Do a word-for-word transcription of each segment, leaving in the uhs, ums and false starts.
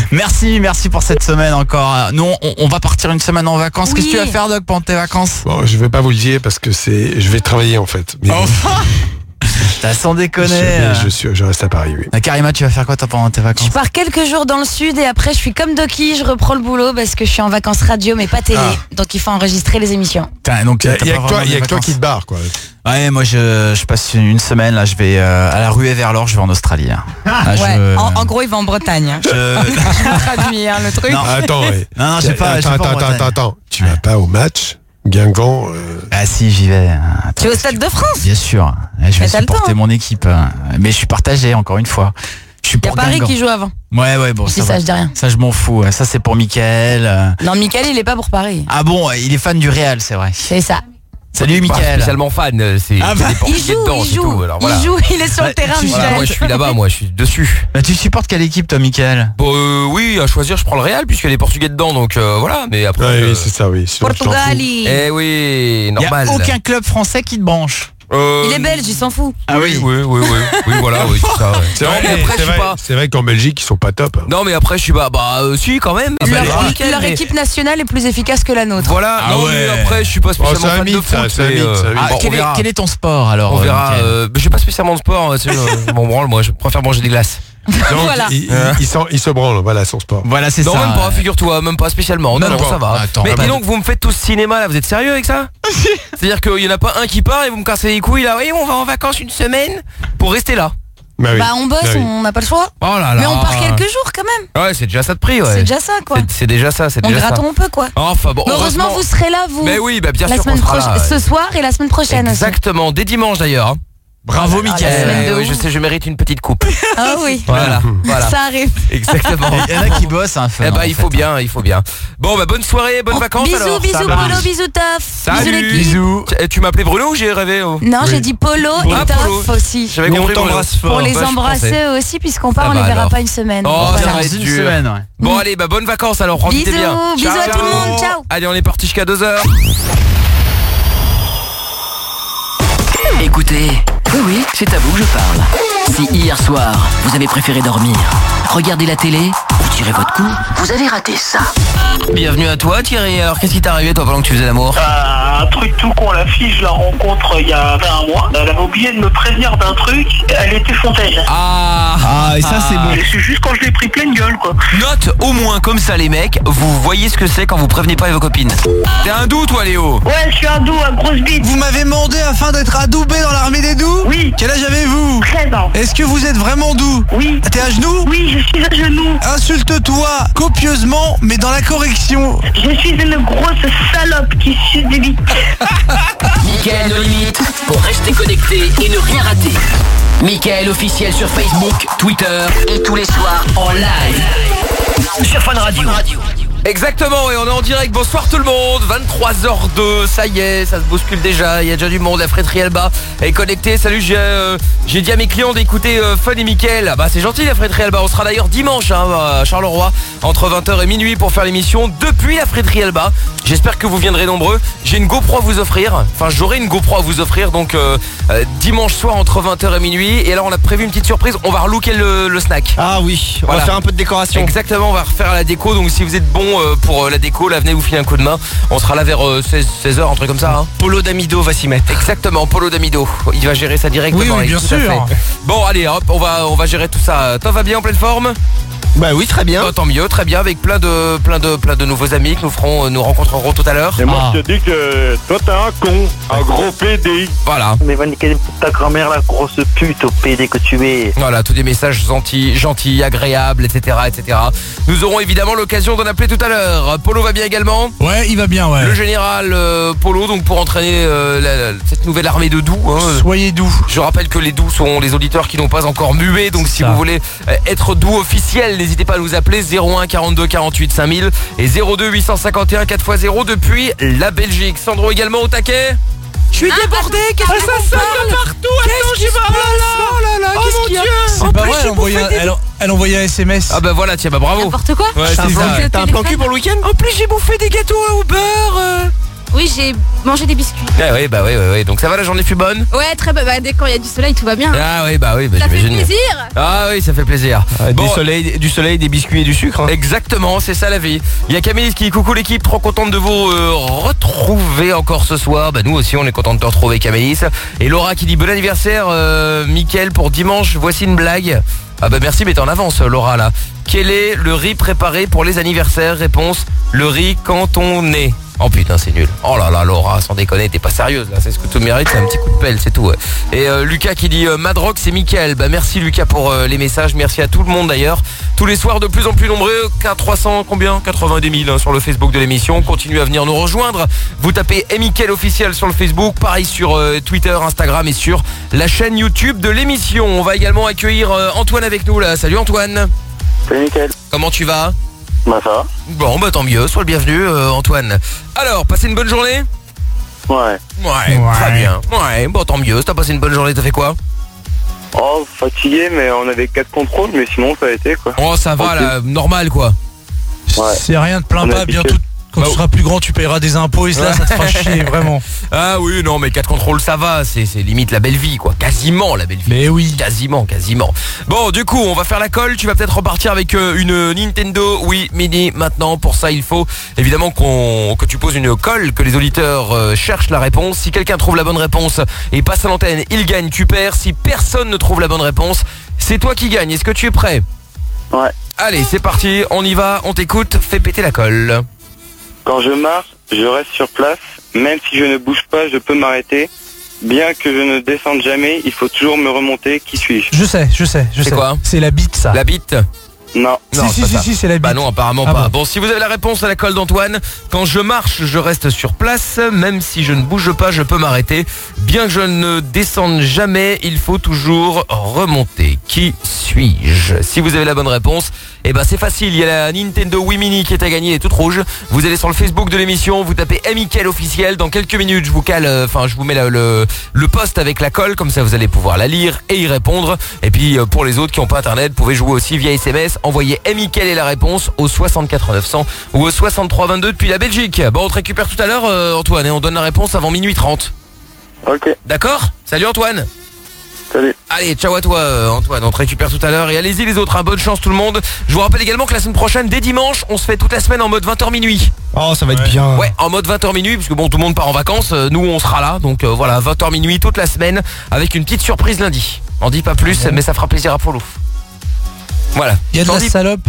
Merci, merci pour cette semaine encore. Nous, on, on va partir une semaine en vacances. Oui. Qu'est-ce que tu vas faire, Doc, pendant tes vacances? Bon, je vais pas vous le dire parce que c'est, je vais travailler en fait. Mais Enfin T'as sans déconner. je, mais je suis, je reste à Paris, oui. Ah, Karima, tu vas faire quoi toi pendant tes vacances? Je pars quelques jours dans le sud et après je suis comme Doki, je reprends le boulot parce que je suis en vacances radio mais pas télé. Ah. Donc il faut enregistrer les émissions. Putain, donc Il y a, t'as il y a pas que toi, vraiment il y a des que toi vacances. qui te barre, quoi. Ouais, moi je, je passe une semaine là, je vais euh, à la ruée vers l'or, je vais en Australie. Hein. Ah, je- Ouais. En, en gros il va en Bretagne. Hein. je- Je traduis hein, le truc. Non. Attends, ouais. Non, non, j'ai pas, j'ai attends, pas en attends, Bretagne. attends, attends. Tu Ouais. vas pas au match Guingamp euh, Ah si, j'y vais. Attends, Tu es au Stade de France. bien sûr. Je vais Mais t'as le supporter temps. mon équipe. hein. Mais je suis partagé encore une fois. Je suis Il y a pour Paris Guingamp. qui joue avant. Ouais, ouais, bon, Si ça, ça, va. je dis rien. Ça, je m'en fous. Ça, c'est pour Mickaël. euh. Non, Mickaël il est pas pour Paris. Ah bon, il est fan du Real, c'est vrai. C'est ça. Salut, Pas Mickaël. spécialement fan, euh, c'est Ah c'est bah, des Il Portugais joue, dedans, il c'est joue. tout. Alors, voilà. Il joue, il est sur Ouais, le terrain. tu- Voilà, Mickaël. moi je suis là-bas, moi je suis dessus. Bah, tu supportes quelle équipe, toi, Mickaël? Bon, euh, oui, à choisir, je prends le Real puisqu'il y a des Portugais dedans, donc euh, voilà. Mais après, ouais, euh, oui, c'est ça, oui. Je- je t'en fous. Portugal, il... eh oui, Il n'y normal. a aucun club français qui te branche. Euh, il est belge, il s'en fout. Ah oui, oui, oui, oui, oui, voilà, oui, c'est ça. Ouais. C'est Non, vrai, mais mais après, c'est je suis vrai, pas. c'est vrai qu'en Belgique, ils sont pas top. Non, mais après, je suis pas. Bah, euh, si, quand même. Leur, Bah, leur nickel, mais- équipe nationale est plus efficace que la nôtre. Voilà, Ah non, ouais. mais après, je suis pas spécialement Oh, c'est un fan de mythe, ça, foot. c'est un mais, mythe, euh, ça, oui. Ah, bon, quel, on est, verra. quel est ton sport, alors? On euh, verra. Mickaël Euh, j'ai pas spécialement de sport. Tu sais, euh, bon branle, moi, je préfère manger des glaces. Donc, Voilà. il, il, il s'en- il se branle, voilà son sport. Voilà, c'est Non, ça. même pas, figure-toi, même pas spécialement. Non, Non, non, non, ça va. attends, mais bah, dis donc, vous me faites tous cinéma là, vous êtes sérieux avec ça? C'est-à-dire qu'il y en a pas un qui part et vous me cassez les couilles là, oui, on va en vacances une semaine pour rester là. Bah, oui. Bah on bosse, Bah oui. on n'a pas le choix. Oh là là. Mais on part quelques jours quand même. Ouais, c'est déjà ça de prix, ouais. C'est déjà ça quoi. C'est- C'est déjà ça, c'est On déjà gratte ça. où on peut quoi. Enfin bon, Mais heureusement vous serez là vous. Mais oui, bah bien la sûr qu'on semaine sera prochaine, là. ce soir et la semaine prochaine aussi. Exactement, dès dimanche d'ailleurs. hein. Bravo, Ah, la Mickaël. semaine de Eh oui, ouf. je sais, je mérite une petite coupe. Ah oui. Voilà, voilà. Ça arrive. Exactement. Il y en a qui bossent, hein, Eh en bah il fait. faut bien, il faut bien. Bon bah bonne soirée, bonnes Oh, vacances bisous, alors. bisous Ça Polo, marche. bisous Taf. Salut. Bisous l'équipe. Bisous. Tu- Tu m'appelais Bruno ou j'ai rêvé oh Non, Oui. j'ai dit Polo Ah, et Taf Polo. aussi. J'avais Nous, on compris Bruno. t'embrasse fort. Pour les bah, je embrasser pensais. eux aussi puisqu'on part, Ça on les va, verra alors. pas une semaine. Oh, Voilà. ça va Dans être une dur. semaine, ouais. Bon allez, bah bonnes vacances alors, profitez Bisous, bien. bisous à Ciao. tout le monde, ciao. Allez, on est parti jusqu'à deux heures. Écoutez, oui, oui, c'est à vous que je parle. Si hier soir, vous avez préféré dormir, regarder la télé ou tirer votre coup, vous avez raté ça. Bienvenue à toi Thierry, alors qu'est-ce qui t'est arrivé toi pendant que tu faisais l'amour? Euh, un truc tout con, la fille, je la rencontre il y a un mois. Elle avait oublié de me prévenir d'un truc, elle était fontaine. Ah, Ah, et ça, c'est bon. Et c'est juste quand je l'ai pris pleine gueule, quoi. note au moins comme ça les mecs, vous voyez ce que c'est quand vous prévenez pas vos copines. T'es un doux toi Léo? Ouais, je suis un doux, à grosse bite. Vous m'avez demandé afin d'être adoubé dans l'armée des doux? Oui. Quel âge avez-vous? treize ans. Est-ce que vous êtes vraiment doux? Oui. T'es à genoux? Oui, je suis à genoux. Insulte-toi copieusement, mais dans la correction. Je suis une grosse salope qui suce des bites. Mickaël No Limite, pour rester connecté et ne rien rater. Mickaël officiel sur Facebook, Twitter et tous les soirs en live sur Fun Radio. Exactement, et on est en direct, bonsoir tout le monde, vingt-trois heures deux, ça y est, ça se bouscule déjà, il y a déjà du monde, la fréterie Elba est connectée. Salut, j'ai euh, j'ai dit à mes clients d'écouter euh, Fun et Mickaël. Bah c'est gentil la fréterie Elba, on sera d'ailleurs dimanche hein, à Charleroi entre vingt heures et minuit pour faire l'émission depuis la fréterie Elba. J'espère que vous viendrez nombreux, j'ai une GoPro à vous offrir, enfin j'aurai une GoPro à vous offrir, donc euh, euh, dimanche soir entre vingt heures et minuit. Et là on a prévu une petite surprise, on va relooker le, le snack. Ah oui, on Voilà. va faire un peu de décoration. Exactement, on va refaire la déco, donc si vous êtes bon euh, pour euh, la déco, là venez vous filer un coup de main. On sera là vers euh, seize heures, un truc comme ça hein. Polo d'Amido va s'y mettre. Exactement, Polo d'Amido, il va gérer ça directement. Oui, oui, bien tout à sûr. fait. Bon allez hop, on va, on va gérer tout ça. Toi va bien, en pleine forme? Bah oui, très bien. Oh, tant mieux, très bien, avec plein de, plein de, plein de nouveaux amis que nous ferons, euh, nous rencontrerons tout à l'heure. Et moi Ah. je te dis que toi t'es un con, un gros P D. Voilà. Mais va niquer ta grand-mère, la grosse pute au P D que tu es. Voilà, tous des messages gentils, gentils, agréables, et cetera, et cetera. Nous aurons évidemment l'occasion d'en appeler tout à l'heure. Polo va bien également. Ouais, il va bien, ouais. Le général euh, Polo, donc pour entraîner euh, la- la- cette nouvelle armée de doux. hein. Soyez doux. Je rappelle que les doux sont les auditeurs qui n'ont pas encore mué, donc si Ça. vous voulez euh, être doux officiel, n'hésitez pas à nous appeler zéro un quarante-deux quarante-huit cinq mille et zéro deux huit cent cinquante et un quatre fois zéro depuis la Belgique. Sandro également au taquet. Je suis débordé, qu'est-ce que ça sonne partout? Qu'est-ce qui se passe? Oh là là, qu'est-ce qu'il y a? C'est pas vrai, elle envoyait un, elle, elle envoyait un S M S. Ah bah voilà, tiens, bah bravo. N'importe quoi. Ouais, T'as un c'est plan- ça. T'as un plan cul pour le week-end? En plus j'ai bouffé des gâteaux au beurre. euh. Oui, j'ai mangé des biscuits. Ah oui, bah oui, oui, oui. Donc ça va, la journée fut bonne? Ouais, très bien. Bah, dès quand il y a du soleil, tout va bien. Ah oui, bah oui, bah Ça fait j'imagine. plaisir. Ah oui, ça fait plaisir. Ah, Bon, du, soleil, du soleil, des biscuits et du sucre. Hein. exactement, c'est ça la vie. Il y a Camille qui dit coucou l'équipe, trop contente de vous euh, retrouver encore ce soir. Bah nous aussi, on est content de te retrouver, Camille. Et Laura qui dit bon anniversaire, euh, Mickaël, pour dimanche. Voici une blague. Ah bah merci, mais t'es en avance, Laura là. Quel est le riz préparé pour les anniversaires? Réponse, le riz quand on est. Oh putain, c'est nul. Oh là là, Laura, sans déconner, t'es pas sérieuse là. C'est ce que tu mérites, c'est un petit coup de pelle, c'est tout. Ouais. Et euh, Lucas qui dit euh, Madrock, c'est Mickaël. Bah merci Lucas pour euh, les messages, merci à tout le monde d'ailleurs. Tous les soirs de plus en plus nombreux, K trois cents combien quatre-vingt-dix mille hein, sur le Facebook de l'émission. Continuez à venir nous rejoindre. Vous tapez Mickaël officiel sur le Facebook, pareil sur euh, Twitter, Instagram et sur la chaîne YouTube de l'émission. On va également accueillir euh, Antoine avec nous là. Salut Antoine. Salut Mickaël. Comment tu vas? Bah ça va. Bon bah tant mieux, sois le bienvenu euh, Antoine. Alors, passez une bonne journée? Ouais. Ouais, Ouais. très bien. Ouais, bon tant mieux, t'as passé une bonne journée, t'as fait quoi? Oh, fatigué, mais on avait quatre contrôles, mais sinon ça a été quoi. Oh ça va Ok. là, normal quoi. Ouais. C'est rien, te plains On a pas. habitué. Bientôt, quand Bah, tu seras plus grand, tu payeras des impôts et ça, ça te fera chier, vraiment. Ah oui, non mais quatre contrôles ça va, c'est c'est limite la belle vie quoi, quasiment la belle vie. Mais oui. Quasiment, quasiment. Bon, du coup, on va faire la colle. Tu vas peut-être repartir avec euh, une Nintendo Wii Mini maintenant. Pour ça, il faut évidemment qu'on que tu poses une colle, que les auditeurs euh, cherchent la réponse. Si quelqu'un trouve la bonne réponse et passe à l'antenne, il gagne, tu perds. Si personne ne trouve la bonne réponse, c'est toi qui gagne. Est-ce que tu es prêt? Ouais. Allez, c'est parti, on y va, on t'écoute, fais péter la colle. Quand je marche, je reste sur place. Même si je ne bouge pas, je peux m'arrêter. Bien que je ne descende jamais, il faut toujours me remonter. Qui suis-je? Je sais, je sais, je C'est sais. quoi? C'est la bite, ça. La bite? Non. Non, si, c'est si, pas si, ça. si, c'est la bite. Bah non, apparemment Ah pas. bon. Bon, si vous avez la réponse à la colle d'Antoine, quand je marche, je reste sur place. Même si je ne bouge pas, je peux m'arrêter. Bien que je ne descende jamais, il faut toujours remonter. Qui suis-je? Si vous avez la bonne réponse, eh ben c'est facile. Il y a la Nintendo Wii Mini qui est à gagner, elle est toute rouge. Vous allez sur le Facebook de l'émission, vous tapez Mickaël officiel. Dans quelques minutes, je vous cale, enfin, je vous mets la- le, le post avec la colle, comme ça vous allez pouvoir la lire et y répondre. Et puis euh, pour les autres qui n'ont pas internet, vous pouvez jouer aussi via S M S. Envoyez Mickaël et la réponse au soixante-quatre neuf cents ou au soixante-trois vingt-deux depuis la Belgique. Bon, on te récupère tout à l'heure, euh, Antoine, et on donne la réponse avant minuit trente. Ok. D'accord? Salut Antoine. Salut. Allez, ciao à toi euh, Antoine, on te récupère tout à l'heure et allez-y les autres, hein, bonne chance tout le monde. Je vous rappelle également que la semaine prochaine, dès dimanche, on se fait toute la semaine en mode vingt heures minuit. Oh, ça va être bien. Ouais, en mode vingt heures minuit, puisque bon, tout le monde part en vacances, euh, nous on sera là, donc euh, voilà, vingt heures minuit toute la semaine, avec une petite surprise lundi. On dit pas plus, mais ça fera plaisir à Polo. Voilà. Il y a de J'en la dis- salope.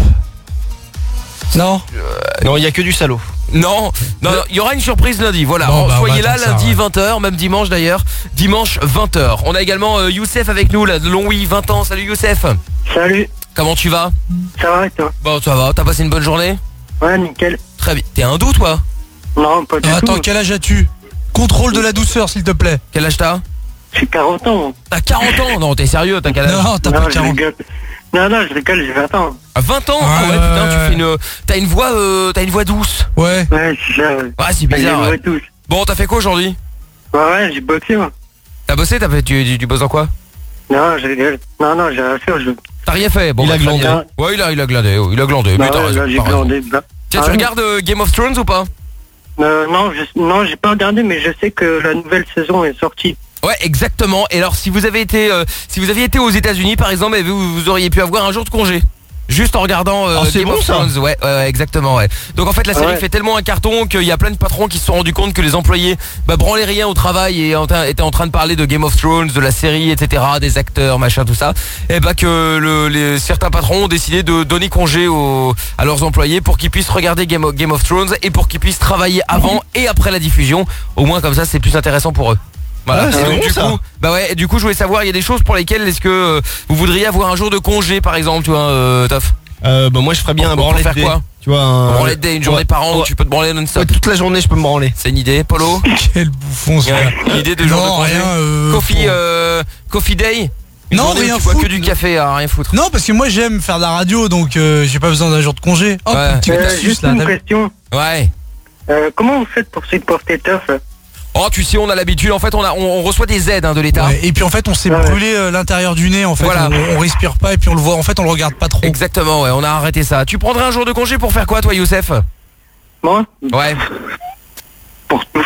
Non. Non, il y a que du salaud. Non, non, non, il y aura une surprise lundi, voilà. Bon, bah, on Soyez va là attendre ça, lundi ouais. vingt heures, même dimanche d'ailleurs. Dimanche vingt heures. On a également euh, Youssef avec nous, là, de Longwy, vingt ans. Salut Youssef. Salut, Comment tu vas? ça va et toi? Bon, ça va, t'as passé une bonne journée? Ouais, nickel. Très bien. T'es hindou toi? Non, pas du Ah, attends, tout. quel âge as-tu? Contrôle de la douceur, s'il te plaît. Quel âge t'as? J'ai quarante ans. T'as quarante ans? Non, t'es sérieux, t'as quel âge? Non, t'as Non, pas je quarante. rigole. Non, non, je rigole, j'ai vingt ans. À vingt ans? Ouais, Ah ouais, ouais, putain, tu ouais. fais une... T'as une voix, euh, t'as une voix douce. Ouais. Ouais, c'est ça. Ouais, Ouais, c'est bizarre. ouais. Ouais. tous. Bon, t'as fait quoi aujourd'hui? Ouais, ouais, j'ai boxé, moi. T'as bossé? T'as fait du, du, du boss en quoi? Non, je rigole. Non, non, j'ai rien fait. Je... T'as rien fait? Bon, Il bah, a très glandé. bien. Ouais, il a, il a glandé, oh, il a glandé, mais Bah t'as ouais, raison. là, j'ai t'as raison. glandé. Bah. Tiens, Ah tu oui. regardes euh, Game of Thrones ou pas? Euh, non, je... non, j'ai pas regardé, mais je sais que la nouvelle saison est sortie. Ouais, exactement. Et alors, si vous avez été, euh, si vous aviez été aux États-Unis, par exemple, et vous, vous auriez pu avoir un jour de congé. Juste en regardant euh, Oh, c'est Game bon, of ça. Thrones, ouais, ouais, ouais, exactement, ouais. Donc en fait, la Ah série ouais. fait tellement un carton qu'il y a plein de patrons qui se sont rendus compte que les employés bah, branlaient rien au travail et en train- étaient en train de parler de Game of Thrones, de la série, et cetera, des acteurs, machin, tout ça. Et bah que le, les, certains patrons ont décidé de donner congé aux, à leurs employés pour qu'ils puissent regarder Game of, Game of Thrones et pour qu'ils puissent travailler avant et après la diffusion. Au moins comme ça, c'est plus intéressant pour eux. Voilà. Ah, Et c'est donc, bon, du ça. coup, bah ouais, et du coup, je voulais savoir, il y a des choses pour lesquelles est-ce que euh, vous voudriez avoir un jour de congé, par exemple, tu vois, euh, Toff. Euh, bah moi je ferais bien un Pour- pour branlet faire de quoi? Tu vois un... Un branlet de day, une journée ouais. par an où Ouais. tu peux te branler non-stop. Ouais, toute la journée je peux me branler. C'est une idée, Polo? Quel bouffon, ce Ouais, gars. une idée de jour de Non, congé. rien. euh, Coffee, pour- euh, coffee day? Une Non, journée où rien tu bois que foutre. du café à rien foutre. Non, parce que moi j'aime faire de la radio, donc euh, j'ai pas besoin d'un jour de congé. Hop, Ouais. une petite Euh, astuce, juste là. une t'as vu. question. Ouais. Euh, comment vous faites pour supporter Toff? Oh, tu sais, on a l'habitude. En fait, on a, on, on reçoit des aides hein, de l'État. Ouais, et puis en fait on s'est Ouais. brûlé euh, l'intérieur du nez en fait, Voilà. on, on respire pas et puis on le voit, en fait on le regarde pas trop. Exactement, ouais. On a arrêté ça. Tu prendrais un jour de congé pour faire quoi, toi, Youssef? Moi, Ouais. pour tout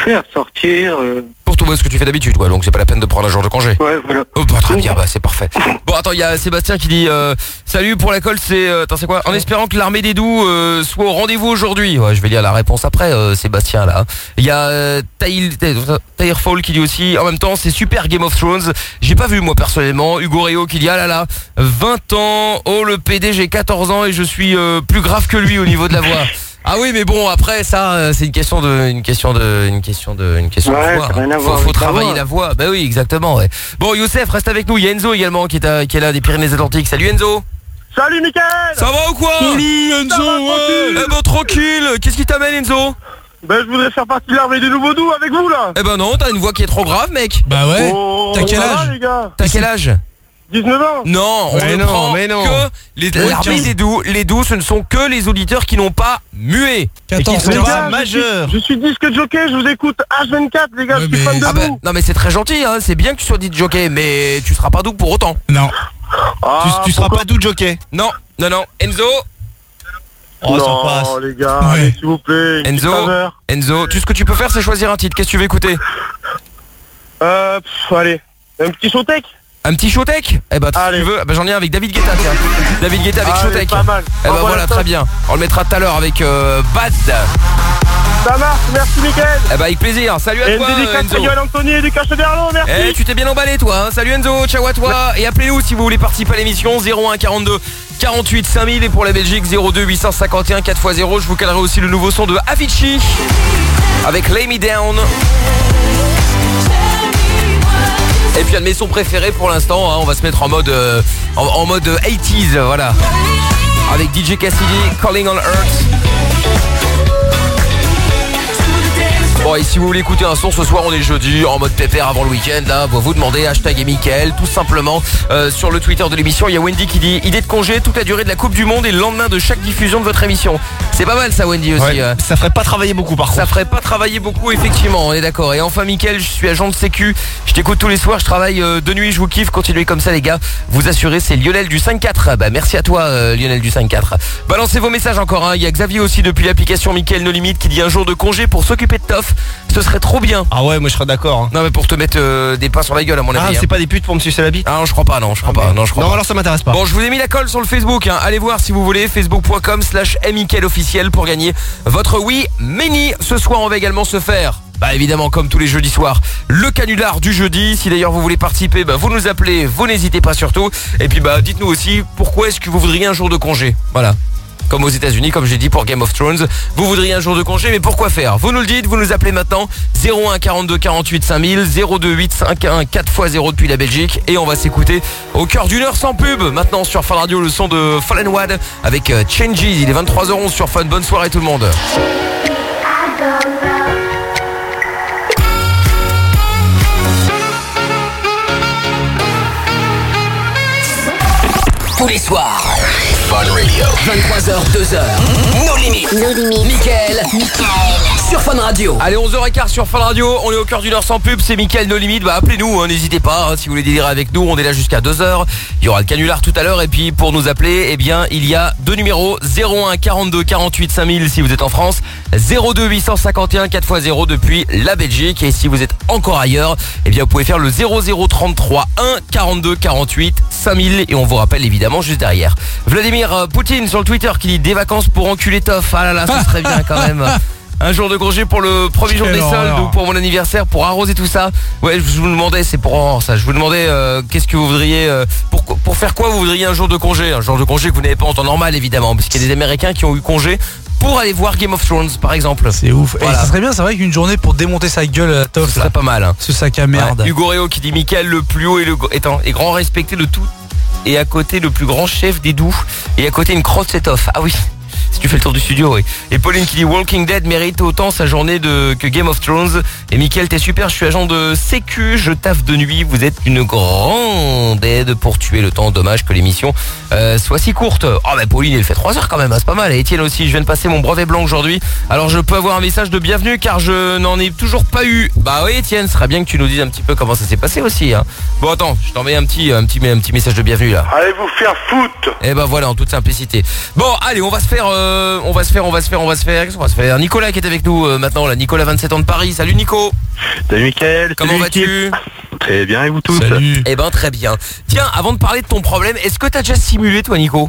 faire, sortir. Euh... Pour tout ce que tu fais d'habitude, quoi. Donc c'est pas la peine de prendre un jour de congé. Ouais, voilà. Oh, bah, très bien, bah, c'est parfait. Bon, attends, il y a Sébastien qui dit euh, salut pour la colle, c'est euh, attends, c'est quoi? En espérant que l'armée des doux euh, soit au rendez-vous aujourd'hui. Ouais, je vais lire la réponse après, euh, Sébastien là. Il y a euh, Tahirfall qui dit aussi en même temps c'est super Game of Thrones. J'ai pas vu moi personnellement. Hugo Réo qui dit ah là là, vingt ans. Oh le P D, j'ai quatorze ans et je suis euh, plus grave que lui au niveau de la voix. Ah oui, mais bon, après ça, euh, c'est une question de, une question de, une question de, une question ouais, de voix. Hein. Faut, faut travailler la voix. Bah oui, exactement. Ouais. Bon, Youssef, reste avec nous. Il y a Enzo également qui est, à, qui est là des Pyrénées-Atlantiques. Salut Enzo. Salut Mickaël. Ça va ou quoi? Salut Enzo. Ouais. Eh ben tranquille. Qu'est-ce qui t'amène Enzo? Ben je voudrais faire partie de l'armée des nouveaux doux avec vous là. Eh ben non, t'as une voix qui est trop grave, mec. Bah ouais. Oh, t'as quel âge? les gars. T'as quel âge? dix-neuf ans. Non, on mais ne non, prend mais non. que les l'armée des doux. Les doux, ce ne sont que les auditeurs qui n'ont pas mué. quatorze Les ans. gars, Majeur. Je suis disque jockey, je vous écoute H vingt-quatre les gars, Ouais, je suis mais- fan de Ah ben, vous. non mais c'est très gentil, hein. C'est bien que tu sois dit jockey, mais tu seras pas doux pour autant. Non. Ah, tu tu seras pourquoi- pas doux jockey. Non, non, non. Enzo, Oh, ça non, passe. les gars, Ouais. allez, s'il vous plaît. une Enzo. petite faveur. Enzo, tu ce que tu peux faire, c'est choisir un titre. Qu'est-ce que tu veux écouter? Euh, pff, allez, un petit showtech. Un petit Showtek? Eh ben, si Allez. tu veux, eh ben, j'en ai un avec David Guetta, tiens. David Guetta avec Allez, Showtek. pas mal. Eh ben Envoie voilà, la très sauce. bien. On le mettra tout à l'heure avec euh, Bad. Ça marche, merci Mickaël. Eh ben, avec plaisir. Salut à Et toi, une dédicace Enzo. à Yoann Anthony et du Cache d'Arlon, merci. Eh, tu t'es bien emballé, toi. Hein. Salut Enzo, ciao à toi. Et appelez-nous si vous voulez participer à l'émission. zéro un quarante-deux quarante-huit cinq mille. Et pour la Belgique, zéro deux huit cent cinquante et un quatre fois zéro. Je vous calerai aussi le nouveau son de Avicii avec Lay Me Down. Et puis un de mes sons préférés pour l'instant, hein, on va se mettre en mode euh, en, en mode quatre-vingt, voilà. Avec D J Cassidy, Calling on Earth. Bon, et si vous voulez écouter un son ce soir, on est jeudi, en mode pépère avant le week-end, là, vous vous demandez hashtag et Mickaël, tout simplement. Euh, sur le Twitter de l'émission, il y a Wendy qui dit idée de congé toute la durée de la Coupe du Monde et le lendemain de chaque diffusion de votre émission. C'est pas mal ça, Wendy aussi. Ouais, euh. ça ferait pas travailler beaucoup par Ça contre. ferait pas travailler beaucoup, effectivement, on est d'accord. Et enfin Mickaël, je suis agent de sécu, je t'écoute tous les soirs, je travaille euh, de nuit, je vous kiffe, continuez comme ça les gars. Vous assurez, c'est Lionel du cinq quatre. Bah merci à toi euh, Lionel du cinq quatre. Balancez vos messages encore, hein. Il y a Xavier aussi depuis l'application Mickaël No Limite qui dit un jour de congé pour s'occuper de Toff. Ce serait trop bien. Ah ouais, moi je serais d'accord. Hein. Non mais pour te mettre euh, des pains sur la gueule à mon Ah, avis. c'est hein. pas des putes pour me sucer la bite? Ah non, je crois pas, non, je crois pas. Non, je crois Non, pas. alors ça m'intéresse pas. Bon, je vous ai mis la colle sur le Facebook, hein. Allez voir si vous voulez, facebook point com slash Mickaël officiel pour gagner votre oui Mini. Ce soir, on va également se faire, bah évidemment comme tous les jeudis soirs, le canular du jeudi. Si d'ailleurs vous voulez participer, bah vous nous appelez, vous n'hésitez pas surtout. Et puis bah dites-nous aussi pourquoi est-ce que vous voudriez un jour de congé. Voilà. Comme aux États-Unis, comme j'ai dit pour Game of Thrones, vous voudriez un jour de congé, mais pourquoi faire? Vous nous le dites, vous nous appelez maintenant zéro un quarante-deux quarante-huit cinq mille, zéro deux huit cinq un quatre fois zéro depuis la Belgique, et on va s'écouter au cœur d'une heure sans pub. Maintenant sur Fun Radio, le son de Fallen Wad avec euh, Changes. Il est vingt-trois heures onze sur Fun. Bonne soirée tout le monde. Tous les soirs. Fun Radio. vingt-trois heures, deux heures. Nos limites. Nos limites. Mickaël. Sur Fun Radio. Allez, onze heures quinze sur Fun Radio, on est au cœur d'une heure sans pub, c'est Mickaël No Limite. Bah appelez-nous, hein, n'hésitez pas, hein, si vous voulez délirer avec nous, on est là jusqu'à deux heures. Il y aura le canular tout à l'heure, et puis pour nous appeler, eh bien il y a deux numéros, zéro un quarante-deux quarante-huit cinq mille si vous êtes en France, zéro deux huit cent cinquante et un quatre fois zéro depuis la Belgique, et si vous êtes encore ailleurs, eh bien vous pouvez faire le zéro zéro trente-trois un quarante-deux quarante-huit cinq mille, et on vous rappelle évidemment juste derrière. Vladimir Poutine sur le Twitter qui dit des vacances pour enculer Toff. Ah là là, ça serait bien quand même. Un jour de congé pour le premier jour Quelle des soldes horreur. ou pour mon anniversaire pour arroser tout ça. Ouais, je vous demandais, c'est pour oh, ça. Je vous demandais euh, qu'est-ce que vous voudriez euh, pour pour faire quoi vous voudriez un jour de congé, un jour de congé que vous n'avez pas en temps normal évidemment, parce qu'il y a des Américains qui ont eu congé pour aller voir Game of Thrones par exemple. C'est ouf. Voilà. Et ça serait bien, c'est vrai qu'une journée pour démonter sa gueule à Ce Toff serait là. pas mal. Hein. Ce sac à merde. Ouais. Hugo Réo qui dit Mickaël le plus haut et le étant et grand respecté de tout, et à côté le plus grand chef des doux, et à côté une crotte set off. Ah oui. Si tu fais le tour du studio, oui. Et Pauline qui dit Walking Dead mérite autant sa journée de que Game of Thrones. Et Mickaël, t'es super, je suis agent de sécu, je taffe de nuit. Vous êtes une grande aide pour tuer le temps. Dommage que l'émission euh, soit si courte. Oh mais Pauline, elle fait trois heures quand même, hein, c'est pas mal. Et Étienne aussi, je viens de passer mon brevet blanc aujourd'hui. Alors je peux avoir un message de bienvenue car je n'en ai toujours pas eu. Bah oui Étienne, ce serait bien que tu nous dises un petit peu comment ça s'est passé aussi. Hein. Bon attends, je t'envoie un petit, un petit, un petit message de bienvenue là. Allez vous faire foutre. Et ben voilà, en toute simplicité. Bon allez, on va se faire... Euh, euh, on va se faire, on va se faire, on va se faire, qu'est-ce qu'on va se faire? Nicolas qui est avec nous euh, maintenant, là. Nicolas, vingt-sept ans de Paris. Salut Nico. Salut Mickaël. Comment vas-tu? Très bien, et vous tous? Salut. Eh ben très bien. Tiens, avant de parler de ton problème, est-ce que t'as déjà simulé toi Nico?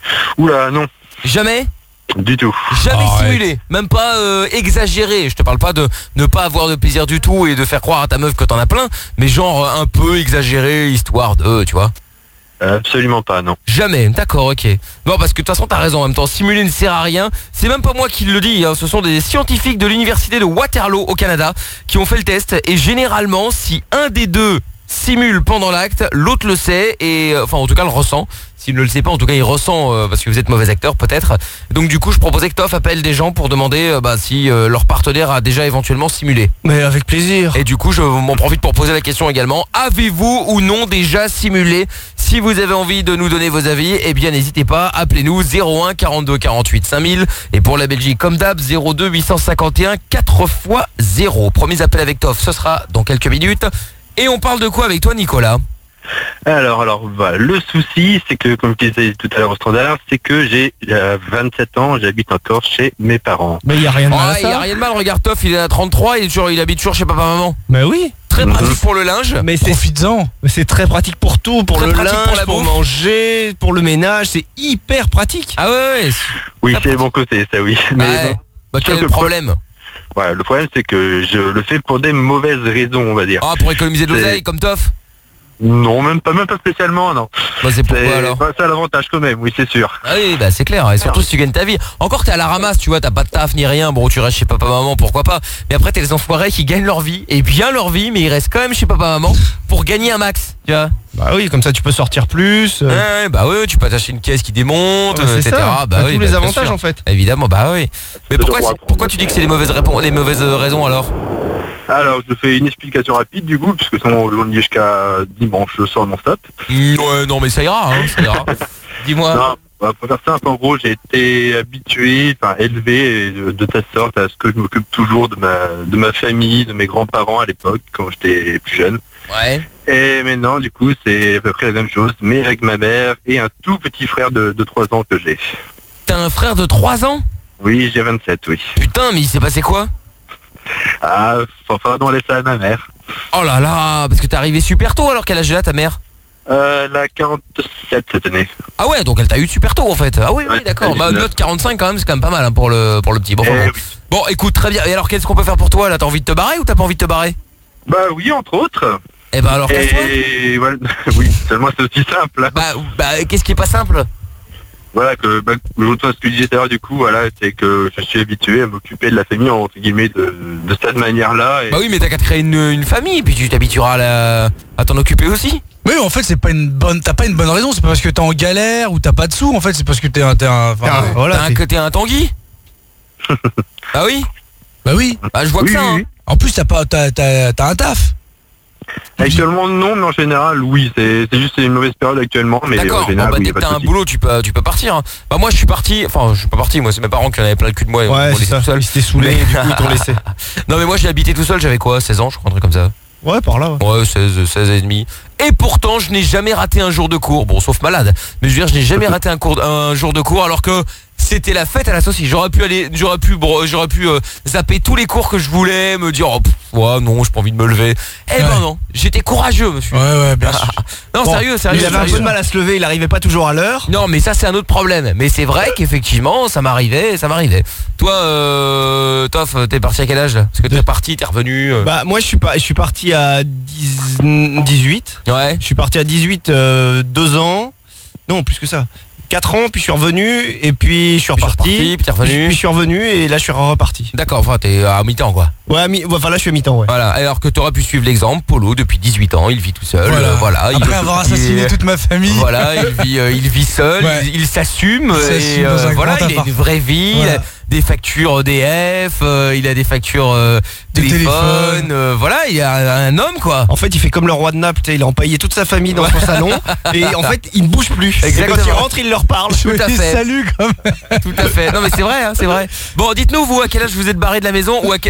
Oula, non. Jamais? Du tout. Jamais Arrête. simulé, même pas euh, exagéré. Je te parle pas de ne pas avoir de plaisir du tout et de faire croire à ta meuf que t'en as plein, mais genre euh, un peu exagéré, histoire de, tu vois. Absolument pas, non. Jamais, d'accord, ok. Bon, parce que de toute façon t'as raison, en même temps, simuler ne sert à rien. C'est même pas moi qui le dis, hein. Ce sont des scientifiques de l'université de Waterloo au Canada qui ont fait le test. Et généralement, si un des deux simule pendant l'acte, l'autre le sait et euh, enfin en tout cas le ressent. S'il ne le sait pas, en tout cas il ressent euh, parce que vous êtes mauvais acteur peut-être. Donc du coup je proposais que Toff appelle des gens pour demander euh, bah, si euh, leur partenaire a déjà éventuellement simulé. Mais avec plaisir. Et du coup je m'en profite pour poser la question également. Avez-vous ou non déjà simulé? Si vous avez envie de nous donner vos avis, eh bien n'hésitez pas, appelez-nous zéro un quarante-deux quarante-huit cinq mille. Et pour la Belgique comme d'hab, zéro deux huit cent cinquante et un quatre fois zéro. Premier appel avec Toff, ce sera dans quelques minutes. Et on parle de quoi avec toi Nicolas? Alors, alors, bah, le souci, c'est que, comme je disais tout à l'heure au standard, c'est que j'ai euh, vingt-sept ans, j'habite encore chez mes parents. Mais il y a rien de mal à Ah, il y a ça. rien de mal, regarde Toff, il est à trente-trois, il, est toujours, il habite toujours chez papa-maman. Mais oui. Très pratique pour le linge. Mais c'est profites-en. Mais c'est très pratique pour tout, pour Très le pratique linge, pour la pour bouffe. manger, pour le ménage, c'est hyper pratique. Ah ouais, ouais. Oui, Ah, c'est bon côté, ça oui. Mais Ouais. bon, Bah quel est Sauf le que problème? ouais, le problème, c'est que je le fais pour des mauvaises raisons, on va dire. Ah, pour économiser de l'oseille C'est- comme Toff? Non, même pas, même pas spécialement, non. Bah c'est pourquoi C'est alors? pas ça l'avantage quand même, oui, c'est sûr. Ah oui, bah c'est clair, et surtout si tu gagnes ta vie. Encore t'es à la ramasse, tu vois, t'as pas de taf ni rien, bon tu restes chez papa-maman, pourquoi pas. Mais après t'es les enfoirés qui gagnent leur vie, et bien leur vie, mais ils restent quand même chez papa-maman pour gagner un max, tu vois. Bah oui, comme ça tu peux sortir plus. euh, Ouais, bah oui, tu peux attacher une caisse qui démonte, ouais, c'est et cetera. ça. Bah T'as oui, tous bah, les bien avantages sûr. en fait. Évidemment, bah oui. Mais Je pourquoi, dois pourquoi tu dis que c'est des mauvaises réponses, des mauvaises raisons alors? Alors, je fais une explication rapide du coup, puisque sinon on y est jusqu'à dimanche, le soir non-stop. Mm, Ouais, non mais ça ira, hein, ça ira. Dis-moi. Non, bah, pour faire simple, en gros, j'ai été habitué, enfin élevé de, de telle sorte à ce que je m'occupe toujours de ma, de ma famille, de mes grands-parents à l'époque, quand j'étais plus jeune. Ouais. Et maintenant, du coup, c'est à peu près la même chose, mais avec ma mère et un tout petit frère de, de trois ans que j'ai. T'as un frère de trois ans? Oui, j'ai vingt-sept, oui. Putain, mais il s'est passé quoi? Ah, enfin, on laisse ça à ma mère. Oh là là, parce que t'es arrivé super tôt alors qu'elle a là ta mère? Euh, la quarante-sept cette année. Ah ouais, donc elle t'a eu super tôt en fait. Ah oui, oui, Ouais, d'accord. c'est Bah dix-neuf. note quarante-cinq quand même, c'est quand même pas mal hein, pour le pour le petit. Bon, Eh enfin, bon. oui. Bon, écoute, très bien. Et alors qu'est-ce qu'on peut faire pour toi là? T'as envie de te barrer ou t'as pas envie de te barrer? Bah oui, entre autres. Eh ben alors casse-toi. Et voilà, oui, seulement c'est aussi simple. hein. Bah, bah qu'est-ce qui est pas simple? Voilà, que bah, l'autre fois, ce que je disais tout à l'heure, du coup, voilà, c'est que je suis habitué à m'occuper de la famille, entre guillemets, de, de cette manière-là. Et... Bah oui, mais t'as qu'à te créer une, une famille, puis tu t'habitueras à, la- à t'en occuper aussi. Oui, en fait, c'est pas une bonne. T'as pas une bonne raison. C'est pas parce que t'es en galère ou t'as pas de sous. En fait, c'est parce que t'es un. T'es un. Enfin, T'as un- voilà. t'as un t'es- côté un Tanguy. Ah oui. Bah oui. Bah je vois Oui, que ça. oui, hein. oui. En plus, t'as pas. T'as t'as- t'as un taf. Actuellement, non, mais en général, oui. C'est c'est juste une mauvaise période actuellement, mais en D'accord, bon, général, bah, oui, y dès a que pas t'as de un souci. boulot, tu peux, tu peux partir. hein. Bah moi je suis parti, enfin je suis pas parti, moi c'est mes parents qui en avaient plein le cul de moi et Ouais, m'ont c'est laissé ça. tout seul. Ils s'étaient saoulés, Mais- du coup, ils t'ont laissé. Non mais moi j'ai habité tout seul, j'avais quoi, seize ans je crois, un truc comme ça. Ouais, par là. Ouais. Ouais, seize, seize et demi. Et pourtant, je n'ai jamais raté un jour de cours. Bon, sauf malade. Mais je veux dire, je n'ai jamais raté un, cours, un jour de cours alors que c'était la fête à la saucisse. J'aurais pu aller, j'aurais pu, bro- j'aurais pu euh, zapper tous les cours que je voulais, me dire, oh, pff, ouais, non, j'ai pas envie de me lever. Eh ben Ouais. non, j'étais courageux, monsieur. Ouais, ouais, bien sûr. Non, Bon, sérieux, sérieux. Il avait un sérieux. peu de mal à se lever. Il arrivait pas toujours à l'heure. Non, mais ça c'est un autre problème. Mais c'est vrai qu'effectivement, ça m'arrivait, ça m'arrivait. Toi, euh, Toff, t'es parti à quel âge là? Parce que t'es parti, t'es revenu. euh. Bah moi je suis pas. Je suis parti à dix dix-huit. Ouais. Je suis parti à dix-huit, euh, deux ans. Non, plus que ça. quatre ans, puis je suis revenu, et puis je suis Puis je suis reparti. reparti, puis t'es revenu. Puis je suis revenu, et là je suis reparti. D'accord, enfin t'es à mi-temps quoi. Ouais, à mi- ouais, enfin là je suis à mi-temps, ouais. Voilà, alors que t'aurais pu suivre l'exemple, Polo depuis dix-huit ans, il vit tout seul, Voilà. euh, voilà. Après il, avoir il- assassiné toute ma famille. Voilà, il vit, euh, il vit seul, Ouais. il, il s'assume, Il s'assume et dans un voilà, grand il a appart. une vraie vie, Voilà. il a des factures E D F, euh, il a des factures euh, De téléphone, téléphone. euh, voilà, il a un homme quoi. En fait, il fait comme le roi de Naples, tu sais, il a empaillé toute sa famille dans son salon, et en fait, il ne bouge plus. Et Exactement. quand il rentre, il leur parle. Tout à fait. Salut comme. Tout à fait. Non mais c'est vrai, hein, c'est vrai. Bon, dites-nous vous à quel âge vous êtes barré de la maison ou, à que- ou est-ce que vous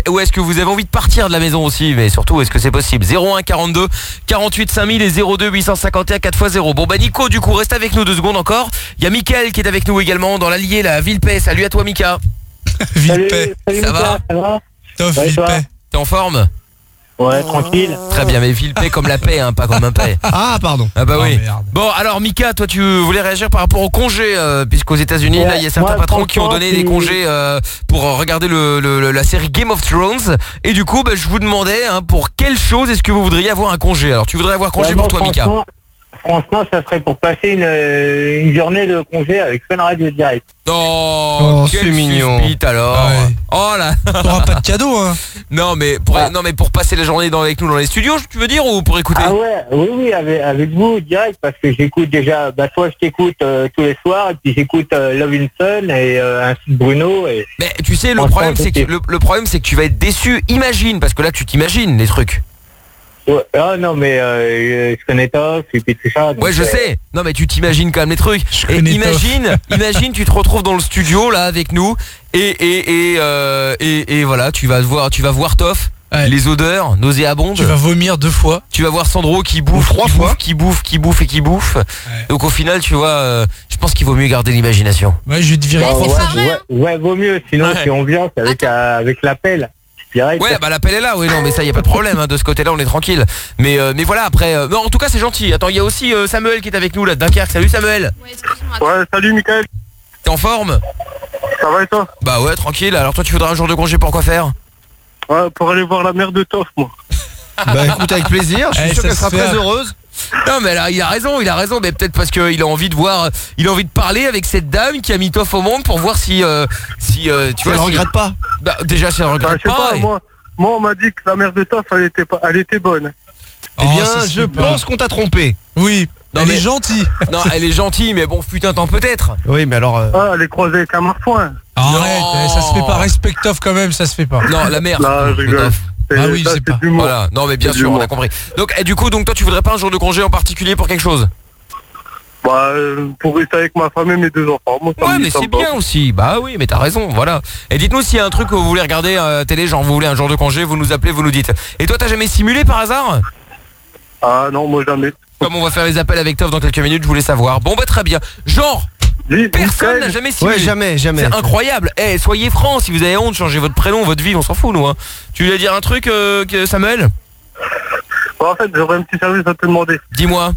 vous avez envie de partir de la maison aussi, mais surtout, est-ce que c'est possible? zéro un quarante-deux quarante-huit cinq mille et zéro deux huit cent cinquante et un quatre fois zéro. Bon bah Nico, du coup, reste avec nous deux secondes encore. Il y a Mickaël qui est avec nous également dans l'Allier, la Villepay. Salut à toi Mika. Villepay. Ça va? Ça va? Top, Ouais, Villepay. T'es en forme? Ouais, tranquille. Très bien, mais Villepay comme la paix, hein, pas comme un paix. Ah, pardon. Ah bah Oh, oui. merde. Bon, alors Mika, toi tu voulais réagir par rapport au congé, euh, puisqu'aux États-Unis, Ouais, là, il y a certains moi, patrons qui ont franchement, donné des c'est- congés euh, pour regarder le, le- le- la série Game of Thrones. Et du coup, bah, je vous demandais, hein, pour quelle chose est-ce que vous voudriez avoir un congé? Alors, tu voudrais avoir congé Ouais, pour bon, toi, Mika? franchement, franchement, ça serait pour passer une, euh, une journée de congé avec Fun Radio Direct. Oh, Oh, quel c'est mignon. suspite, alors. Ah ouais. Oh là. T'auras pas de cadeau, hein. Non mais pour Ah. non mais pour passer la journée dans, avec nous dans les studios, tu veux dire, ou pour écouter? Ah ouais, oui, oui, avec, avec vous, direct, parce que j'écoute déjà, bah toi je t'écoute euh, tous les soirs, et puis j'écoute euh, Love in Sun et euh, ainsi de Bruno. Et... Mais tu sais, le Franchement, problème c'est que c'est- le, le problème c'est que tu vas être déçu. Imagine, parce que là tu t'imagines les trucs. Ouais, ah non, mais euh, je connais Toff, et puis tout ça. donc, Ouais, je euh, sais. Non, mais tu t'imagines quand même les trucs. Je Et connais imagine, imagine, tu te retrouves dans le studio là avec nous et et et euh, et, et voilà, tu vas voir, tu vas voir Toff. Ouais. Les odeurs nauséabondes. Tu vas vomir deux fois. Tu vas voir Sandro qui bouffe, Ou trois qui fois. bouffe, qui bouffe, qui bouffe et qui bouffe. Donc au final, tu vois, euh, je pense qu'il vaut mieux garder l'imagination. Ouais, je vais te virer bah, Ouais, trois c'est fois. pas vrai, ouais, ouais, vaut mieux, sinon Ouais. c'est ambiance avec, euh, avec l'appel. Direct. Ouais, bah l'appel est là. Oui, non, mais ça y a pas de problème. Hein, de ce côté-là, on est tranquille. Mais euh, mais voilà, après. euh, non, en tout cas, c'est gentil. Attends, il y a aussi euh, Samuel qui est avec nous là de Dunkerque. Salut Samuel. Ouais, excuse-moi. Ouais, salut Mickaël, T'es en forme? ça va et toi? Bah ouais, tranquille. Alors toi, tu voudrais un jour de congé pour quoi faire? Ouais, pour aller voir la mère de Toff, moi. Bah écoute, avec plaisir. Je suis Eh, sûr ça qu'elle se sera fait. très heureuse. Non mais là il a raison, il a raison, mais peut-être parce qu'il a envie de voir, il a envie de parler avec cette dame qui a mis Toff au monde pour voir si, euh, si euh, tu Tu ne vois, si- regrettes pas. Bah, déjà si elle Bah, regrette je sais pas. pas, et- moi, moi on m'a dit que la mère de Toff, elle était, pas, elle était bonne. Eh bien, Oh, ça se je fait pas. pense qu'on t'a trompé. Oui. Non, Elle mais- est gentille. Non, elle est gentille, mais bon, putain, tant peut-être. Oui, mais alors. euh, Ah, elle est croisée avec un marsouin. Arrête, eh, ça se fait pas. Respectoff quand même, ça se fait pas. Non, la mère. Non, je rigole. C'est- Ah oui, ça, je sais c'est pas. de l'humour. Voilà, non mais bien C'est sûr, du on a humour. compris. Donc, et du coup, donc toi, tu voudrais pas un jour de congé en particulier pour quelque chose? Bah, euh, pour rester avec ma femme et mes deux enfants. Moi, ça Ouais, me mais dit c'est sympa. bien aussi. Bah oui, mais t'as raison, voilà. Et dites-nous s'il y a un truc que vous voulez regarder à la télé, genre vous voulez un jour de congé, vous nous appelez, vous nous dites. Et toi, t'as jamais simulé par hasard? Ah non, moi jamais. Comme on va faire les appels avec Toff dans quelques minutes, je voulais savoir. Bon bah très bien. Genre, Dis, personne Mickaël, n'a jamais simulé. Ouais, jamais, jamais. C'est incroyable. Eh, soyez francs, si vous avez honte, changez votre prénom, votre vie, on s'en fout nous. Hein. Tu voulais dire un truc, euh, que- Samuel? bah, en fait, j'aurais un petit service à te demander. Dis-moi.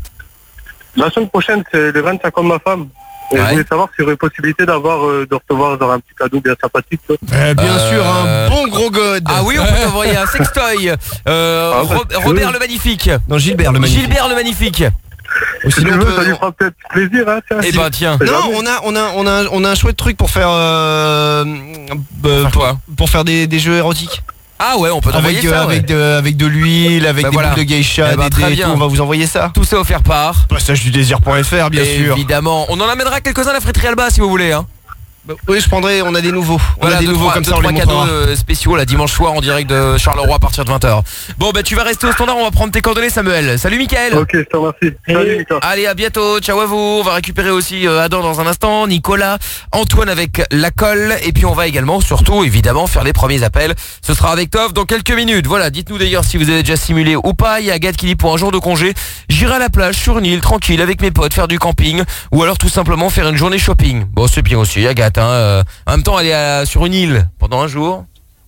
La semaine prochaine, c'est le vingt-cinq ans de ma femme. Et Ouais. je voulais savoir s'il y aurait possibilité d'avoir, euh, de recevoir genre, un petit cadeau bien sympathique. tu vois. Eh, bien Euh, sûr, un bon gros god. Ah oui, on peut t'envoyer un sextoy. Euh, Ah, bah, Ro- tu Robert veux. le Magnifique. Non, Gilbert le magnifique. Gilbert le Magnifique. Ou Si sinon, tu on veux, peut- ça lui fera peut-être plaisir. Hein, tiens. Eh ben tiens. C'est Non, jamais. on a, on a, on a, on a un chouette truc pour faire, euh, euh, Faire pour, quoi? pour faire des, des jeux érotiques. Ah ouais, on peut t'envoyer Avec, de, ça. ouais. avec, de, avec de l'huile, avec Bah des voilà. boules de geisha, Eh ben, des très dés et bien. tout. On va vous envoyer ça. Tout ça offert par. Passage du désir point F R, bien sûr. Évidemment. On en amènera quelques-uns à la friterie Alba si vous voulez. Hein. Bah, oui, je prendrai. On a des nouveaux. On Voilà, a des deux, nouveaux trois, comme deux, ça, on les trois cadeaux montrera. euh, spéciaux là dimanche soir en direct de Charleroi à partir de vingt heures. Bon bah tu vas rester au standard, on va prendre tes coordonnées Samuel. Salut Mickaël. Ok, je te remercie. Salut, Mika. Allez, à bientôt, ciao à vous. On va récupérer aussi euh, Adam dans un instant, Nicolas, Antoine avec la colle, et puis on va également, surtout, évidemment, faire les premiers appels. Ce sera avec Toff dans quelques minutes. Voilà, dites-nous d'ailleurs si vous avez déjà simulé ou pas. Il y a Agathe qui dit pour un jour de congé, j'irai à la plage, sur une île, tranquille, avec mes potes, faire du camping, ou alors tout simplement faire une journée shopping. Bon, c'est bien aussi, Agathe, hein. euh, en même temps, elle est à- sur une île pendant un jour.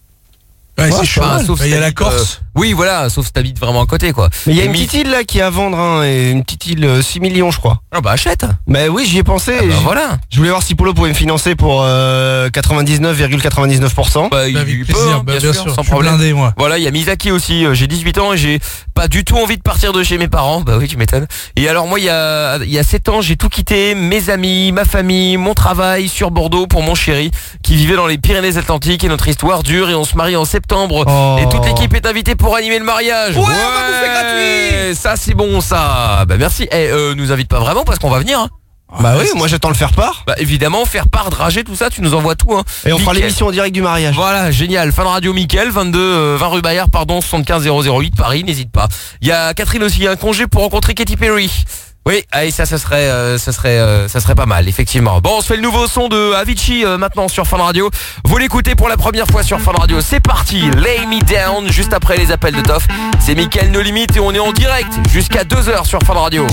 Ouais, c'est Enfin, chaud. sauf Il si y a la t'habites, Corse. euh, oui, voilà, sauf si t'habites vraiment à côté, quoi. Mais il y a Et une Mi- petite île là qui est à vendre, hein, et une petite île euh, six millions, je crois. Ah bah achète. Bah oui, j'y ai pensé. Ah bah J- voilà. Je voulais voir si Polo pouvait me financer pour euh, quatre-vingt-dix-neuf virgule quatre-vingt-dix-neuf pour cent. Bah, il, avec il plaisir, peut, hein, bah, bien, bien sûr, sûr, sans je suis problème. blindé, moi. Voilà, il y a Misaki aussi, euh, j'ai dix-huit ans et j'ai pas du tout envie de partir de chez mes parents. Bah oui, tu m'étonnes. Et alors moi, il y a, il y a sept ans, j'ai tout quitté, mes amis, ma famille, mon travail sur Bordeaux pour mon chéri qui vivait dans les Pyrénées-Atlantiques et notre histoire dure et on se marie en septembre. Oh. Et toute l'équipe est invitée pour animer le mariage. Ouais, on va bouffer gratuit. Ça c'est bon ça. Bah merci. Eh, euh, nous invite pas vraiment parce qu'on va venir. Hein. Bah oui, moi j'attends le faire part. Bah évidemment, faire part, dragée, tout ça, tu nous envoies tout. Hein. Et on fera Mickaël. l'émission en direct du mariage. Voilà, génial. Fin de radio Mickaël, vingt-deux, euh, vingt rue Bayard, pardon, soixante-quinze zéro zéro huit, Paris, n'hésite pas. Il y a Catherine aussi, un congé pour rencontrer Katy Perry. Oui, allez, ça, ça serait, euh, ça serait, euh, ça serait pas mal, effectivement. Bon, on se fait le nouveau son de Avicii euh, maintenant sur Fun Radio. Vous l'écoutez pour la première fois sur Fun Radio. C'est parti, Lay Me Down, juste après les appels de Toff. C'est Mickaël No Limite et on est en direct jusqu'à deux heures sur Fun Radio.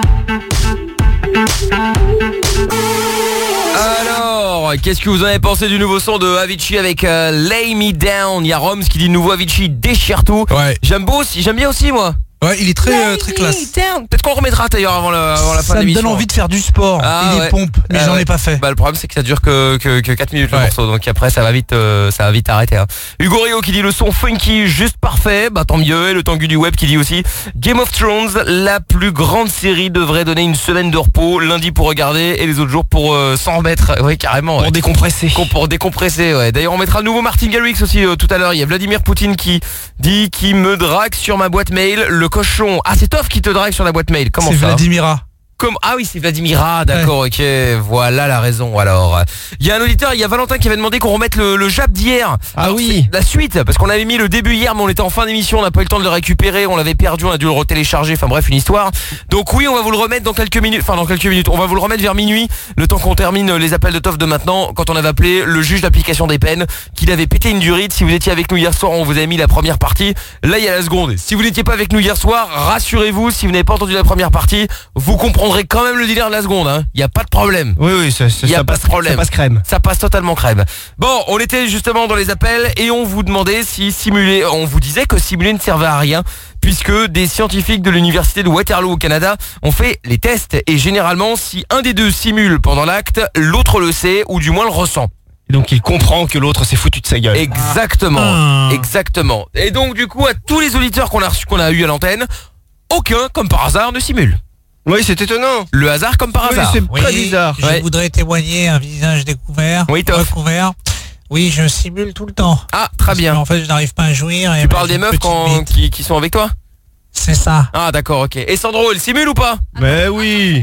Alors, qu'est-ce que vous en avez pensé du nouveau son de Avicii avec euh, Lay Me Down? Il y a Roms qui dit nouveau Avicii déchire tout. Ouais. J'aime beau aussi, j'aime bien aussi moi. Ouais, il est très euh, très classe. Peut-être qu'on le remettra d'ailleurs avant, le, avant la fin Ça de me l'émission. donne envie de faire du sport Ah, et des ouais. pompes, mais Ah, j'en ouais. ai pas fait. Bah le problème c'est que ça dure que, que, que quatre minutes le Ouais. morceau, donc après ça va vite euh, ça va vite arrêter. Hein. Hugo Rio qui dit le son funky juste parfait, bah tant mieux. Et le Tanguy du web qui dit aussi Game of Thrones, la plus grande série, devrait donner une semaine de repos, lundi pour regarder et les autres jours pour euh, s'en remettre. Oui carrément. Pour ouais. décompresser. Com- Pour décompresser, ouais. D'ailleurs on mettra le nouveau Martin Garrix aussi euh, tout à l'heure. Il y a Vladimir Poutine qui dit qui me drague sur ma boîte mail. Le cochon. Ah c'est Toff qui te drague sur la boîte mail. Comment C'est ça? Vladimira. Comme... Ah oui, c'est Vladimira, d'accord, ok, voilà la raison alors. Il y a un auditeur, il y a Valentin qui avait demandé qu'on remette le, le jab d'hier. Ah Alors, oui. c'est la suite, parce qu'on avait mis le début hier, mais on était en fin d'émission, on n'a pas eu le temps de le récupérer, on l'avait perdu, on a dû le retélécharger, enfin bref, une histoire. Donc oui, on va vous le remettre dans quelques minutes, enfin dans quelques minutes, on va vous le remettre vers minuit, le temps qu'on termine les appels de Toff de maintenant, quand on avait appelé le juge d'application des peines, qu'il avait pété une durite. Si vous étiez avec nous hier soir, on vous avait mis la première partie, là il y a la seconde. Si vous n'étiez pas avec nous hier soir, rassurez-vous, si vous n'avez pas entendu la première partie, vous comprendrez quand même le délire de la seconde, hein. Il n'y a pas de problème. Oui, oui, ça, ça, Il y a ça pas passe, de problème. ça passe crème. Ça passe totalement crème. Bon, on était justement dans les appels et on vous demandait si simuler, on vous disait que simuler ne servait à rien, puisque des scientifiques de l'université de Waterloo au Canada ont fait les tests et généralement si un des deux simule pendant l'acte, l'autre le sait ou du moins le ressent. Et donc il comprend que l'autre s'est foutu de sa gueule. Exactement, Ah. exactement. Et donc du coup à tous les auditeurs qu'on a reçus, qu'on a eu à l'antenne, aucun comme par hasard ne simule. Oui, c'est étonnant. Le hasard comme par Oui, hasard. c'est très bizarre. Je Ouais. voudrais témoigner un visage découvert. Oui, Toff. Recouvert. Oui, je simule tout le temps. Ah, très Parce bien. que, en fait, je n'arrive pas à jouir. Et Tu bah, parles j'ai des une meufs petite quand, bite. qui, qui sont avec toi? C'est ça. Ah d'accord, ok. Et Sandro, elle simule ou pas? Mais oui.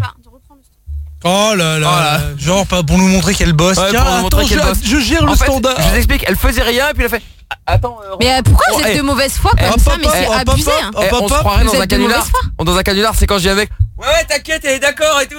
Oh là là. Oh là. Genre pas pour nous montrer qu'elle bosse. Ouais, Tiens, pour nous montrer attends, qu'elle je, bosse. je gère En le fait, standard. je vous explique, elle faisait rien et puis elle a fait Ah, attends, euh, Mais euh, pourquoi Oh, vous êtes eh. de mauvaise foi comme Hop, ça? hop, Mais c'est hop, hop, abusé. hop, hein. hop, eh, on hop, se hop. croirait Vous dans un êtes de canular. mauvaise foi. On- Dans un canular, c'est quand je dis avec Ouais ouais t'inquiète, elle est d'accord et tout.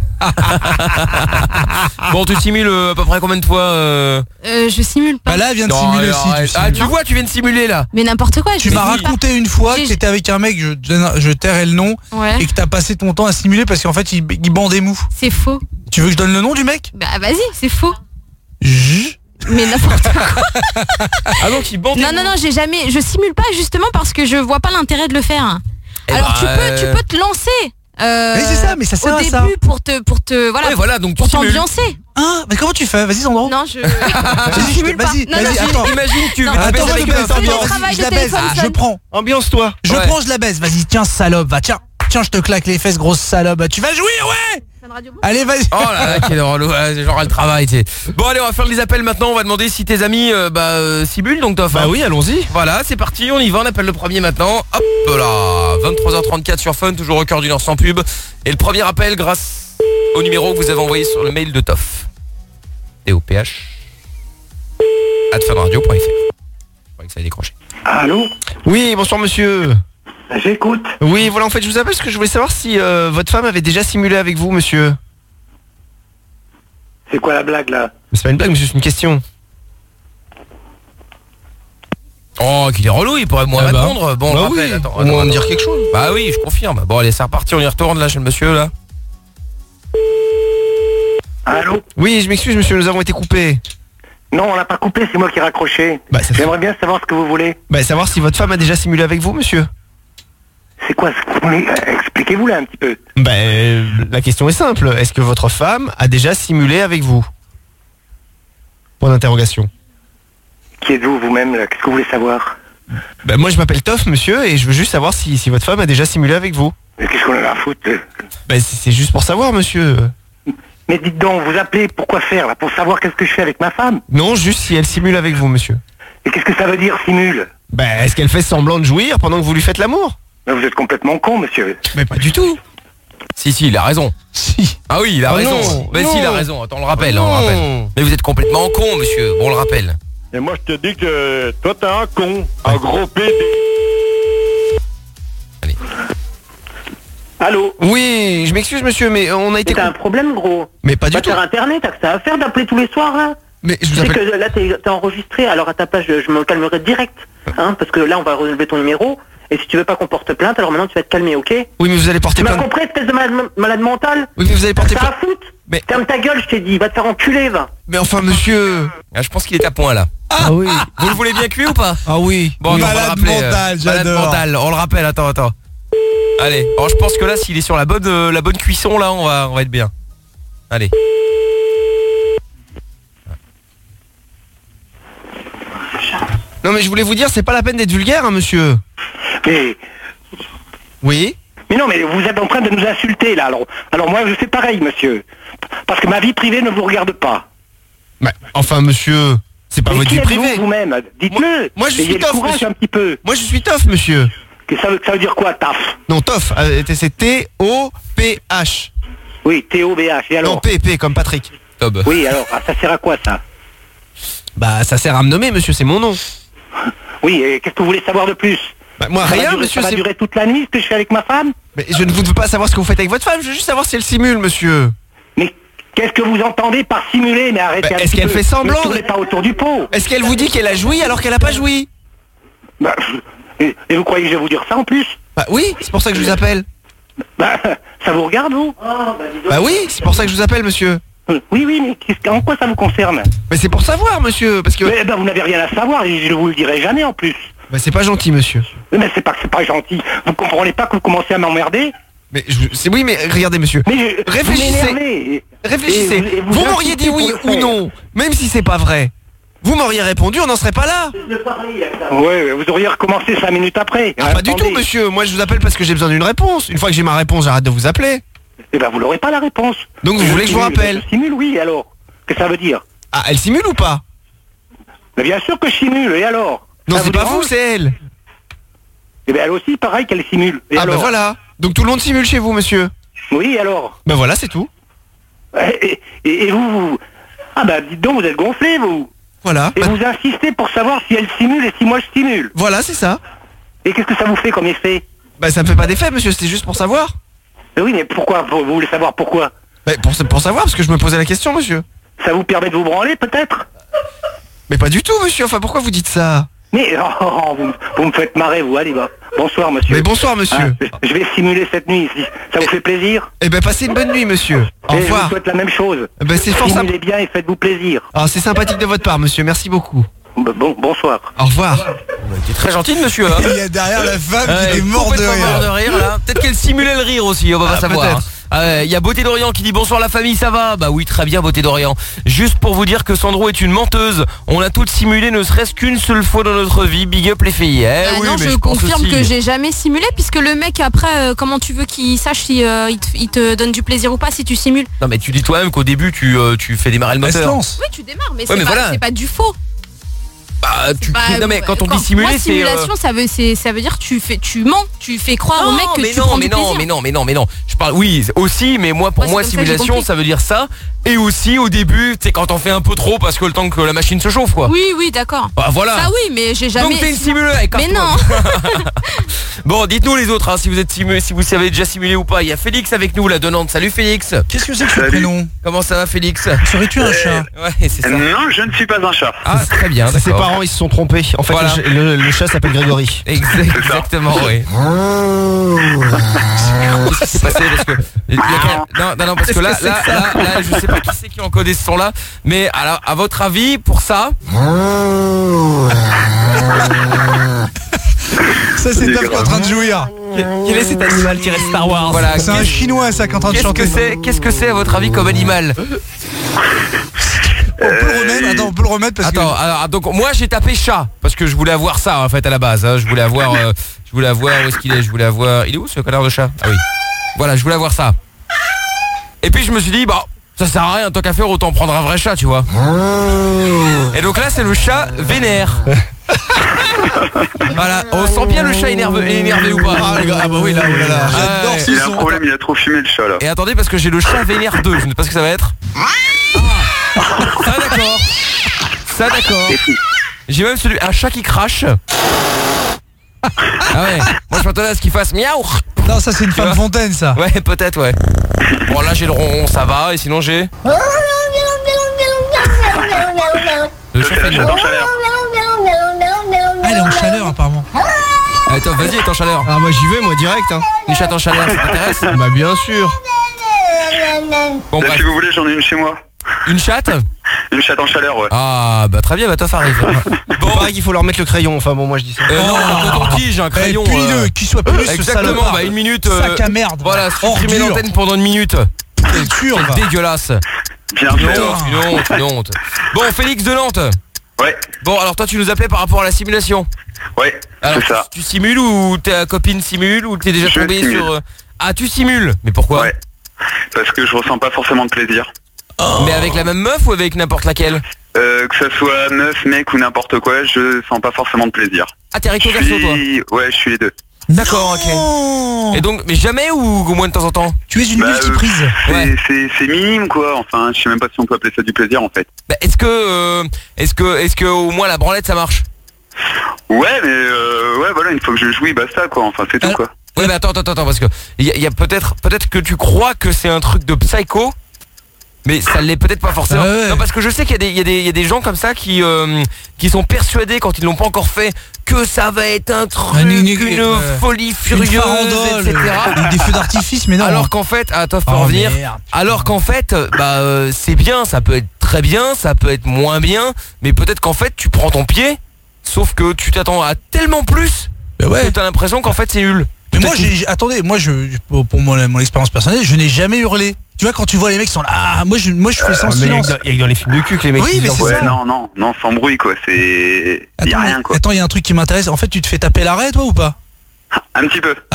Bon, tu simules euh, à peu près combien de fois euh... Euh, je simule pas. Bah là, elle vient de Non, simuler alors, aussi. arrête. Tu Ah simules. tu vois, tu viens de simuler là. Mais n'importe quoi. Tu je m'as simule pas. raconté une fois J'ai- que t'étais avec un mec, je, je tairai le nom, Ouais. et que t'as passé ton temps à simuler parce qu'en fait il, il bandait mou. C'est faux. Tu veux que je donne le nom du mec? Bah vas-y, c'est faux. J- Mais n'importe quoi. Ah donc il bande. Non, non, non, j'ai jamais. Je simule pas justement parce que je vois pas l'intérêt de le faire. Eh Alors bah, tu peux, tu euh, peux te lancer. Euh, Mais c'est ça, mais ça sert au à début ça. pour te, pour te, voilà, Ouais, voilà, donc tu pour simules. t'ambiancer. Ah, mais comment tu fais? Vas-y Sandro. Non, je. Vas-y, je je- simule pas. vas-y, Non, non, vas-y, je- attends. Imagine tu Non, tu Attends, baises je avec te une baise, meuf. fais ton ambiance. travail Je de la baise. téléphone Ah, je seul. prends. Ambiance-toi. Je Ouais. prends, je la baise. Vas-y, tiens, salope, va, tiens. Tiens, je te claque les fesses, grosse salope. Tu vas jouir, ouais. Allez, vas-y. Oh là là, quel relou, ouais, genre elle travaille, tu sais. Bon allez, on va faire les appels maintenant, on va demander si tes amis euh, bah euh, simulent donc Toff. Bah hein. oui, allons-y. Voilà, c'est parti, on y va, on appelle le premier maintenant. Hop là, vingt-trois heures trente-quatre sur Fun, toujours au cœur d'une heure sans pub. Et le premier appel grâce au numéro que vous avez envoyé sur le mail de Toff. T O P H arobase funradio point f r. Je croyais que ça allait décrocher. Allô? Oui, bonsoir monsieur. J'écoute. Oui, voilà, en fait, je vous appelle parce que je voulais savoir si euh, votre femme avait déjà simulé avec vous, monsieur. C'est quoi la blague là? Mais c'est pas une blague, monsieur, c'est une question. Oh, qu'il est relou, il pourrait moins Ah bah. répondre. Bon, on Bah le rappelle, oui, attends, au attends, moins me attends. dire quelque chose. Bah oui, je confirme. Bon allez, c'est reparti, on y retourne là chez le monsieur là. Allô? Oui, je m'excuse, monsieur, nous avons été coupés. Non, on l'a pas coupé, c'est moi qui ai raccroché. Bah, ça fait- J'aimerais bien savoir ce que vous voulez. Bah, savoir si votre femme a déjà simulé avec vous, monsieur. C'est quoi ce que vous voulez? Euh, Expliquez-vous là un petit peu. Bah, euh, la question est simple. Est-ce que votre femme a déjà simulé avec vous? Point d'interrogation. Qui êtes-vous vous-même là? Qu'est-ce que vous voulez savoir? Bah, moi, je m'appelle Toff, monsieur, et je veux juste savoir si, si votre femme a déjà simulé avec vous. Mais qu'est-ce qu'on a à foutre? euh Bah, c'est c'est juste pour savoir, monsieur. Mais dites donc, vous appelez pourquoi faire là? Pour savoir qu'est-ce que je fais avec ma femme? Non, juste si elle simule avec vous, monsieur. Et qu'est-ce que ça veut dire simule? Bah, est-ce qu'elle fait semblant de jouir pendant que vous lui faites l'amour? Mais vous êtes complètement con, monsieur. Mais pas du tout. Si si, il a raison. Si. Ah oui, il a Oh raison. non, Mais non. si, il a raison. Attends, on le rappelle, Oh hein, on le non. rappelle. Mais vous êtes complètement con, monsieur. Bon, on le rappelle. Et moi, je te dis que toi, t'es un con. Un gros pédé. Allô? Oui, je m'excuse monsieur, mais on a été... Mais t'as un problème, gros. Mais pas du Va tout. sur internet, t'as que ça à faire d'appeler tous les soirs, là. Mais je Tu vous sais appelle... que là, t'es t'es enregistré, alors à ta place, je, je me calmerai direct. Hein, parce que là, on va relever ton numéro. Et si tu veux pas qu'on porte plainte, alors maintenant tu vas te calmer, ok? Oui, mais vous allez porter Tu m'as plainte... compris, espèce de malade, malade mental? Oui, mais vous allez porter Ça plainte... à foutre. Mais... Ferme ta gueule, je t'ai dit. Va te faire enculer, va. Mais enfin, monsieur... Ah, je pense qu'il est à point là. Ah oui. Vous le voulez bien cuire ou pas? Ah oui. Bon, Oui. on va le Malade rappeler, euh, mental, malade j'adore. mental, on le rappelle, attends, attends. Allez, alors je pense que là, s'il est sur la bonne, euh, la bonne cuisson, là, on va, on va être bien. Allez. Non mais je voulais vous dire, c'est pas la peine d'être vulgaire, hein, monsieur. Mais... Oui. Mais non, mais vous êtes en train de nous insulter, là. Alors, alors moi, je fais pareil, monsieur. Parce que ma vie privée ne vous regarde pas. Bah, enfin, monsieur, c'est pas Mais votre qui vie êtes-vous, privée. vous-même? Dites-le. Moi, je Ayez suis le tof, courage monsieur. un petit peu. Moi, je suis tof, monsieur. Que ça, veut, ça veut dire quoi, taf? Non, tof, euh, c'est T O P H. Oui, T O B H. Et alors? Non, P, P, comme Patrick. Tob. Oui, alors, ah, ça sert à quoi, ça? Bah, ça sert à me nommer, monsieur, c'est mon nom. Oui, et qu'est-ce que vous voulez savoir de plus? Bah, moi, Ça va rien, durer- monsieur, Ça va c'est... durer toute la nuit, ce que je fais avec ma femme? Mais je ne veux pas savoir ce que vous faites avec votre femme, je veux juste savoir si elle simule, monsieur. Mais qu'est-ce que vous entendez par simuler? Mais arrêtez Bah, un est-ce petit qu'elle peu. fait semblant Ne tournez pas autour du pot. Est-ce qu'elle vous dit qu'elle a joui alors qu'elle a pas joui? Bah, et, et vous croyez que je vais vous dire ça en plus? Bah oui, c'est pour ça que je vous appelle. Bah, ça vous regarde, vous? Bah oui, c'est pour ça que je vous appelle, monsieur. Oui, oui, mais qu'est-ce- en quoi ça vous concerne? Mais c'est pour savoir, monsieur, parce que... Mais, bah, vous n'avez rien à savoir, et je ne vous le dirai jamais en plus. Bah c'est pas gentil, monsieur. Mais c'est pas que c'est pas gentil. Vous comprenez pas que vous commencez à m'emmerder? Mais je... c'est oui, mais regardez, monsieur. Mais je... Réfléchissez. vous m'énervez. Réfléchissez. Et vous- et vous Vous m'auriez dit insistez oui pour le ou faire. non, même si c'est pas vrai. Vous m'auriez répondu, on n'en serait pas là. Ouais, vous auriez recommencé cinq minutes après. Ah, pas du tout, monsieur. Moi, je vous appelle parce que j'ai besoin d'une réponse. Une fois que j'ai ma réponse, j'arrête de vous appeler. Eh ben, vous l'aurez pas la réponse. Donc, vous voulez que je vous simule- rappelle? Je simule, oui, alors. Qu'est-ce que ça veut dire? Ah, elle simule ou pas? Mais bien sûr que je simule, et alors? Non, Ça c'est vous pas dérange? vous, c'est elle. Eh ben, elle aussi, pareil qu'elle simule. Et Ah, alors? bah voilà. Donc, tout le monde simule chez vous, monsieur. Oui, alors? Bah voilà, c'est tout. Et, et- et vous, vous... Ah bah, dites donc, vous êtes gonflé, vous. Voilà. Et Bah, vous insistez pour savoir si elle simule et si moi je simule. voilà, c'est ça. Et qu'est-ce que ça vous fait comme effet? Bah, ça me fait pas d'effet, monsieur. C'était juste pour savoir. Mais oui, mais pourquoi? Vous vous voulez savoir pourquoi? Bah, pour, pour savoir, parce que je me posais la question, monsieur. Ça vous permet de vous branler, peut-être? Mais pas du tout, monsieur. Enfin, pourquoi vous dites ça? Mais oh, vous, vous me faites marrer, vous. Allez, bah. Bonsoir, monsieur. Mais bonsoir, monsieur. Hein, je vais simuler cette nuit ici. Ça vous fait plaisir? Eh ben, passez une bonne nuit, monsieur. Au Et je vous revoir. souhaite la même chose. Eh ben, c'est fort sympa. Simulez bien et faites-vous plaisir. Ah, c'est sympathique de votre part, monsieur. Merci beaucoup. Bon, bonsoir. Au revoir. C'est très gentil, monsieur. Hein. Il y a derrière la femme Ouais, qui est morte de complètement mort de rire. rire là. Peut-être qu'elle simulait le rire aussi, on va pas Ah, savoir. peut-être. hein. Ah ouais, il y a Beauté d'Orient qui dit bonsoir la famille, ça va? Bah oui, très bien Beauté d'Orient. Juste pour vous dire que Sandro est une menteuse. On a toutes simulé ne serait-ce qu'une seule fois dans notre vie. Big up les filles. Eh Ah oui, non, mais je, je pense confirme aussi. que j'ai jamais simulé puisque le mec après, euh, comment tu veux qu'il sache si euh, il, te, il te donne du plaisir ou pas si tu simules? Non mais tu dis toi-même qu'au début tu, euh, tu fais démarrer le Elle se moteur. lance. Oui, tu démarres, mais Ouais, c'est mais pas, voilà. c'est pas du faux. Bah, tu... Bah, non mais quand on quand- dit simuler moi, c'est... euh, simulation, ça veut, c'est, ça veut dire tu fais, tu mens, tu fais croire au Non, mec que mais tu non, prends mais du non, plaisir. mais non, mais non, mais non. Je parle, oui, aussi, mais moi, pour Moi, c'est moi, comme ça que j'ai simulation, compris. ça veut dire ça. Et aussi, au début, c'est quand on fait un peu trop parce que le temps que la machine se chauffe, quoi. Oui, oui, d'accord. Bah voilà. Ça oui, mais j'ai jamais. Donc t'es une simuleuse. Mais non. Bon, dites-nous les autres, hein, si vous êtes simulé, si vous savez déjà simulé ou pas. Il y a Félix avec nous, la donnante. Salut Félix. Qu'est-ce que c'est que ce Salut. prénom? Comment ça va Félix? Serais-tu un chat? Ouais, c'est ça. Non, je ne suis pas un chat. Ah, très bien, Ses d'accord. parents, ils se sont trompés. En fait, Voilà. le, le- le chat s'appelle Grégory. Exa- Exactement, oui. Qu'est-ce qui s'est passé parce que il y a quel- non, non, non, parce que là, là, là, là, je sais pas qui c'est qui a encodé ce son-là, mais alors, à votre avis, pour ça, Ça, c'est Top qui est en train de jouir. Quel est cet animal tiré de Star Wars? voilà. C'est un qu'est-ce- chinois, ça, qui est en train de Qu'est-ce chanter. que c'est Qu'est-ce que c'est à votre avis comme animal? On peut le remettre. Attends, on peut le remettre parce Attends, que. alors, donc moi j'ai tapé chat parce que je voulais avoir ça en fait à la base. hein. Je voulais avoir, euh, je voulais avoir où est-ce qu'il est Je voulais avoir. Il est où ce connard de chat? Ah oui. Voilà, je voulais avoir ça. Et puis je me suis dit bah ça sert à rien, tant qu'à faire autant prendre un vrai chat, tu vois. Et donc là c'est le chat vénère. Voilà, on sent bien le chat énervé, énervé ou pas? Ah, les gars, ah bah oui, là, oh là là. Ah, J'adore ouais. ce Il a un son. problème, il a trop fumé le chat là. Et attendez parce que j'ai le chat vénère deux, je ne sais pas ce que ça va être. Ah, ça d'accord. Ça d'accord. J'ai même celui un chat qui crache. Ah ouais. Moi je m'attendais à ce qu'il fasse miaou. Non, ça c'est une femme fontaine, ça. Ouais, peut-être, ouais. Bon, là j'ai le ronron, ça va, et sinon j'ai... Le Ça, c'est la chatte en chaleur. Ah, elle est en chaleur, apparemment. Attends, vas-y, est en chaleur. Ah, moi j'y vais, moi direct. Hein. Une chatte en chaleur, ça t'intéresse? Bah, bien sûr. Bon, Là, bref. si vous voulez, j'en ai une chez moi. Une chatte? Une chatte en chaleur, ouais. Ah, bah très bien, bah toi, arrive. Bon, pareil qu'il faut leur mettre le crayon. Enfin, bon, moi je dis ça. Euh, non, quand on tige, un crayon. Eh, puis euh, deux, qui soit plus ce Exactement, salopard. bah une minute. euh, Sac à merde. Voilà, supprimer Ordure. l'antenne pendant une minute. T'es sûr, va. Dégueulasse. Bien Une fait. honte, une honte, une honte. Bon, Félix de Nantes. Ouais, Bon, alors toi, tu nous appelais par rapport à la simulation. ouais, Alors, c'est ça. tu, tu simules ou ta copine simule ou t'es déjà Je tombé simule. sur... euh, Ah, tu simules. Mais pourquoi? Ouais. Parce que je ressens pas forcément de plaisir. Mais avec la même meuf ou avec n'importe laquelle? Euh, que ça soit meuf, mec ou n'importe quoi, je sens pas forcément de plaisir. Ah, t'es recto Je verso, toi? suis... Ouais, je suis les deux. D'accord, ok. Non. Et donc, mais jamais ou au moins de temps en temps? Tu es une Bah, euh, multiprise. C'est Ouais. c'est- c'est minime, quoi. Enfin, je sais même pas si on peut appeler ça du plaisir, en fait. Bah, est-ce que, euh, est-ce que, est-ce que au moins la branlette ça marche? Ouais, mais euh, ouais, voilà, une fois que je jouis, basta, quoi. Enfin, c'est tout, Euh, quoi. Ouais, mais attends, attends, attends, parce que il y a, y a peut-être, peut-être que tu crois que c'est un truc de psycho, mais ça l'est peut-être pas forcément. Ah ouais. Non, parce que je sais qu'il y a des, il y a des, il y a des gens comme ça qui, euh, qui sont persuadés quand ils l'ont pas encore fait que ça va être un truc, Un une- une, euh, folie Une furieuse, farandole, et cetera. avec des feux d'artifice, mais non. Alors qu'en fait, attends, faut Oh, revenir. merde. Alors qu'en fait, bah euh, c'est bien, ça peut être très bien, ça peut être moins bien, mais peut-être qu'en fait tu prends ton pied, sauf que tu t'attends à tellement plus Mais ouais. que t'as l'impression qu'en fait c'est nul. Mais moi, Peut-être j'ai, j'ai- attendez, moi, je, pour pour mon, mon expérience personnelle, je n'ai jamais hurlé. Tu vois, quand tu vois les mecs qui sont là, ah, moi, je, moi, je fais sans Ah, mais il y a silence. que dans- il y a que dans les films de cul que les mecs Oui, disent mais en c'est fait. Ouais, ça. non, non, non, sans bruit, quoi. C'est... Y a Attends, rien, quoi. Attends, il y a un truc qui m'intéresse. En fait, tu te fais taper l'arrêt, toi, ou pas? Un petit peu.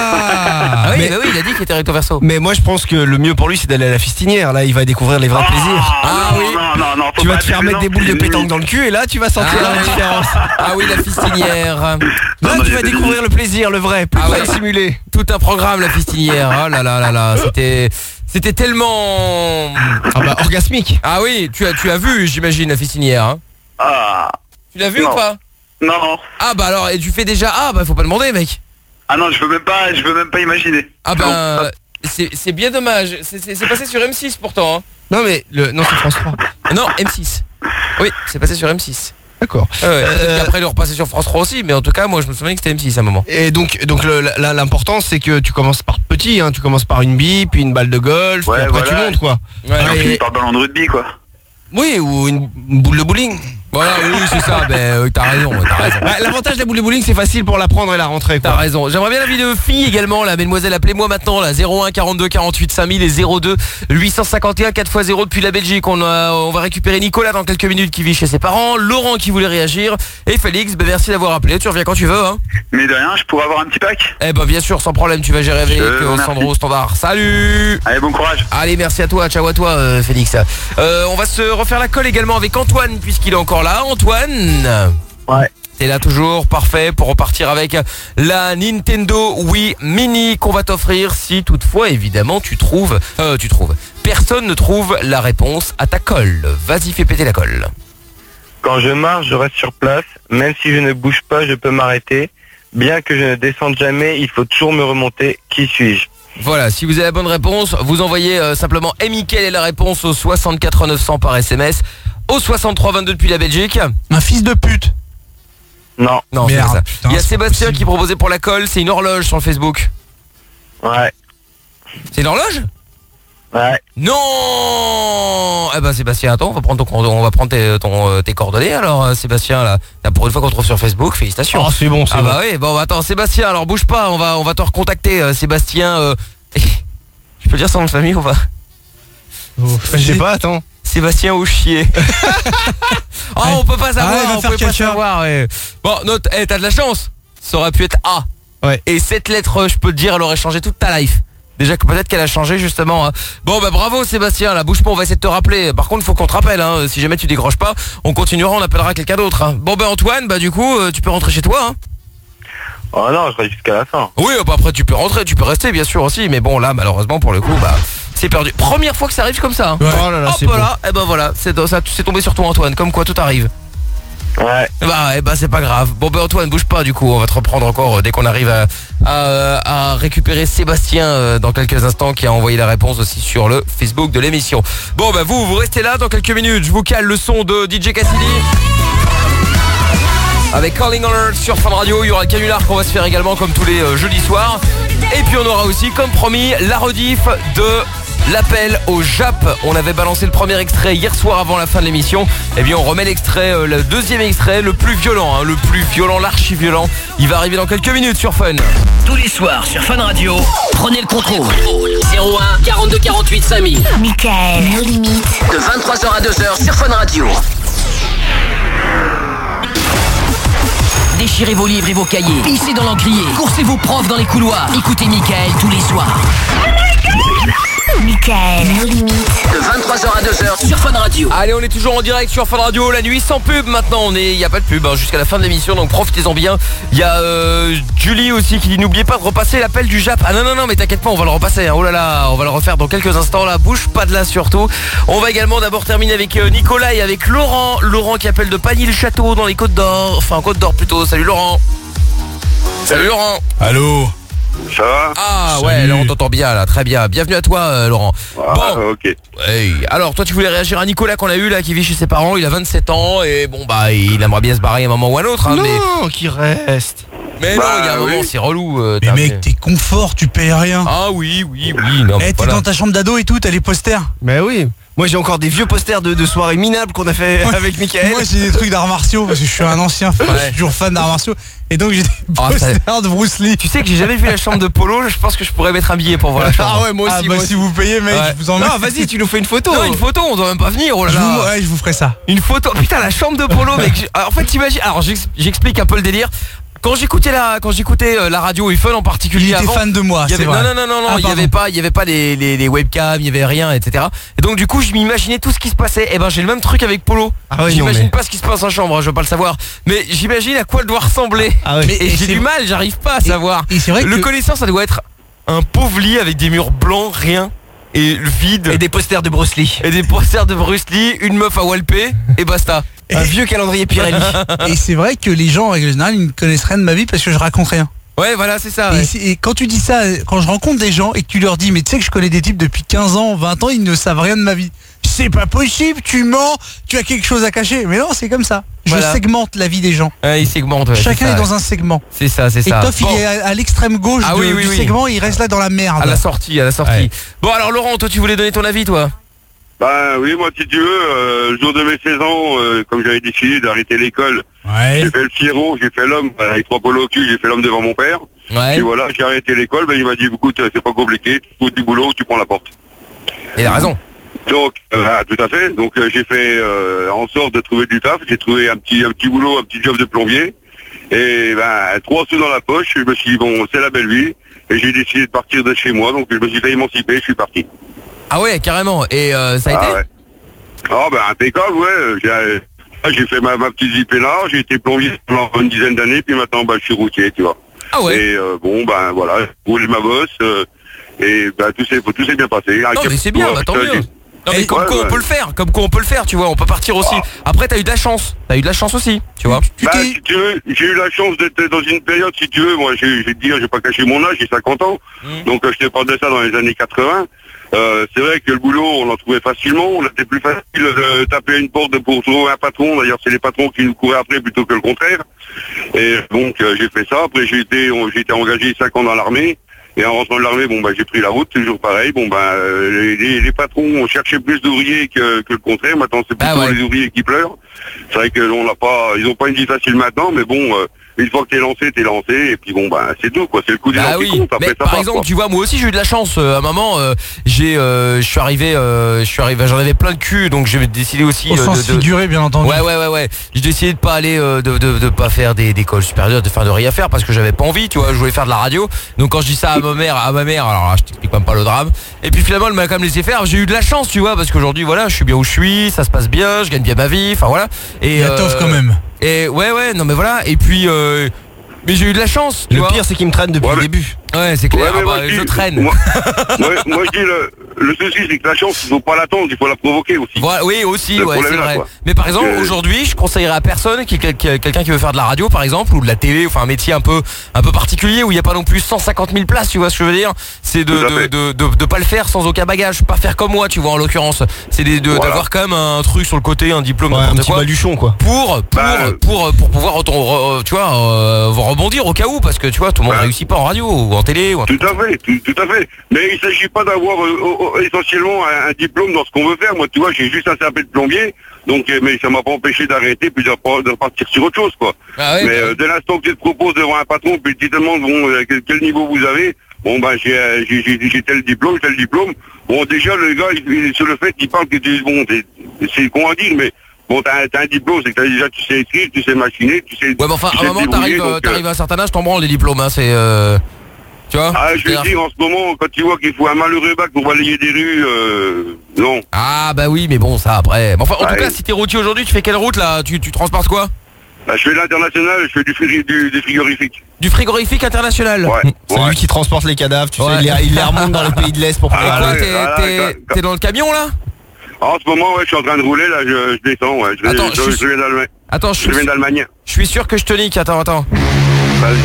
Ah, Ah oui, mais- bah oui, il a dit qu'il était recto verso. Mais moi je pense que le mieux pour lui c'est d'aller à la fistinière. Là il va découvrir les vrais plaisirs. Ah non, oui. non, non, non, faut Tu vas pas te faire abuser, mettre des non, boules de c'est pétanque limite. dans le cul et là tu vas sentir Ah la oui. différence. Ah oui, la fistinière. Là non, tu il y a vas des découvrir le plaisir, le vrai, plus Ah pas ouais. le simulé. Tout un programme, la fistinière. Oh là là là là, c'était, c'était tellement. Ah bah orgasmique. Ah oui, tu as, tu as vu, j'imagine, la fistinière. Hein. Ah, Tu l'as vu Non. ou pas? non, non. Ah bah alors, et tu fais déjà. Ah bah faut pas demander, mec. Ah non, je veux même pas, je veux même pas imaginer. Ah Non. bah, c'est, c'est bien dommage. C'est, c'est, c'est passé sur M six pourtant. Hein. Non mais le non c'est France trois. Non, M six. Oui, c'est passé sur M six. D'accord. Ah ouais, peut-être Euh, qu'après, ils l'ont repassé sur France trois aussi, mais en tout cas, moi, je me souviens que c'était M six à un moment. Et donc donc le- là l'important c'est que tu commences par petit, hein. Tu commences par une bille, puis une balle de golf, Ouais, puis après voilà. tu montes quoi. Ouais, Et on et- finit par le ballon de rugby, quoi. Oui, ou une boule de bowling. Voilà, oui, oui, c'est ça. Ben, euh, t'as raison, t'as raison. Bah, l'avantage de la boule de bowling c'est facile pour la prendre et la rentrer T'as quoi. raison. J'aimerais bien la vie de fille également, là, mesdemoiselles, appelez-moi maintenant, là, zéro un quarante-deux quarante-huit cinq mille et zéro deux huit cent cinquante et un quatre fois zéro depuis la Belgique. On, a, on va récupérer Nicolas dans quelques minutes qui vit chez ses parents, Laurent qui voulait réagir, et Félix, ben merci d'avoir appelé, tu reviens quand tu veux, hein. Mais de rien, je pourrais avoir un petit pack. Eh ben, bien sûr, sans problème, tu vas gérer avec Je vous euh, remercie. Sandro Standard. Salut! Allez, bon courage. Allez, merci à toi, ciao à toi, euh, Félix. Euh, on va se refaire la colle également avec Antoine, puisqu'il est encore là. Antoine! Ouais. T'es là toujours, parfait, pour repartir avec la Nintendo Wii Mini qu'on va t'offrir si toutefois, évidemment, tu trouves... Euh, tu trouves. Personne ne trouve la réponse à ta colle. Vas-y, fais péter la colle. Quand je marche, je reste sur place. Même si je ne bouge pas, je peux m'arrêter. Bien que je ne descende jamais, il faut toujours me remonter. Qui suis-je? Voilà, si vous avez la bonne réponse, vous envoyez euh, simplement « Emi, quelle est la réponse ?» au soixante-quatre neuf cents par S M S, au soixante-trois vingt-deux depuis la Belgique. un fils de pute. Non. Non, c'est Merde, pas ça. putain, Il y a c'est pas Sébastien possible. qui proposait pour la colle, c'est une horloge sur le Facebook. Ouais. C'est une horloge? Ouais. Non. Eh ben Sébastien, attends, on va prendre ton, on va prendre tes, ton, euh, tes coordonnées alors euh, Sébastien là. Là, pour une fois qu'on te trouve sur Facebook, félicitations. Oh c'est bon, c'est Ah bon. bah oui, bon attends Sébastien, alors bouge pas, on va on va te recontacter euh, Sébastien. euh, Je peux dire son nom de famille ou pas? Je sais pas, attends. Sébastien Ouchier. Oh, Ouais. on peut pas savoir, Ah, il va on faire peut pas caca. savoir. Ouais. Bon, note, eh, t'as de la chance. Ça aurait pu être A. Ouais. Et cette lettre, je peux te dire, elle aurait changé toute ta life. Déjà que peut-être qu'elle a changé justement. Hein. Bon bah bravo Sébastien, là bouge pas, on va essayer de te rappeler. Par contre, il faut qu'on te rappelle. Hein. Si jamais tu décroches pas, on continuera, on appellera quelqu'un d'autre. Hein. Bon bah Antoine, bah du coup, euh, tu peux rentrer chez toi. Hein. Oh non, je reste jusqu'à la fin. Oui, bah, après tu peux rentrer, tu peux rester bien sûr aussi. Mais bon là, malheureusement pour le coup, bah c'est perdu. Première fois que ça arrive comme ça. Hein. Ouais. Oh là là, Hop c'est beau. là, et ben voilà, c'est ça, c'est tombé sur toi Antoine. Comme quoi tout arrive. Ouais. Bah ouais, bah c'est pas grave. Bon bah Antoine, bouge pas du coup, on va te reprendre encore euh, dès qu'on arrive à, à, à récupérer Sébastien euh, dans quelques instants qui a envoyé la réponse aussi sur le Facebook de l'émission. Bon bah vous, vous restez là dans quelques minutes, je vous cale le son de D J Cassidy. Avec Calling Alert sur Fun Radio, il y aura le canular qu'on va se faire également comme tous les euh, jeudis soirs. Et puis on aura aussi, comme promis, la rediff de l'appel au Jap. On avait balancé le premier extrait hier soir avant la fin de l'émission. Et bien on remet l'extrait, euh, le deuxième extrait, le plus violent, hein, le plus violent, l'archi-violent. Il va arriver dans quelques minutes sur Fun. Tous les soirs sur Fun Radio, prenez le contrôle. zéro un quarante-deux quarante-huit cinq mille. Mickaël, nos limites. De vingt-trois heures à deux heures sur Fun Radio. Déchirez vos livres et vos cahiers, pissez dans l'encrier, coursez vos profs dans les couloirs. Écoutez Mickaël tous les soirs. Mickaël, nos limites. De vingt-trois heures à deux heures sur Fun Radio. Allez, on est toujours en direct sur Fun Radio, la nuit sans pub maintenant. On est, il y a pas de pub hein, jusqu'à la fin de l'émission, donc profitez-en bien. Il y a euh, Julie aussi qui dit n'oubliez pas de repasser l'appel du Jap. Ah non non non, mais t'inquiète pas, on va le repasser. Hein. Oh là là, on va le refaire dans quelques instants. Là, bouge pas de là surtout. On va également d'abord terminer avec euh, Nicolas et avec Laurent. Laurent qui appelle de Pagny-le-Château dans les Côtes d'Or, enfin Côte d'Or plutôt. Salut Laurent. Salut Laurent. Allô. Ça va? Ah Salut. ouais, là on t'entend bien là, très bien. Bienvenue à toi euh, Laurent. Ah, Bon, ok. hey. Alors toi tu voulais réagir à Nicolas qu'on a eu là qui vit chez ses parents, il a vingt-sept ans et bon bah il aimerait bien se barrer à un moment ou à un autre hein, Non, mais... qui reste. Mais Bah, non, il y a un oui. moment c'est relou. euh, Mais t'as- mec, t'es confort, tu payes rien. Ah oui, oui, oui, non, Eh, t'es voilà. dans ta chambre d'ado et tout, t'as les posters. Mais oui. Moi j'ai encore des vieux posters de, de soirées minables qu'on a fait Ouais. avec Mickaël. Moi j'ai des trucs d'arts martiaux parce que je suis un ancien fan, Ouais. je suis toujours fan d'arts martiaux. Et donc j'ai des Ah, ça- posters de Bruce Lee. Tu sais que j'ai jamais vu la chambre de Polo, je pense que je pourrais mettre un billet pour voir la chambre. Ah ouais, moi aussi. Ah bah moi si aussi. vous payez mec, Ouais. je vous emmène. Non, vas-y, tu nous fais une photo. Non, une photo, on doit même pas venir, oh là Je là. vous, ouais, je vous ferai ça. Une photo, putain la chambre de Polo mec. J'ai- En fait t'imagines, alors j'ex- j'explique un peu le délire. Quand j'écoutais la, quand j'écoutais euh, la radio et Fun en particulier Il était avant, fan de moi, il y c'est avait, vrai. non non non non, non Ah, il y pardon. avait pas, il y avait pas les, les, les webcams, il y avait rien, et cetera. Et donc du coup je m'imaginais tout ce qui se passait. Et ben j'ai le même truc avec Polo. Ah ouais, non, j'imagine mais- pas ce qui se passe en chambre, je veux pas le savoir. Mais j'imagine à quoi elle doit ressembler. Ah ouais. Mais- Et et j'ai c'est- du mal, j'arrive pas à Et- savoir. Et c'est vrai Le que connaissant ça doit être un pauvre lit avec des murs blancs, rien et le vide. Et des posters de Bruce Lee. Et des posters de Bruce Lee, une meuf à Walpé et basta. Un vieux calendrier Pirelli. et c'est vrai que les gens en règle générale ils ne connaissent rien de ma vie parce que je raconte rien. Ouais voilà c'est ça. Et, Ouais. c'est- et quand tu dis ça, quand je rencontre des gens et que tu leur dis mais tu sais que je connais des types depuis quinze ans, vingt ans, ils ne savent rien de ma vie. C'est pas possible, tu mens, tu as quelque chose à cacher. Mais non, c'est comme ça. Je Voilà. segmente la vie des gens. Ouais, il segmente. Ouais, Chacun c'est est ça, dans ouais. un segment. C'est ça, c'est Et ça. Toff, Bon, il est à, à l'extrême gauche Ah de- oui, oui, du oui. segment, il reste là dans la merde. à la sortie, à la sortie. Ouais. Bon alors Laurent, toi tu voulais donner ton avis toi? Bah oui, moi si tu veux, euh, le jour de mes seize ans, euh, comme j'avais décidé d'arrêter l'école, Ouais. j'ai fait le Pierrot, j'ai fait l'homme, bah, avec trois polos au cul, j'ai fait l'homme devant mon père. Ouais. Et voilà, j'ai arrêté l'école, ben il m'a dit écoute, c'est pas compliqué, tu trouves du boulot, tu prends la porte. Il a raison. Donc, euh, ah, tout à fait. Donc euh, j'ai fait euh, en sorte de trouver du taf. J'ai trouvé un petit un petit boulot, un petit job de plombier. Et ben trois sous dans la poche. Je me suis dit bon, c'est la belle vie. Et j'ai décidé de partir de chez moi. Donc je me suis fait émanciper. Je suis parti. Ah ouais, carrément. Et euh, ça a Ah été ouais. Ah ben impeccable, ouais. J'ai j'ai fait ma, ma petite vie peinard. J'ai été plombier pendant une dizaine d'années. Puis maintenant, ben, je suis routier, tu vois. Ah ouais. Et euh, bon, ben voilà, j'ai roulé ma bosse. euh, et ben tout s'est tout s'est bien passé. Non mais c'est bien, bah, tant mieux. Non mais Et- comme ouais, quoi on ouais. peut le faire, comme quoi on peut le faire, tu vois, on peut partir aussi. Après t'as eu de la chance, t'as eu de la chance aussi, tu vois. Tu Bah, t'es- si tu veux, j'ai eu la chance d'être dans une période, si tu veux, moi j'ai j'ai dit, j'ai pas caché mon âge, j'ai cinquante ans, Mm. donc euh, je te parle de ça dans les années quatre-vingts. Euh, c'est vrai que le boulot, on en trouvait facilement, on était plus facile de taper à une porte pour trouver un patron, d'ailleurs c'est les patrons qui nous couraient après plutôt que le contraire. Et donc euh, j'ai fait ça, après j'ai été, on- j'ai été engagé cinq ans dans l'armée. Et en rentrant de l'armée, bon bah j'ai pris la route, toujours pareil. Bon bah euh, les, les, les patrons ont cherché plus d'ouvriers que, que le contraire. Maintenant c'est plutôt Ah ouais. les ouvriers qui pleurent. C'est vrai que on n'a pas, ils ont pas une vie facile maintenant, mais bon, euh, une fois que t'es lancé, t'es lancé. Et puis bon bah c'est tout quoi, c'est le coup des Bah gens qui oui, compte. Après mais ça par passe, exemple, quoi. tu vois, moi aussi j'ai eu de la chance. Euh, à un moment, euh, j'ai, euh, je suis arrivé, euh, je suis arrivé, j'en avais plein de cul, donc j'ai décidé aussi Au euh, sens de, de- figuré, bien entendu. Ouais ouais ouais ouais. J'ai décidé de pas aller, euh, de, de de pas faire des d'école supérieure, de faire de rien faire parce que j'avais pas envie, tu vois. Je voulais faire de la radio. Donc quand je dis ça à ma mère, à ma mère, alors là, je t'explique même pas le drame. Et puis finalement, elle m'a quand même laissé faire. J'ai eu de la chance, tu vois, parce qu'aujourd'hui, voilà, je suis bien où je suis, ça se passe bien, je gagne bien ma vie, enfin voilà. Et Il y a Toff quand même. Et ouais ouais, non mais voilà. Et puis. Euh, Mais j'ai eu de la chance, tu Le vois. pire, c'est qu'il me traîne depuis Ouais, le mais- début. Ouais, c'est clair. Ouais, mais Ah moi, bah, je je dis- traîne. Moi, moi, moi, je dis le, le souci, c'est que la chance, il faut pas l'attendre, il faut la provoquer aussi. Voilà, oui, aussi, Le ouais, problème c'est là, vrai. quoi. Mais par exemple, Donc, euh, aujourd'hui, je conseillerais à personne, qui, qui- quelqu'un qui veut faire de la radio, par exemple, ou de la télé, enfin un métier un peu, un peu particulier, où il n'y a pas non plus cent cinquante mille places, tu vois ce que je veux dire. C'est de, Tout à de, fait. de, de, de pas le faire sans aucun bagage, pas faire comme moi, tu vois, en l'occurrence. C'est des- de- Voilà. d'avoir quand même un truc sur le côté, un diplôme, Ouais, un n'importe petit quoi. baluchon, quoi. Pour, pour, Bah, pour, pour, pouvoir, retourner, re- tu vois, euh, rebondir au cas où, parce que tu vois, tout le monde Bah. réussit pas en radio ou en télé ou un Tout truc. à fait, tout, tout à fait. Mais il s'agit pas d'avoir euh, euh, essentiellement un, un diplôme dans ce qu'on veut faire. Moi, tu vois, j'ai juste un C A P de plombier, donc euh, mais ça m'a pas empêché d'arrêter puis de, repar- de repartir sur autre chose, quoi. Ah ouais, mais bah euh, dès l'instant que tu te proposes devant un patron puis tu te demandes bon euh, quel, quel niveau vous avez, bon ben j'ai euh, j'ai j'ai- j'ai tel diplôme, tel diplôme. Bon déjà le gars, il, il- sur le fait qu'il parle que tu bon, c'est c'est con à dire, mais bon t'as t'as un diplôme, c'est que t'as déjà tu sais écrire, tu sais machiner, tu sais. Ouais, mais enfin, tu à sais un moment, te débrouiller, t'arrives, euh, donc, euh, t'arrives à un certain âge, t'en branles les diplômes, hein, c'est, euh, tu vois. Ah, je veux dire, en ce moment, quand tu vois qu'il faut un malheureux bac pour balayer des rues, euh, non. Ah bah oui, mais bon, ça après. Mais enfin, en Ouais. tout cas, si t'es routier aujourd'hui, tu fais quelle route là? Tu, tu transportes quoi? Bah, je fais l'international, je fais du, frigori- du, des frigorifiques. Du frigorifique international. Ouais. C'est ouais. lui qui transporte les cadavres, tu Ouais. sais, il les, il les remonte dans les pays de l'Est pour Et pouvoir Ah, quoi, aller. ouais, t'es, voilà, t'es- quand- t'es dans le camion là? En ce moment, ouais, je suis en train de rouler, là, je, je descends, ouais. Je, Attends, je, je je, suis- viens d'Allemagne. Attends, je Je viens suis, d'Allemagne. je suis sûr que je te nique. Attends, attends. Vas-y.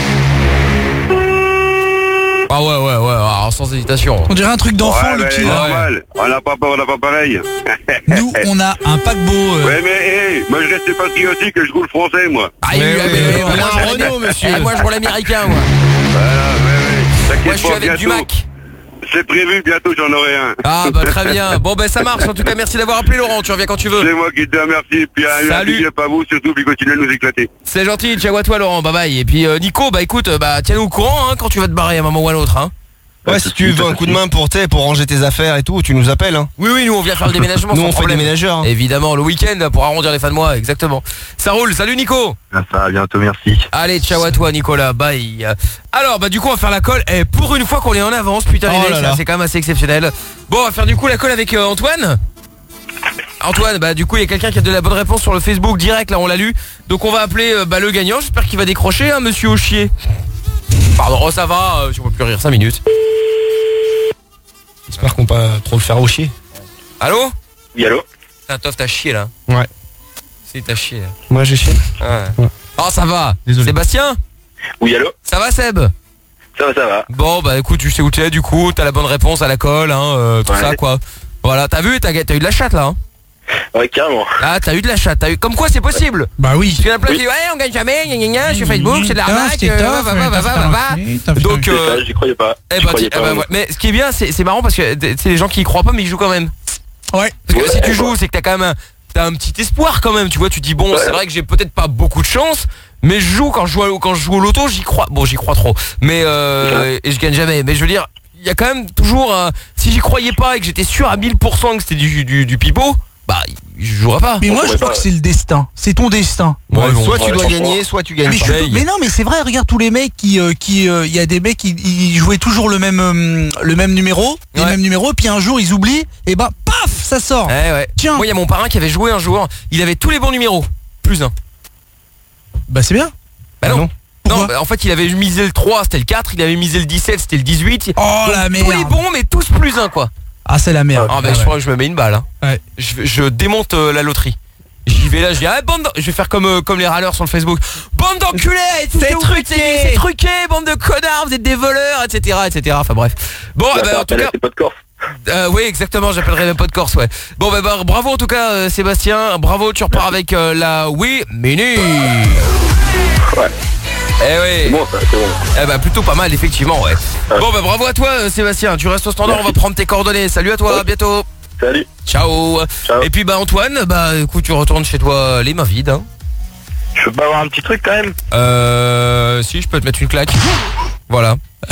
Ah ouais, ouais, ouais, alors, sans hésitation. On dirait un truc d'enfant, Ouais, le mais petit. ouais. normal. On n'a pas peur, on n'a pas pareil. Nous, on a un paquebot. euh, Ouais, mais, hé, moi, je reste patriotique et je roule français, moi. Ah, Ouais, oui, ouais, ah, mais, ouais, mais, on moi, a un je roule- Renault, monsieur. Eh, moi, je roule américain, moi. Voilà, ouais, ouais. T'inquiète Moi, je suis pas, avec du bientôt. Mac. C'est prévu, bientôt, j'en aurai un. Ah bah très bien. Bon ben ça marche. En tout cas, merci d'avoir appelé Laurent. Tu reviens quand tu veux. C'est moi qui te remercie, puis un Salut. big up à vous, surtout, puis continuez de nous éclater. C'est gentil. Ciao à toi Laurent. Bye bye. Et puis euh, Nico, bah écoute, euh, bah tiens-nous au courant hein, quand tu vas te barrer à un moment ou à l'autre. Hein. Ouais, si tu veux un coup de main pour t'aider, pour ranger tes affaires et tout, tu nous appelles. Hein. Oui oui, nous on vient faire le déménagement. Nous sans on fait problème. des ménageurs. Hein. Évidemment, le week-end pour arrondir les fins de mois, exactement. Ça roule. Salut Nico. Ah, ça va, bientôt, merci. Allez, ciao à toi Nicolas. Bye. Alors bah du coup on va faire la colle. Et pour une fois qu'on est en avance, putain les Oh mecs, là ça, là. c'est quand même assez exceptionnel. Bon, on va faire du coup la colle avec euh, Antoine. Antoine, bah du coup il y a quelqu'un qui a donné la bonne réponse sur le Facebook direct, là on l'a lu. Donc on va appeler euh, bah, le gagnant. J'espère qu'il va décrocher, hein, monsieur Auchier. Pardon, oh, ça va, euh, si on peut plus rire, cinq minutes. J'espère qu'on va pas trop le faire au chier. Allô? Oui, allô? Putain, Toff, t'as chié là. Ouais. Si, t'as chié là. Moi j'ai chié. Ouais. Ouais. Oh, ça va. Désolé. Sébastien? Oui, allô? Ça va, Seb? Ça va, ça va. Bon, bah écoute, tu sais où t'es, du coup, t'as la bonne réponse à la colle, hein, euh, tout Ouais. ça, quoi. Voilà, t'as vu, t'as t'as eu de la chatte là, hein. Ouais, carrément. Ah, t'as eu de la chatte, t'as eu. Comme quoi, c'est possible. Bah oui. Parce qu'il y en a plein qui Oui. disent, ouais, on gagne jamais, gna gna gna, sur Facebook, c'est de l'arnaque, C'était euh, tough, va, va, va, va, va, va. Donc, C'est euh, ça, j'y croyais pas. eh J'y bah, croyais tu- pas, ah bah, moi. ouais. Mais ce qui est bien, c'est c'est marrant parce que c'est les gens qui y croient pas, mais ils jouent quand même. Ouais. Parce que Ouais, si tu ouais. joues, c'est que t'as quand même un, t'as un petit espoir quand même. Tu vois, tu dis bon, Ouais. c'est vrai que j'ai peut-être pas beaucoup de chance, mais je joue quand je joue à- quand je joue au loto, j'y crois. Bon, j'y crois trop, mais euh, et je gagne jamais. Mais je veux dire, il y a quand même toujours. un- si j'y croyais pas et que j'étais sûr à mille pour cent que c'était du, du du pipeau, bah je jouerais pas. Mais moi, je pourrait crois pas. que c'est le destin. C'est ton destin. Ouais, bon. Soit tu Ouais, dois franchement. gagner, soit tu gagnes Mais, je pas. suis- mais non, mais c'est vrai. Regarde tous les mecs qui, euh, qui, euh, il y a des mecs qui ils jouaient toujours le même, euh, le même numéro, les Ouais. mêmes numéros. Puis un jour, ils oublient. Et bah, paf, ça sort. Ouais, ouais. Tiens. Moi, il y a mon parrain qui avait joué un jour. Il avait tous les bons numéros, plus un. Bah c'est bien. Bah non. non. Pourquoi Non, bah, en fait, il avait misé le trois, c'était le quatre. Il avait misé le dix-sept, c'était le dix-huit. Oh Donc, la tous les merde. bons, mais tous plus un, quoi. Ah c'est la merde. Ah bah Ah je ouais. crois que je me mets une balle hein. Ouais. je, je démonte euh, la loterie. J'y vais là, je dis ah bande de- je vais faire comme euh, comme les râleurs sur le Facebook. Bande d'enculés, C'est tout truqué. c'est- c'est truqué, bande de connards, vous êtes des voleurs, et cetera, et cetera. Enfin bref. Bon, Bah, eh ben, ça en tout rappelle cas, tes potes corse. euh, oui exactement, j'appellerai mes potes corse, ouais. Bon bah, bah, bravo en tout cas euh, Sébastien, bravo, tu repars avec euh, la Wii Mini. Ouais. Eh C'est oui. bon, ça, c'est bon. Eh bah plutôt pas mal effectivement, ouais. Ouais. Bon bah bravo à toi euh, Sébastien, tu restes au standard, on va prendre tes coordonnées. Salut à toi, à Ok. bientôt. Salut. Ciao. Ciao. Et puis bah Antoine, bah écoute, tu retournes chez toi les mains vides hein. Je peux pas avoir un petit truc quand même? Euh si je peux te mettre une claque. Voilà.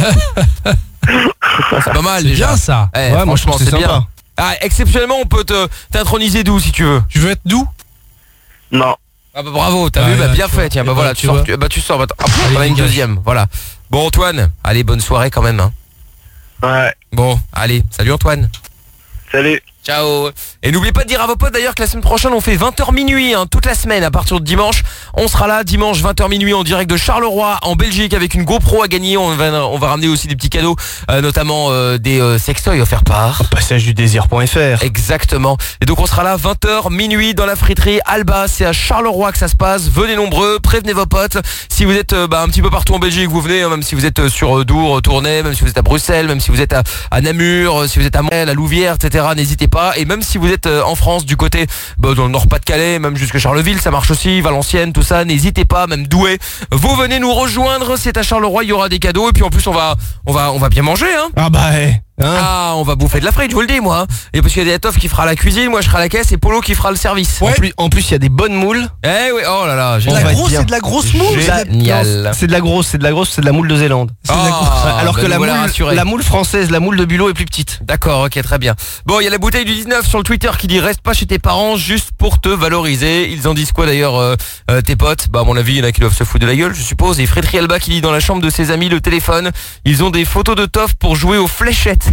C'est pas mal C'est déjà. bien ça. Eh, Ouais, moi, je franchement trouve que c'est c'est bien. sympa. Ah, exceptionnellement on peut te t'introniser d'où si tu veux. Tu veux être doux? Non. Ah bah bravo, t'as Ah, vu, bah là, bien tu fait, vois. tiens, Eh bah ben, voilà, tu tu sors, vois. tu, bah tu sors, bah, hop, Allez, on a une dégage. deuxième, voilà. Bon Antoine, allez bonne soirée quand même hein. Ouais. Bon, allez, salut Antoine. Salut. Ciao. Et n'oubliez pas de dire à vos potes d'ailleurs que la semaine prochaine on fait vingt heures minuit, hein, toute la semaine à partir de dimanche. On sera là dimanche vingt heures minuit en direct de Charleroi en Belgique avec une GoPro à gagner. On va, on va ramener aussi des petits cadeaux, euh, notamment euh, des euh, sextoys offerts par passage du désir point F R. Exactement. Et donc on sera là vingt heures minuit dans la friterie Alba. C'est à Charleroi que ça se passe. Venez nombreux, prévenez vos potes. Si vous êtes euh, bah, un petit peu partout en Belgique, vous venez, hein, même si vous êtes sur euh, Dour, Tournai, même si vous êtes à Bruxelles, même si vous êtes à, à Namur, euh, si vous êtes à Montréal, à Louvière, et cetera. N'hésitez pas. Et même si vous êtes euh, en France du côté bah, dans le Nord-Pas-de-Calais, même jusque Charleville, ça marche aussi, Valenciennes, tout ça, n'hésitez pas, même Douai. Vous venez nous rejoindre, c'est à Charleroi, il y aura des cadeaux et puis en plus on va on va on va bien manger hein. Ah bah hey. Hein ah, on va bouffer de la frite, je vous le dis moi. Et parce qu'il y a des Atoff qui fera la cuisine, moi je serai à la caisse et Polo qui fera le service. Ouais. En plus, en plus il y a des bonnes moules. Eh oui, oh là là, j'ai la grosse, c'est de la grosse moule. Génial. C'est de la grosse, c'est de la grosse, c'est de la moule de Zélande. Oh, la Alors bah que la voilà moule, la moule française, la moule de Bulot est plus petite. D'accord, ok, très bien. Bon, il y a la bouteille du dix-neuf sur le Twitter qui dit reste pas chez tes parents juste pour te valoriser. Ils en disent quoi d'ailleurs euh, euh, tes potes? Bah à mon avis, il y en a qui doivent se foutre de la gueule, je suppose. Et Frédéric Alba qui dit dans la chambre de ses amis le téléphone, ils ont des photos de Toff pour jouer aux fléchettes.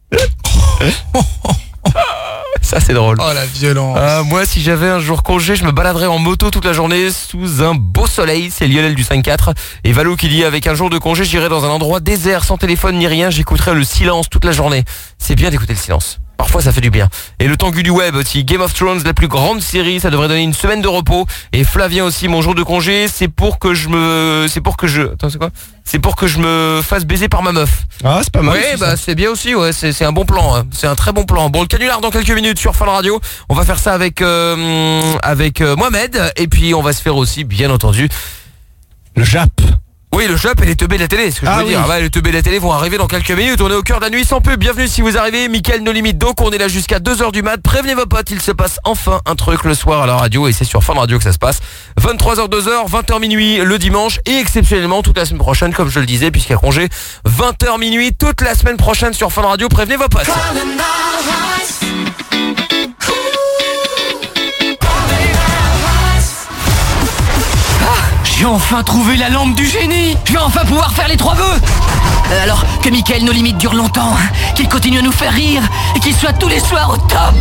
Ça c'est drôle. Oh la violence. euh, Moi si j'avais un jour congé, je me baladerais en moto toute la journée sous un beau soleil. C'est Lionel du cinq quatre. Et Valo qui dit avec un jour de congé, j'irai dans un endroit désert sans téléphone ni rien, j'écouterai le silence toute la journée. C'est bien d'écouter le silence. Parfois ça fait du bien. Et le Tangu du web aussi, Game of Thrones, la plus grande série, ça devrait donner une semaine de repos. Et Flavien aussi, mon jour de congé, c'est pour que je me... C'est pour que je... Attends, c'est quoi? C'est pour que je me fasse baiser par ma meuf. Ah, c'est pas mal. Oui, bah c'est bien aussi, ouais, c'est, c'est un bon plan. Hein. C'est un très bon plan. Bon, le canular dans quelques minutes sur Fun Radio. On va faire ça avec, euh, avec euh, Mohamed. Et puis on va se faire aussi, bien entendu, le Jap. Oui, le shop et les teubés de la télé, c'est ce que je ah veux oui. dire. Ah bah, les teubés de la télé vont arriver dans quelques minutes. On est au cœur de la nuit sans pub. Bienvenue si vous arrivez. Mickaël No Limite. Donc, on est là jusqu'à deux heures du mat. Prévenez vos potes. Il se passe enfin un truc le soir à la radio et c'est sur Fun Radio que ça se passe. vingt-trois heures deux heures, vingt heures minuit le dimanche et exceptionnellement toute la semaine prochaine, comme je le disais, puisqu'il y a congé. vingt heures minuit toute la semaine prochaine sur Fun Radio. Prévenez vos potes. J'ai enfin trouvé la lampe du génie. Je vais enfin pouvoir faire les trois vœux. Euh, alors que Mickaël No Limite dure longtemps, qu'il continue à nous faire rire et qu'il soit tous les soirs au top.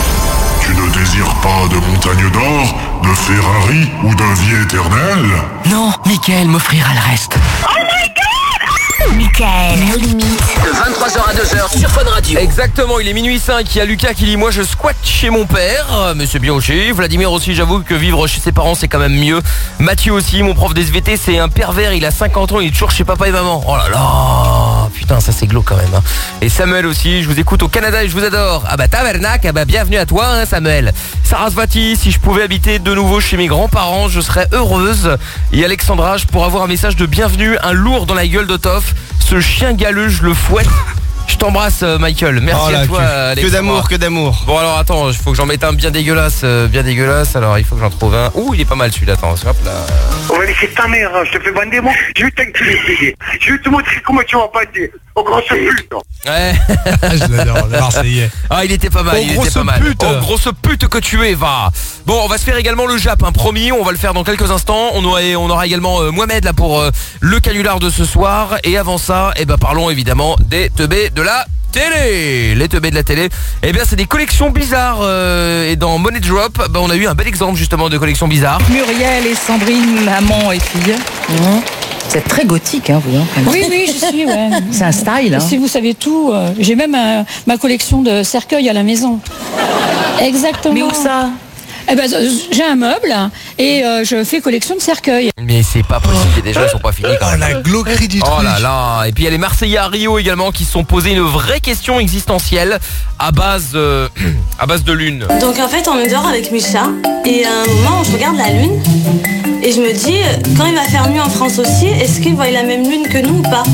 Tu ne désires pas de montagne d'or, de Ferrari ou d'un vie éternelle? Non, Mickaël m'offrira le reste. Oh my god! Mickaël No Limite. De vingt-trois heures à deux heures sur Fun Radio. Exactement, il est minuit cinq. Il y a Lucas qui dit moi je squatte chez mon père. euh, Mais c'est bien aussi. Vladimir aussi, j'avoue que vivre chez ses parents c'est quand même mieux. Mathieu aussi, mon prof d'S V T, c'est un pervers. Il a cinquante ans, il est toujours chez papa et maman. Oh là là, putain, ça c'est glauque quand même hein. Et Samuel aussi, je vous écoute au Canada et je vous adore. Ah bah tabernac, ah bah bienvenue à toi hein, Samuel. Sarasvati, si je pouvais habiter de nouveau chez mes grands-parents, je serais heureuse. Et Alexandra, je pourrais avoir un message de bienvenue, un lourd dans la gueule de Toff. Ce chien galeux, je le fouette. Je t'embrasse Michael, merci oh là, à toi que, Alexandra. que d'amour, que d'amour. Bon alors attends, il faut que j'en mette un bien dégueulasse, euh, bien dégueulasse, alors il faut que j'en trouve un. Ouh il est pas mal celui-là, attends, hop là. On va laisser ta mère, hein. Je te fais bander moi, je vais t'enculer, P D. Je vais te montrer comment tu vas bander. Au grand pute. Ouais. Je l'adore, le Marseillais. Ah il était pas mal, Oh, il grosse était pas mal. pute. Oh grosse pute que tu es, va. Bon on va se faire également le Jap, hein, promis, on va le faire dans quelques instants. On aura, on aura également euh, Mohamed là pour euh, le canular de ce soir. Et avant ça, eh ben parlons évidemment des teubés de la télé. Les teubés de la télé, eh bien c'est des collections bizarres euh, et dans Money Drop, bah, on a eu un bel exemple justement de collection bizarre. Muriel et Sandrine, maman et fille. Mmh. C'est très gothique, hein, vous. Hein, oui, oui, je suis, ouais. C'est un style. Hein. Si vous savez tout, euh, j'ai même un, ma collection de cercueils à la maison. Exactement. Mais où ça? Eh ben, j'ai un meuble et euh, je fais collection de cercueils. Mais c'est pas possible, déjà ils sont pas finis quand même. Oh la glauquerie du truc. Oh là là. Et puis il y a les Marseillais à Rio également qui se sont posés une vraie question existentielle à base, euh, à base de lune. Donc en fait on est dehors avec Micha et à un moment je regarde la lune et je me dis quand il va faire nuit en France aussi, est-ce qu'il voit la même lune que nous ou pas?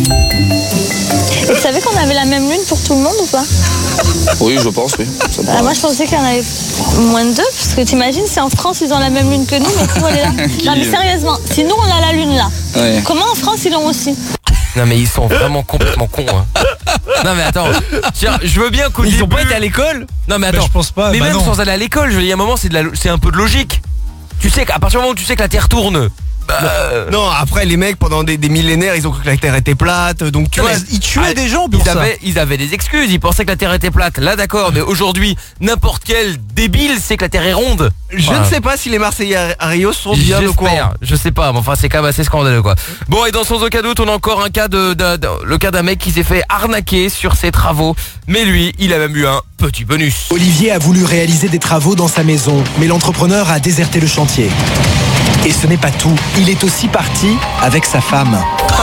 Et vous savez qu'on avait la même lune pour tout le monde ou pas? Oui, je pense, oui. Bah, moi, je pensais qu'il y en avait moins de deux, parce que t'imagines si en France ils ont la même lune que nous, mais tout elle est là. Non mais sérieusement, si nous on a la lune là, ouais. Comment en France ils l'ont aussi? Non mais ils sont vraiment complètement cons hein. Non mais attends, je veux bien qu'au Ils début... ont pas été à l'école. Non mais attends, bah, je pense pas. Mais bah même non. sans aller à l'école, je veux dire, il y a un moment c'est, de la... c'est un peu de logique. Tu sais qu'à partir du moment où tu sais que la Terre tourne, Bah, euh... Non, après les mecs pendant des, des millénaires, ils ont cru que la Terre était plate, donc tu non, vois, ils tuaient ah, des gens pour ils ça. Avaient, ils avaient des excuses, ils pensaient que la Terre était plate. Là d'accord, mais aujourd'hui, n'importe quel débile sait que la Terre est ronde. Je voilà. ne sais pas si les Marseillais à Rio sont bien au courant. Je sais pas, mais enfin c'est quand même assez scandaleux quoi. Bon, et dans sans aucun doute, on a encore un cas de, de, de le cas d'un mec qui s'est fait arnaquer sur ses travaux, mais lui, il a même eu un petit bonus. Olivier a voulu réaliser des travaux dans sa maison, mais l'entrepreneur a déserté le chantier. Et ce n'est pas tout, il est aussi parti avec sa femme.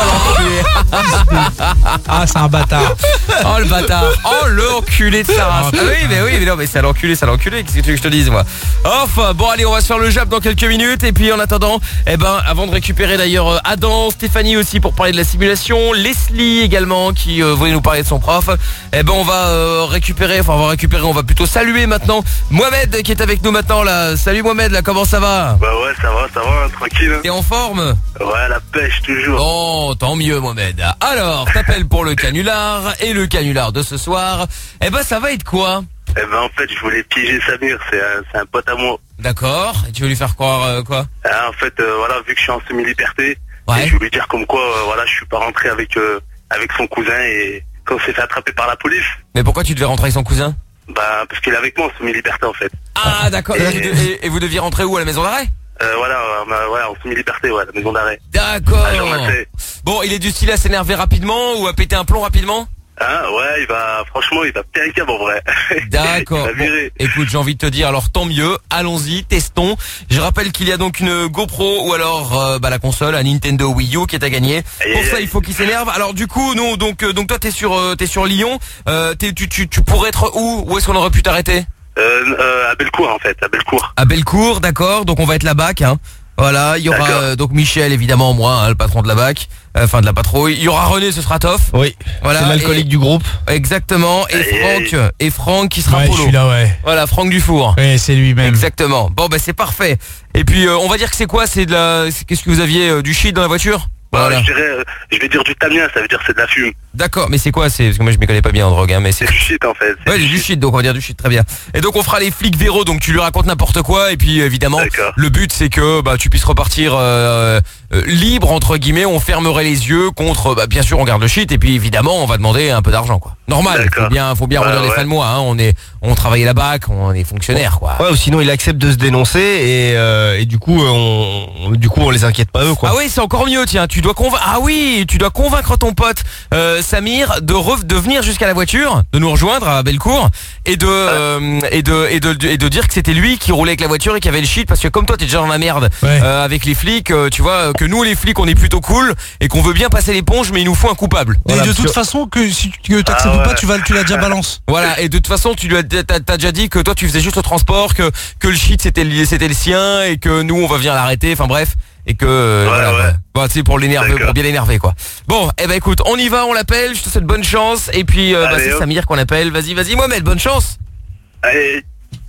Ah, c'est un bâtard. Oh le bâtard. Oh le enculé de sa race. Ah oui, mais oui, mais non, mais c'est l'enculé, c'est l'enculé. Qu'est-ce que tu veux que je te dise, moi? Enfin, bon, allez, on va se faire le jab dans quelques minutes. Et puis en attendant, eh ben, avant de récupérer d'ailleurs Adam, Stéphanie aussi pour parler de la simulation, Leslie également qui euh, voulait nous parler de son prof. Eh ben, on va euh, récupérer, enfin, on va récupérer, on va plutôt saluer maintenant Mohamed qui est avec nous maintenant là. Salut Mohamed, là, comment ça va? Bah ouais, ça va, ça va, tranquille. T'es en forme? Ouais, la pêche toujours. Bon, tant mieux Mohamed. Alors, t'appelles pour le canular et le canular de ce soir. Eh ben, ça va être quoi? Eh ben, en fait, je voulais piéger Samir, c'est un, c'est un pote à moi. D'accord. Et tu veux lui faire croire euh, quoi? Ah, en fait, euh, voilà, vu que je suis en semi-liberté, ouais. je voulais lui dire comme quoi, euh, voilà, je suis pas rentré avec euh, avec son cousin et qu'on s'est fait attraper par la police. Mais pourquoi tu devais rentrer avec son cousin? Bah, parce qu'il est avec moi en semi-liberté en fait. Ah, d'accord. Et, et, et vous deviez rentrer où? À la maison d'arrêt? Euh, voilà, euh, voilà, en semi-liberté, ouais, la maison d'arrêt. D'accord. Ah, bon, il est du style à s'énerver rapidement ou à péter un plomb rapidement? Ah ouais, il va, franchement, il va péter un câble en vrai. D'accord. Bon, écoute, j'ai envie de te dire, alors tant mieux, allons-y, testons. Je rappelle qu'il y a donc une GoPro ou alors euh, bah, la console, un Nintendo Wii U qui est à gagner. Aïe, Pour aïe, ça, aïe. il faut qu'il s'énerve. Alors du coup, nous, donc, euh, donc toi, t'es sur, euh, t'es sur Lyon. Euh, t'es, tu, tu, tu pourrais être où? Où est-ce qu'on aurait pu t'arrêter? Euh, euh, à Bellecour en fait, à Bellecour. À Bellecour, d'accord. Donc on va être là-bas, hein. Voilà, il y aura euh, donc Michel évidemment, moi, hein, le patron de la B A C, enfin euh, de la patrouille. Il y aura René, ce sera Toff. Oui. Voilà, c'est l'alcoolique du groupe. Exactement. Et Franck, et, et Franck qui sera ouais, Polo. Je suis là, ouais. Voilà, Franck Dufour. Ouais, c'est lui-même. Exactement. Bon, bah c'est parfait. Et puis euh, on va dire que c'est quoi? C'est de la. Qu'est-ce que vous aviez euh, du shit dans la voiture? Bah, voilà. je, dirais, euh, je vais dire du tamien, ça veut dire c'est de la fume. D'accord, mais c'est quoi? C'est parce que moi je m'y connais pas bien en drogue, hein, mais c'est du shit en fait. Ouais, du, du shit, donc on va dire du shit, très bien. Et donc on fera les flics véros, donc tu lui racontes n'importe quoi, et puis évidemment le but c'est que bah tu puisses repartir euh, euh, libre entre guillemets. On fermerait les yeux contre, bah bien sûr on garde le shit, et puis évidemment on va demander un peu d'argent quoi. Normal, faut bien, faut bien ouais, redire ouais. des fins de mois. Hein. On est, on travaille à la B A C, on est fonctionnaire quoi. Ouais, ou sinon il accepte de se dénoncer et, euh, et du coup on, on, du coup on les inquiète pas eux quoi. Ah oui, c'est encore mieux. Tiens, tu dois convaincre. Ah oui, tu dois convaincre ton pote euh, Samir de re... de venir jusqu'à la voiture, de nous rejoindre à Bellecour et de euh, et de et de et de dire que c'était lui qui roulait avec la voiture et qui avait le shit, parce que comme toi t'es déjà dans la merde ouais. euh, avec les flics, euh, tu vois que nous les flics on est plutôt cool et qu'on veut bien passer l'éponge, mais il nous faut un coupable. Et Voilà, de toute que... façon que si tu t'acceptes ah ouais. pas, tu vas tu l'as déjà balance. Voilà, et de toute façon tu lui as t'as, t'as déjà dit que toi tu faisais juste le transport, que que le shit c'était le, c'était le sien et que nous on va venir l'arrêter. Enfin bref. Et que euh, ouais, voilà, ouais. Bon, tu sais, pour l'énerver, pour bien l'énerver quoi. Bon, eh ben écoute, on y va, on l'appelle. Je te souhaite bonne chance. Et puis euh, bah, c'est hop. Samir qu'on appelle. Vas-y, vas-y Mohamed, bonne chance. Allez.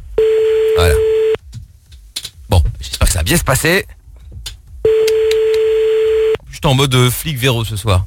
Voilà. Bon, j'espère que ça va bien se passer. Je suis en mode euh, flic véro ce soir.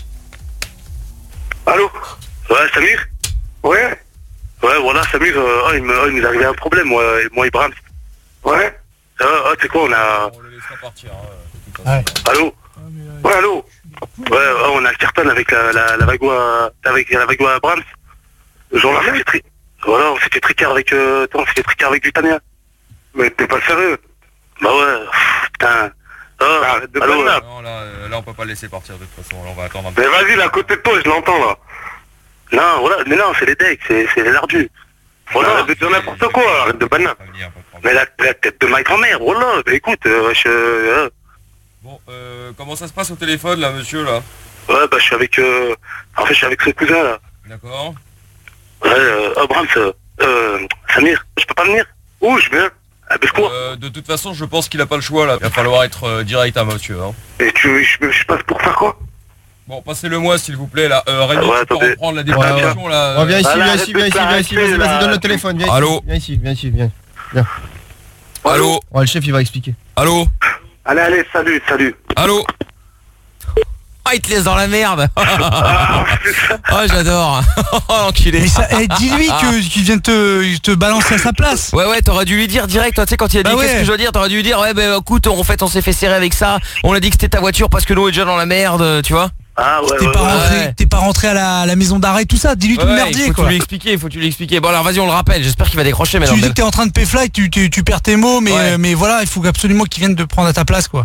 Allô. Ouais, Samir. Ouais. Ouais, voilà, Samir. Euh, oh, il me, oh, il nous est arrivé un problème, moi, moi et Brahms. Ouais. Ah, oh, tu sais quoi, on a... On le laissera partir. Hein, ouais. Allô. Ouais, allô. Ouais, oh, on a le carton avec la, la, la Vagua, avec la Vagua Brahms. Genre, on s'est fait tri... Voilà, on s'est fait tricard avec, euh, on s'est fait tricard avec du Tania. Mais t'es pas sérieux? Bah ouais, putain. Oh, ah, allô, là. Non, là, là, on peut pas le laisser partir de toute façon. Là, on va attendre un peu. Mais vas-y, là, à côté de toi, je l'entends, là. Non, voilà, mais non, c'est les decks, c'est, c'est les lardus. Voilà, arrête de dire n'importe quoi, arrête de banane. Mais la, la tête de ma grand-mère, voilà, bah écoute, euh, je... Euh... Bon, euh, comment ça se passe au téléphone, là, monsieur, là? Ouais, bah je suis avec... Euh... En fait, je suis avec son cousin, là. D'accord. Ouais, euh, oh, Brahms, euh, euh, Samir, je peux pas venir? Où je viens? À Bellecour. Euh, de toute façon, je pense qu'il a pas le choix, là. Il va falloir être euh, direct à monsieur, hein. Et tu, je, je passe pour faire quoi? Bon, passez-le moi s'il vous plaît là. Euh, Rémi, ah ouais, tu peux reprendre la déclaration là. Oh, viens ici, viens ici, viens ici, viens ici, vas-y, vas-y, donne le téléphone, viens ici. Allô. Viens ici, viens ici, viens. Viens. Allô. Ouais, le chef il va expliquer. Allô. Allez, allez, salut, salut. Allô. Oh, il te laisse dans la merde. Oh, j'adore. Oh, l'enculé. Mais ça, eh, dis-lui que qu'il vient te, te balancer à sa place. Ouais, ouais, t'aurais dû lui dire direct, toi, tu sais, quand il a dit bah qu'est-ce ouais. que je dois dire, t'aurais dû lui dire, ouais, bah écoute, en fait, on s'est fait serrer avec ça, on a dit que c'était ta voiture parce que nous, on est déjà dans la merde, tu vois. Ah ouais, T'es ouais, pas, ouais. rentré, Ouais. t'es pas rentré à la, à la maison d'arrêt, tout ça. Dis-lui tout le Ouais, merdier, faut quoi. tu lui expliquer, faut tu lui expliquer. Bon, alors vas-y, on le rappelle, j'espère qu'il va décrocher maintenant. Tu lui dis que t'es en train de péfly, tu, tu, tu perds tes mots, mais, Ouais. euh, mais voilà, il faut absolument qu'il vienne te prendre à ta place, quoi.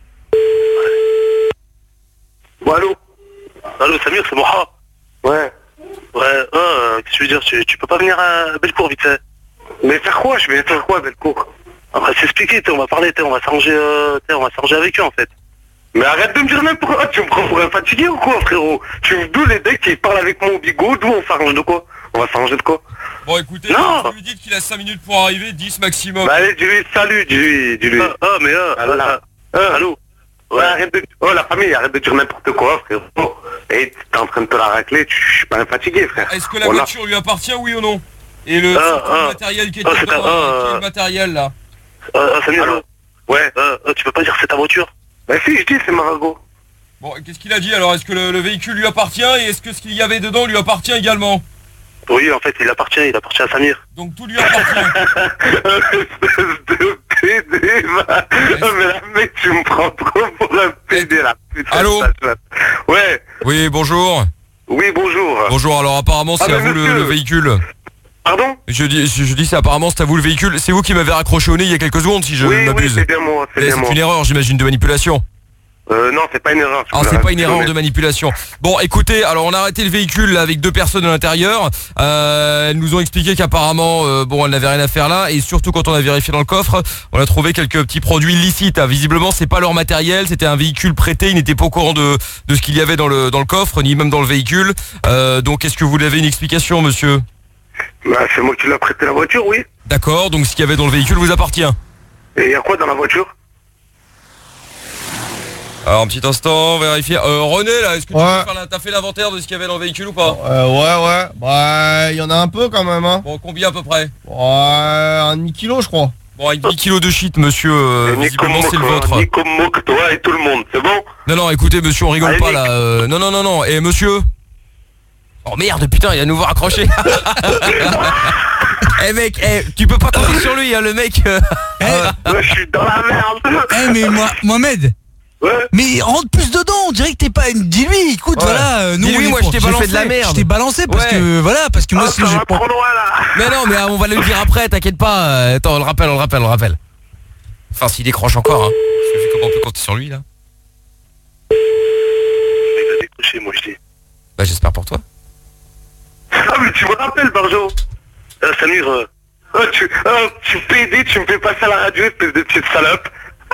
Bon, allô Allô, Samir, c'est Moha. Ouais. Ouais, euh, qu'est-ce que je veux dire, tu, tu peux pas venir à Bellecour, vite fait. Mais faire quoi? Je vais faire quoi à Bellecour? On va s'expliquer, t'sais, on va parler, t'sais, on va s'arranger euh, t'sais, on va s'arranger avec eux, en fait. Mais arrête de me dire n'importe quoi, tu me prends pour un fatigué ou quoi, frérot? Tu me d'où les mecs qui parlent avec moi au bigot, d'où on s'arrange de quoi? On va s'arranger de quoi? Bon, écoutez, non. vous lui dites qu'il a cinq minutes pour arriver, dix maximum. Bah allez, dis-lui salut, dis-lui, dis-lui. Ah, ah, mais euh, ah, là, euh, allô? Ouais, arrête de... Oh, la famille, arrête de dire n'importe quoi, frérot. Et t'es en train de te la racler, tu... je suis pas un fatigué, frère. Est-ce que la Voilà. voiture lui appartient, oui ou non? Et le, Ah, surtout le ah. matériel qui est Ah, dedans, c'est un- euh, ah, qui est le matériel là. Euh, euh, Samir, allô? Ouais, euh, euh, tu peux pas dire que c'est ta voiture? Bah si, je dis c'est Marago. Bon, qu'est-ce qu'il a dit alors? Est-ce que le, le véhicule lui appartient et est-ce que ce qu'il y avait dedans lui appartient également? Oui, en fait, il appartient, il appartient à Samir. Donc tout lui appartient. Espèce de pédé, va. Mais là, mec, tu me prends trop pour un pédé, là. Putain, Allô? ça, ça. Ouais. Oui, bonjour. Oui, bonjour. Bonjour, alors apparemment c'est Ah, à mais vous le, monsieur. le véhicule. Pardon? Je dis, je, je dis c'est apparemment c'est à vous le véhicule. C'est vous qui m'avez raccroché au nez il y a quelques secondes si je Oui, ne oui, m'abuse. c'est bien moi, c'est Mais bien moi. c'est une erreur j'imagine de manipulation. Euh, non, c'est pas une erreur. Ah, c'est pas une erreur de manipulation. Bon, écoutez, alors on a arrêté le véhicule là, avec deux personnes à l'intérieur. Euh, elles nous ont expliqué qu'apparemment, euh, bon, elles n'avaient rien à faire là. Et surtout, quand on a vérifié dans le coffre, on a trouvé quelques petits produits illicites. Ah, visiblement, c'est pas leur matériel. C'était un véhicule prêté. Ils n'étaient pas au courant de, de ce qu'il y avait dans le, dans le coffre, ni même dans le véhicule. Euh, donc, est-ce que vous avez une explication, monsieur? Bah, c'est moi qui l'ai prêté la voiture, oui. D'accord, donc ce qu'il y avait dans le véhicule vous appartient. Et il y a quoi dans la voiture? Alors, un petit instant, vérifier. Euh, René, là, est-ce que tu Ouais. peux faire la- t'as fait l'inventaire de ce qu'il y avait dans le véhicule ou pas? Euh, ouais, ouais. Bah, il y en a un peu quand même, hein. Bon, combien à peu près? Ouais, un demi-kilo, je crois. Bon, avec dix kilos de shit, monsieur, euh, visiblement c'est le vôtre. Ni comme moi que toi et tout le monde, c'est bon? Non, non, écoutez, monsieur, on rigole Allez, pas Nick. là. euh, non, non, non, non. Et monsieur? Oh merde, putain, il a nouveau raccroché. Eh mec, eh, tu peux pas compter sur lui, hein, le mec. euh, Ouais, je suis dans la merde. Eh mais moi, Mohamed. Ouais. Mais rentre plus dedans, on dirait que t'es pas une. Dis-lui, écoute, Ouais. voilà. euh, nous, Dis-lui, on est moi, pour- je t'ai j'ai balancé fait de la de merde. merde. Je t'ai balancé parce Ouais. que voilà, parce que moi Ah, si ça j'ai va pas. trop loin là. Mais non, mais euh, on va le dire après, t'inquiète pas. euh, Attends, on le rappelle, on le rappelle, on le rappelle. Enfin, s'il décroche encore, hein. Parce que vu comment on peut compter sur lui, là. Il va décrocher, moi je dis. Bah, j'espère pour toi. Ah mais tu me rappelles, Barjo. Euh, Samir, euh, oh, tu, oh, tu P D, tu me fais passer à la radio, espèce de petite salope.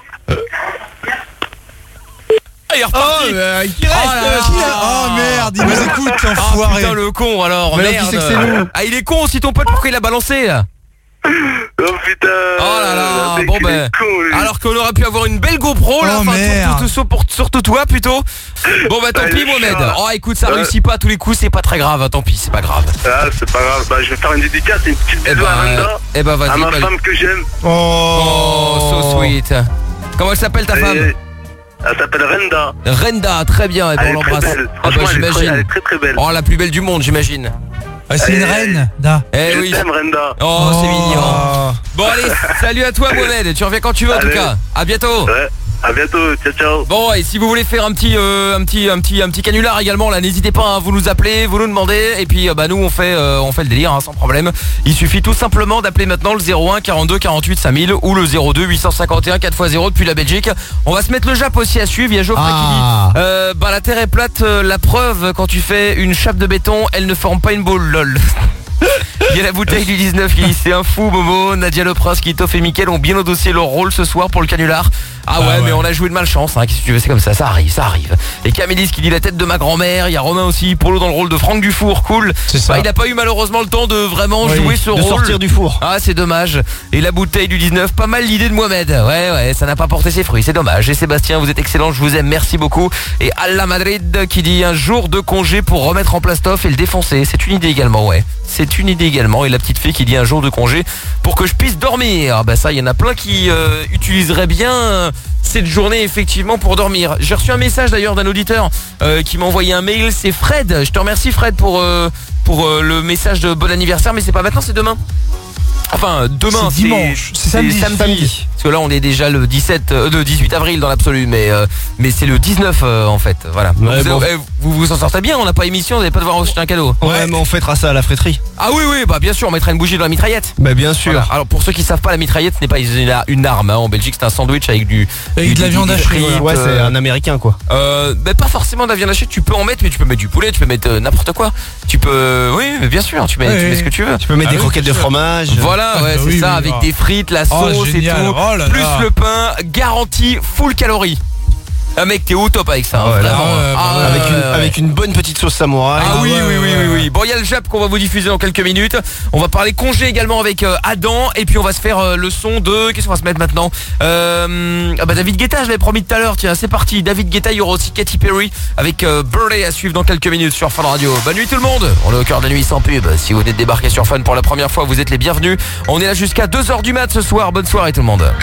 Ah, il est reparti. Oh, mais qui reste Oh là là. qui reste Oh merde, il nous écoute, Ah enfoiré. putain le con alors, Mais non, merde. qui c'est que c'est nous Ah il est con aussi ton pote, pourquoi il a balancé là? Oh putain. Oh là là, mec, bon il est ben, con, lui. alors qu'on aurait pu avoir une belle GoPro là, Oh, enfin, merde. surtout, surtout, surtout toi plutôt. Bon bah tant Ouais, pis le Mohamed. chat. Oh écoute, ça Ouais. réussit pas à tous les coups, c'est pas très grave, hein, tant pis, c'est pas grave. Ah, c'est pas grave, bah je vais faire une dédicace, une petite Eh bisou à bah, Randa, eh bah à vas-y. ma bah, femme que j'aime. Oh, so sweet. Comment elle s'appelle ta femme? Et- Elle s'appelle Renda. Renda, très bien, et ben Elle on est très l'embrasse. belle. Ah Franchement, bah elle est très- elle j'imagine. est très très belle. Oh la plus belle du monde j'imagine. Ah, c'est une Eh, reine, da. Eh je oui. t'aime, Renda. Oh, c'est Oh. mignon. Bon allez, salut à toi Mohamed, tu reviens quand tu veux en tout Allez. cas. À bientôt. Ouais, à bientôt, ciao ciao. Bon et si vous voulez faire un petit euh, un petit un petit un petit canular également là, n'hésitez pas, hein, vous nous appelez, vous nous demandez et puis euh, bah nous on fait euh, on fait le délire hein, sans problème. Il suffit tout simplement d'appeler maintenant le zéro un quarante-deux quarante-huit cinq mille ou le zéro deux huit cent cinquante et un quatre fois zéro depuis la Belgique. On va se mettre le Jap aussi à suivre, il y a Geoffrey Ah. qui dit euh, bah la terre est plate, euh, la preuve quand tu fais une chape de béton, elle ne forme pas une boule lol. Il y a la bouteille du dix-neuf qui dit c'est un fou Momo, Nadia Le Prince, Kitov et Mickaël ont bien endossé leur rôle ce soir pour le canular. Ah ouais, Ah ouais. mais on a joué de malchance, hein, qu'est-ce que tu veux, c'est comme ça, ça arrive, ça arrive. Et Camélis qui dit la tête de ma grand-mère, il y a Romain aussi, Polo dans le rôle de Franck Dufour, cool. C'est ça. Bah, il n'a pas eu malheureusement le temps de vraiment Oui, jouer ce de rôle. sortir du four. Ah c'est dommage. Et la bouteille du dix-neuf, pas mal l'idée de Mohamed. Ouais ouais, ça n'a pas porté ses fruits, c'est dommage. Et Sébastien, vous êtes excellent, je vous aime, merci beaucoup. Et Alla Madrid qui dit un jour de congé pour remettre en place Toff et le défoncer. C'est une idée également, ouais. C'est une idée également. également. Et la petite fée qui dit un jour de congé pour que je puisse dormir. Bah ça, il y en a plein qui euh, utiliseraient bien euh, cette journée effectivement pour dormir. J'ai reçu un message d'ailleurs d'un auditeur euh, qui m'a envoyé un mail. C'est Fred. Je te remercie Fred pour, euh, pour euh, le message de bon anniversaire. Mais c'est pas maintenant, c'est demain. Enfin, demain, c'est dimanche, c'est samedi. samedi. Parce que là, on est déjà le dix-sept, euh, le dix-huit avril dans l'absolu, mais euh, mais c'est le dix-neuf euh, en fait. Voilà. Ouais, vous, bon. euh, vous vous en sortez bien. On n'a pas émission, vous n'allez pas devoir acheter un cadeau. Ouais, ouais, mais on fêtera ça à la fréterie. Ah oui, oui, bah bien sûr, on mettra une bougie dans la mitraillette. Bah bien sûr. Voilà. Alors pour ceux qui savent pas, la mitraillette, ce n'est pas une, une arme. Hein. En Belgique, c'est un sandwich avec du avec du, de la du, viande du hachée. frites, Ouais, c'est euh, un américain quoi. Euh, bah, pas forcément de la viande hachée. Tu peux en mettre, mais tu peux mettre du poulet, tu peux mettre euh, n'importe quoi. Tu peux, oui, mais bien sûr, tu mets, Ouais, tu mets ouais. ce que tu veux. Tu peux mettre Ah des oui, croquettes de bien sûr. fromage. Voilà, ouais, Ah, c'est oui, ça, oui, avec ah. des frites, la Oh, sauce et génial. tout, Oh là plus là. le pain, garantie full calories. Ah mec, t'es au top avec ça, hein, Ah ouais, là, vraiment. ouais, Ah, ouais, avec, ouais, une, ouais. avec une bonne petite sauce samouraï. Ah, Ah oui, ouais, oui, oui, ouais, oui, ouais. oui. Bon, il y a le Jap qu'on va vous diffuser dans quelques minutes. On va parler congé également avec euh, Adam. Et puis on va se faire euh, le son de... Qu'est-ce qu'on va se mettre maintenant euh... Ah bah David Guetta, je l'avais promis tout à l'heure. Tiens, c'est parti. David Guetta, il y aura aussi Katy Perry avec euh, Birthday à suivre dans quelques minutes sur Fun Radio. Bonne nuit tout le monde. On est au cœur de la nuit sans pub. Si vous venez de débarquer sur Fun pour la première fois, vous êtes les bienvenus. On est là jusqu'à deux heures du mat ce soir. Bonne soirée tout le monde.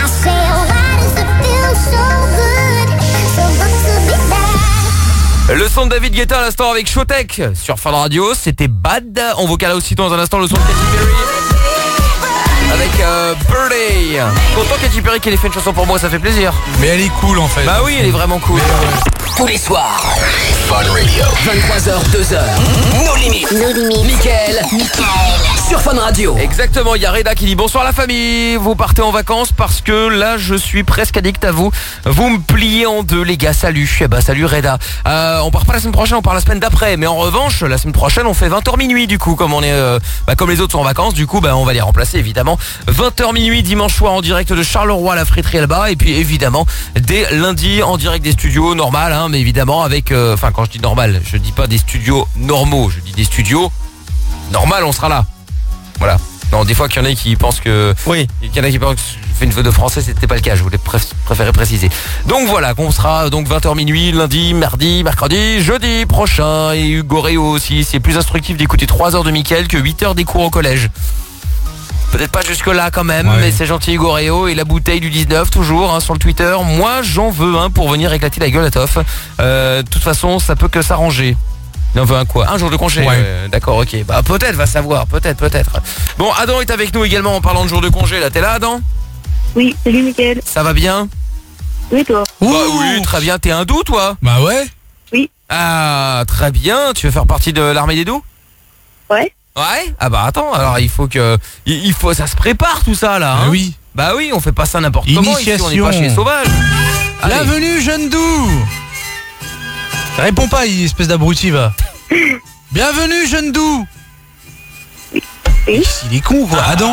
Le son de David Guetta à l'instant avec Showtek sur Fun Radio, c'était Bad. On vous cala aussi dans un instant le son de Katy Perry avec euh, Birthday. Content Katy Perry qu'elle ait fait une chanson pour moi, ça fait plaisir. Mais elle est cool en fait. Bah oui, elle est vraiment cool. Tous les soirs. Fun Radio. vingt-trois heures, deux heures. Nos limites. Nos limites. Mickaël. Sur Fun Radio. Exactement, il y a Reda qui dit bonsoir la famille. Vous partez en vacances parce que là je suis presque addict à vous. Vous me pliez en deux les gars, salut. Eh bah salut Reda. Euh, on part pas la semaine prochaine, on part la semaine d'après. Mais en revanche, la semaine prochaine on fait vingt heures minuit du coup. Comme on est euh, bah, comme les autres sont en vacances, du coup bah, on va les remplacer évidemment. vingt heures minuit dimanche soir en direct de Charleroi à la friterie Alba. Et puis évidemment dès lundi en direct des studios normal hein, mais évidemment avec euh, enfin quand je dis normal, je dis pas des studios normaux, je dis des studios normal, on sera là. Voilà. Non, des fois qu'il y en a qui pensent que... Oui. Il y en a qui pensent que je fais une faute de français, c'était pas le cas, je voulais pré- préférer préciser. Donc voilà, qu'on sera donc vingt heures minuit, lundi, mardi, mercredi, jeudi prochain. Et Hugo Réo aussi, c'est plus instructif d'écouter trois heures de Mickaël que huit heures des cours au collège. Peut-être pas jusque là quand même, Ouais. mais c'est gentil Hugo Réo. Et la bouteille du dix-neuf toujours hein, sur le Twitter. Moi j'en veux un hein, pour venir éclater la gueule à Toff. Euh, de toute façon ça peut que s'arranger. Il en veut un quoi? Un jour de congé Ouais. euh, D'accord, ok. Bah peut-être, va savoir, peut-être, peut-être. Bon, Adam est avec nous également en parlant de jour de congé. Là, t'es là, Adam? Oui, salut Mickaël. Ça va bien? Oui, toi? Bah oui, très bien. T'es hindou, toi? Bah ouais. Oui. Ah, très bien. Tu veux faire partie de l'armée des doux? Ouais. Ouais. Ah bah attends, alors il faut que... Il il faut... Ça se prépare tout ça, là. Bah hein. oui. Bah oui, on fait pas ça n'importe comment. Ici, on n'est pas chez Sauvage. Allez. Bienvenue jeune doux. Réponds pas, il- espèce d'abruti va. Bienvenue jeune doux. Oui. Il est con quoi. Adam.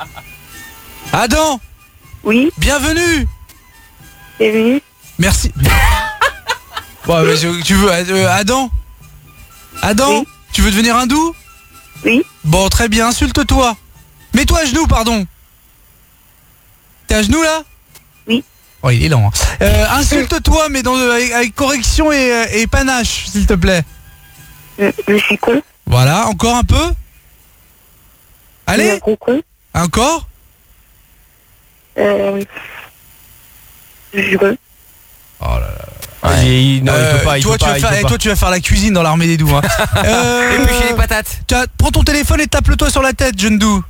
Adam. Oui. Bienvenue. Bienvenue. Merci. Bon, mais je- tu veux euh, Adam. Adam. Tu veux devenir hindou? Oui. Bon, très bien. Insulte-toi. Mets-toi à genoux, pardon. T'es à genoux là? Oui. Oh, il est lent. hein. Euh, insulte-toi, mais dans, avec, avec correction et, euh, et panache, s'il te plaît. Je, je suis con. Voilà, encore un peu. Allez. Un gros con. Encore. Euh... Je... Oh là là. Ouais. Il- non, il peut pas, il toi, peut tu pas, vas il faire, peut et pas. toi, tu vas faire la cuisine dans l'armée des doux. Hein. euh, Éplucher les patates. tu as- prends ton téléphone et tape-le-toi sur la tête, jeune doux.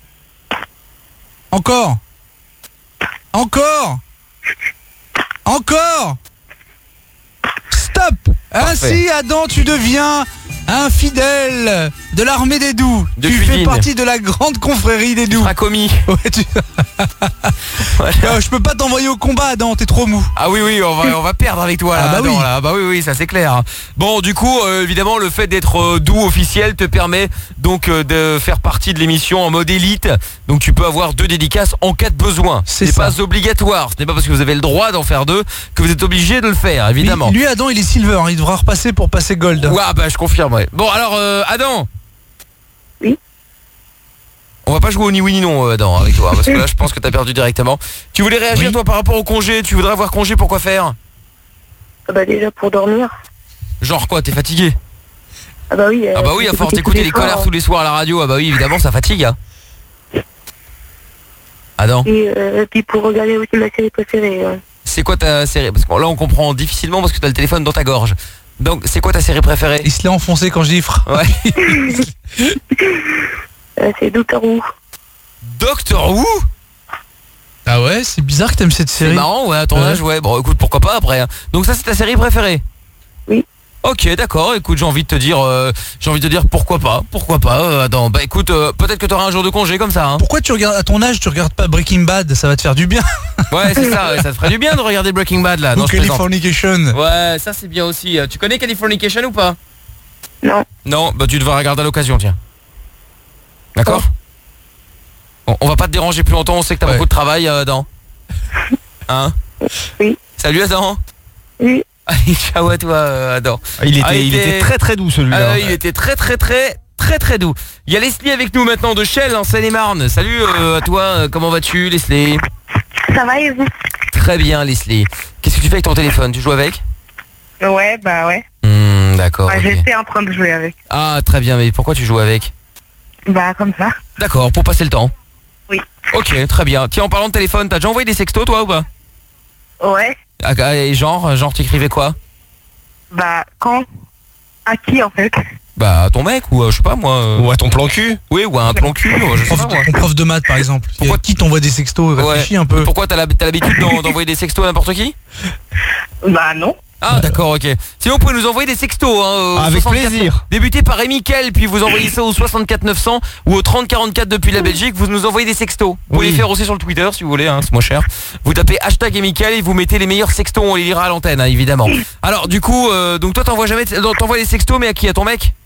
Encore. Encore. Encore. Stop. Ainsi, Adam, tu deviens un fidèle de l'armée des doux. De tu cuisine. fais partie de la grande confrérie des doux. Sera commis. Ouais, tu- Euh, je peux pas t'envoyer au combat, Adam, t'es trop mou. Ah oui oui on va on va perdre avec toi là. Ah bah Adam, oui. là. Bah oui oui ça c'est clair. Bon du coup euh, évidemment le fait d'être euh, doux officiel te permet donc euh, de faire partie de l'émission en mode élite. Donc tu peux avoir deux dédicaces en cas de besoin. C'est C'est ça. pas obligatoire. Ce n'est pas parce que vous avez le droit d'en faire deux que vous êtes obligé de le faire évidemment. Lui, lui, Adam, il est silver, hein, il devra repasser pour passer gold. Ouais bah je confirme ouais. Bon alors euh, Adam. Oui. On va pas jouer au ni oui ni non euh, Adam avec toi parce que là je pense que t'as perdu directement. Tu voulais réagir Oui. toi par rapport au congé? Tu voudrais avoir congé pour quoi faire? Ah bah déjà pour dormir. Genre quoi? T'es fatigué? Ah bah oui. Ah bah oui, à force d'écouter les colères tous les soirs à la radio, ah bah oui, évidemment, ça fatigue. Hein. Ah non. Et euh, puis pour regarder aussi la série préférée. Euh. C'est quoi ta série? Parce que là, on comprend difficilement parce que t'as le téléphone dans ta gorge. Donc, c'est quoi ta série préférée? Il se l'est enfoncé quand je gifre. Ouais. euh, c'est Doctor Who. Doctor Who? Ah ouais, c'est bizarre que t'aimes cette série. C'est marrant, ouais, à ton ouais. âge, ouais. Bon, écoute, pourquoi pas après. Hein. Donc ça, c'est ta série préférée? Oui. Ok, d'accord. Écoute, j'ai envie de te dire, euh, j'ai envie de te dire pourquoi pas, pourquoi pas. Euh, attends, bah écoute, euh, peut-être que t'auras un jour de congé comme ça. Hein. Pourquoi tu regardes à ton âge, tu regardes pas Breaking Bad? Ça va te faire du bien. Ouais, c'est ça. Ouais, ça te ferait du bien de regarder Breaking Bad là. Ou Non, Californication. Ouais, ça c'est bien aussi. Tu connais Californication ou pas? Non. Non, bah tu devras regarder à l'occasion, tiens. D'accord. Bon, on va pas te déranger plus longtemps. On sait que t'as ouais. beaucoup de travail, euh, Adam. Hein? Oui. Salut Adam. Oui. Allez, ciao à toi, euh, Adam. Il était, ah, il, il était... était très très doux celui-là. Ah, ouais, il était très très très très très doux. Il y a Leslie avec nous maintenant de Chelles en Seine-et-Marne. Salut euh, à toi, comment vas-tu Leslie? Ça va et vous? Très bien Leslie. Qu'est-ce que tu fais avec ton téléphone? Tu joues avec? Ouais, bah ouais. Mmh, d'accord. Ouais, okay. J'étais en train de jouer avec. Ah très bien, mais pourquoi tu joues avec? Bah comme ça. D'accord, pour passer le temps. Oui. Ok, très bien. Tiens, en parlant de téléphone, t'as déjà envoyé des sextos toi ou pas? Ouais. Ah, et genre, genre t'écrivais quoi? Bah quand? À qui en fait? Bah à ton mec ou euh, je sais pas moi. Euh... Ou à ton plan cul. Oui, ou à un plan cul. Euh, je sais prof, pas, moi. Ton prof de maths par exemple. Pourquoi qui t'envoie des sextos? Réfléchis ouais. un peu. Pourquoi t'as l'habitude d'envoyer des sextos à n'importe qui? Bah non. Ah d'accord, ok. Sinon vous pouvez nous envoyer des sextos hein, avec plaisir. Débutez par Emickel, puis vous envoyez ça au soixante-quatre neuf cents ou au trente quarante-quatre depuis la Belgique. Vous nous envoyez des sextos. Vous pouvez oui. les faire aussi sur le Twitter si vous voulez, hein, c'est moins cher. Vous tapez hashtag Emickel et vous mettez les meilleurs sextos, on les lira à l'antenne hein, évidemment. Alors du coup, euh, donc toi t'envoies jamais, t'envoies les sextos mais à qui? À ton mec?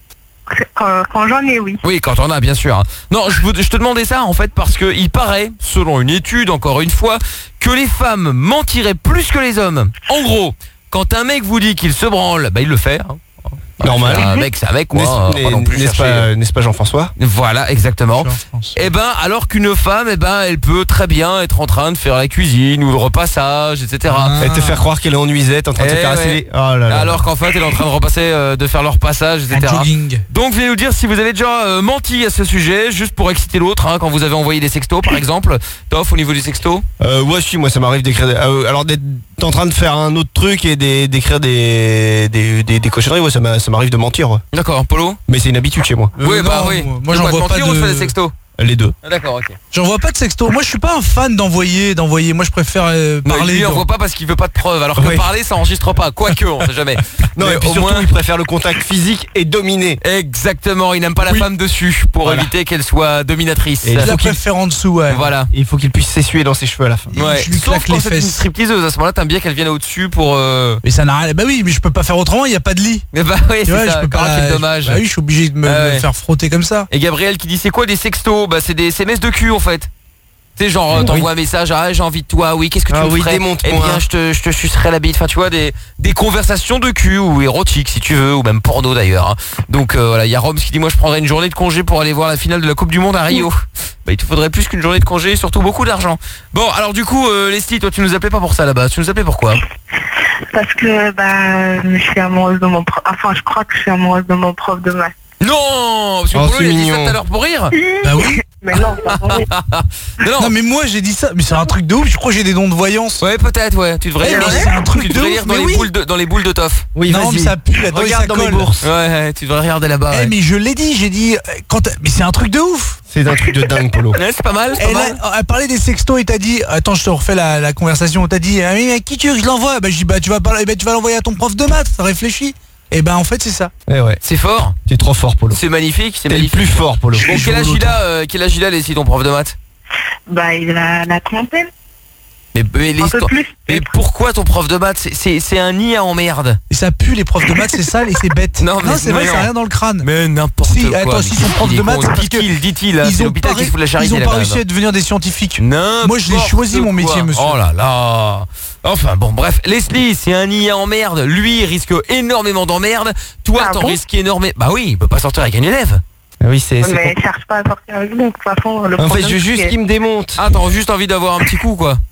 Quand, quand j'en ai, oui. Oui, quand on a, bien sûr. Non, je, je te demandais ça en fait parce que il paraît, selon une étude encore une fois, que les femmes mentiraient plus que les hommes. En gros, quand un mec vous dit qu'il se branle, bah il le fait. Hein. Normal. Un mec, c'est un mec quoi. N'est-ce, non plus n'est-ce, pas, n'est-ce pas Jean-François? Voilà, exactement. Et ben, alors qu'une femme, eh ben, elle peut très bien être en train de faire la cuisine ou le repassage, et cetera. Ah. Et te faire croire qu'elle est en nuisette, en train de se caresser. Ouais. Les... Oh là là. Alors qu'en fait, elle est en train de repasser, euh, de faire leur passage, et cetera. Donc, venez nous dire si vous avez déjà euh, menti à ce sujet, juste pour exciter l'autre, hein, quand vous avez envoyé des sextos, par exemple. Toff, au niveau du sexto. Euh, ouais, si, moi, ça m'arrive d'écrire. Des... Euh, alors d'être en train de faire un autre truc et des, d'écrire des, des, des, des cochonneries, ouais, ça, m'a, ça m'arrive de mentir. Ouais. D'accord, Polo. Mais c'est une habitude chez moi. Euh, oui, bah non, oui. Moi, j'en vois pas de. On se fait des sextos. Les deux. Ah, d'accord, ok. J'en vois pas de sexto. Moi, je suis pas un fan d'envoyer, d'envoyer. Moi, je préfère euh, parler. Non, lui, il dans... envoie pas parce qu'il veut pas de preuves. Alors que oui. Parler, ça enregistre pas. Quoique, on sait jamais. Non, mais et puis au surtout, moins... il préfère le contact physique et dominer. Exactement. Il n'aime pas la oui. femme dessus pour voilà. éviter qu'elle soit dominatrice. Et il la préfère en dessous, ouais. Voilà. Et il faut qu'il puisse s'essuyer dans ses cheveux à la fin. Ouais. Je lui claque les fesses. C'est une stripteaseuse. À ce moment-là, t'aimes bien qu'elle vienne au-dessus pour. Euh... Mais ça n'a rien. Bah oui, mais je peux pas faire autrement. Il y a pas de lit. Mais bah oui, c'est ouais, ça. Je peux pas. Quel dommage. Bah oui, je suis obligé de me, ah ouais. me faire frotter comme ça. Et Gabriel qui dit c'est quoi des sextos? Bah c'est des S M S de cul en fait. Tu sais genre oui. t'envoies un message, ah j'ai envie de toi, oui qu'est-ce que tu ah, me oui, ferais? Eh bien je te, je te sucerai la bite, enfin tu vois des, des conversations de cul ou érotiques si tu veux, ou même porno d'ailleurs hein. Donc euh, voilà, il y a Roms qui dit moi je prendrais une journée de congé pour aller voir la finale de la Coupe du Monde à Rio. Bah il te faudrait plus qu'une journée de congé, surtout beaucoup d'argent. Bon alors du coup euh, Leslie, toi tu nous appelais pas pour ça là-bas, tu nous appelais pourquoi? Parce que bah je suis amoureuse de mon prof, enfin je crois que je suis amoureuse de mon prof de maths. Non, parce que oh, Polo il a dit ça tout à l'heure pour rire. Bah oui. Mais non, pas pour rire. non, non, mais moi j'ai dit ça, mais c'est un truc de ouf. Je crois que j'ai des dons de voyance. Ouais, peut-être, ouais. Tu devrais ouais, lire. C'est un truc tu de devrais ouf. lire dans, mais les oui. boules de, dans les boules de Toff. Oui, non, vas-y. Mais ça pue. Là, regarde dans mes bourses. Ouais, ouais, tu devrais regarder là-bas. Eh, ouais. mais je l'ai dit, j'ai dit. Quand mais c'est un truc de ouf. C'est un truc de dingue, Polo. Ouais, c'est pas mal. C'est elle, pas mal. A, elle parlait des sextos et t'as dit. Attends, je te refais la, la conversation. T'as dit, ah, mais à qui tu veux que je l'envoie? Bah, je dis, bah, tu vas, parler, bah, tu vas l'envoyer à ton prof de maths. Réfléchis. Et ben en fait c'est ça. Eh ouais. C'est fort. T'es trop fort Polo. C'est magnifique, c'est T'es magnifique. le plus fort Polo. Bon, quel âge il a, euh, quel âge il a Leslie, ton prof de maths? Bah il a la trentaine. Mais, mais, un peu plus, mais pourquoi ton prof de maths? C'est, c'est, c'est un nid à emmerde. Et ça pue les profs de maths, c'est sale et c'est bête. Non, mais non c'est vrai, ça n'a rien dans le crâne. Mais n'importe si, quoi. Attends, si son prof de maths, dit-il, dit-il, hein, ils ont ont pas, qui se fout la charité, ils ont pas réussi à devenir des scientifiques. N'importe Moi je l'ai choisi quoi. Mon métier, monsieur. Oh là là. Enfin bon, bref, Leslie, c'est un nid à emmerde. Lui, il risque énormément d'emmerde. Toi, ah t'en bon risques énormément. Bah oui, il peut pas sortir avec un élève. Oui, c'est. Mais cherche pas à sortir avec nous. De toute façon, le en fait, je veux juste qu'il me démonte. Ah, t'as juste envie d'avoir un petit coup, quoi.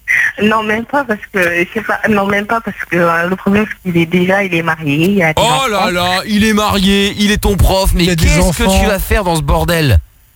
Non, même pas parce que je sais pas. Non, même pas parce que euh, le problème c'est qu'il est déjà, il est marié. Il a des Oh enfants. là là, il est marié, il est ton prof, mais Il a des qu'est-ce que enfants. tu vas faire dans ce bordel?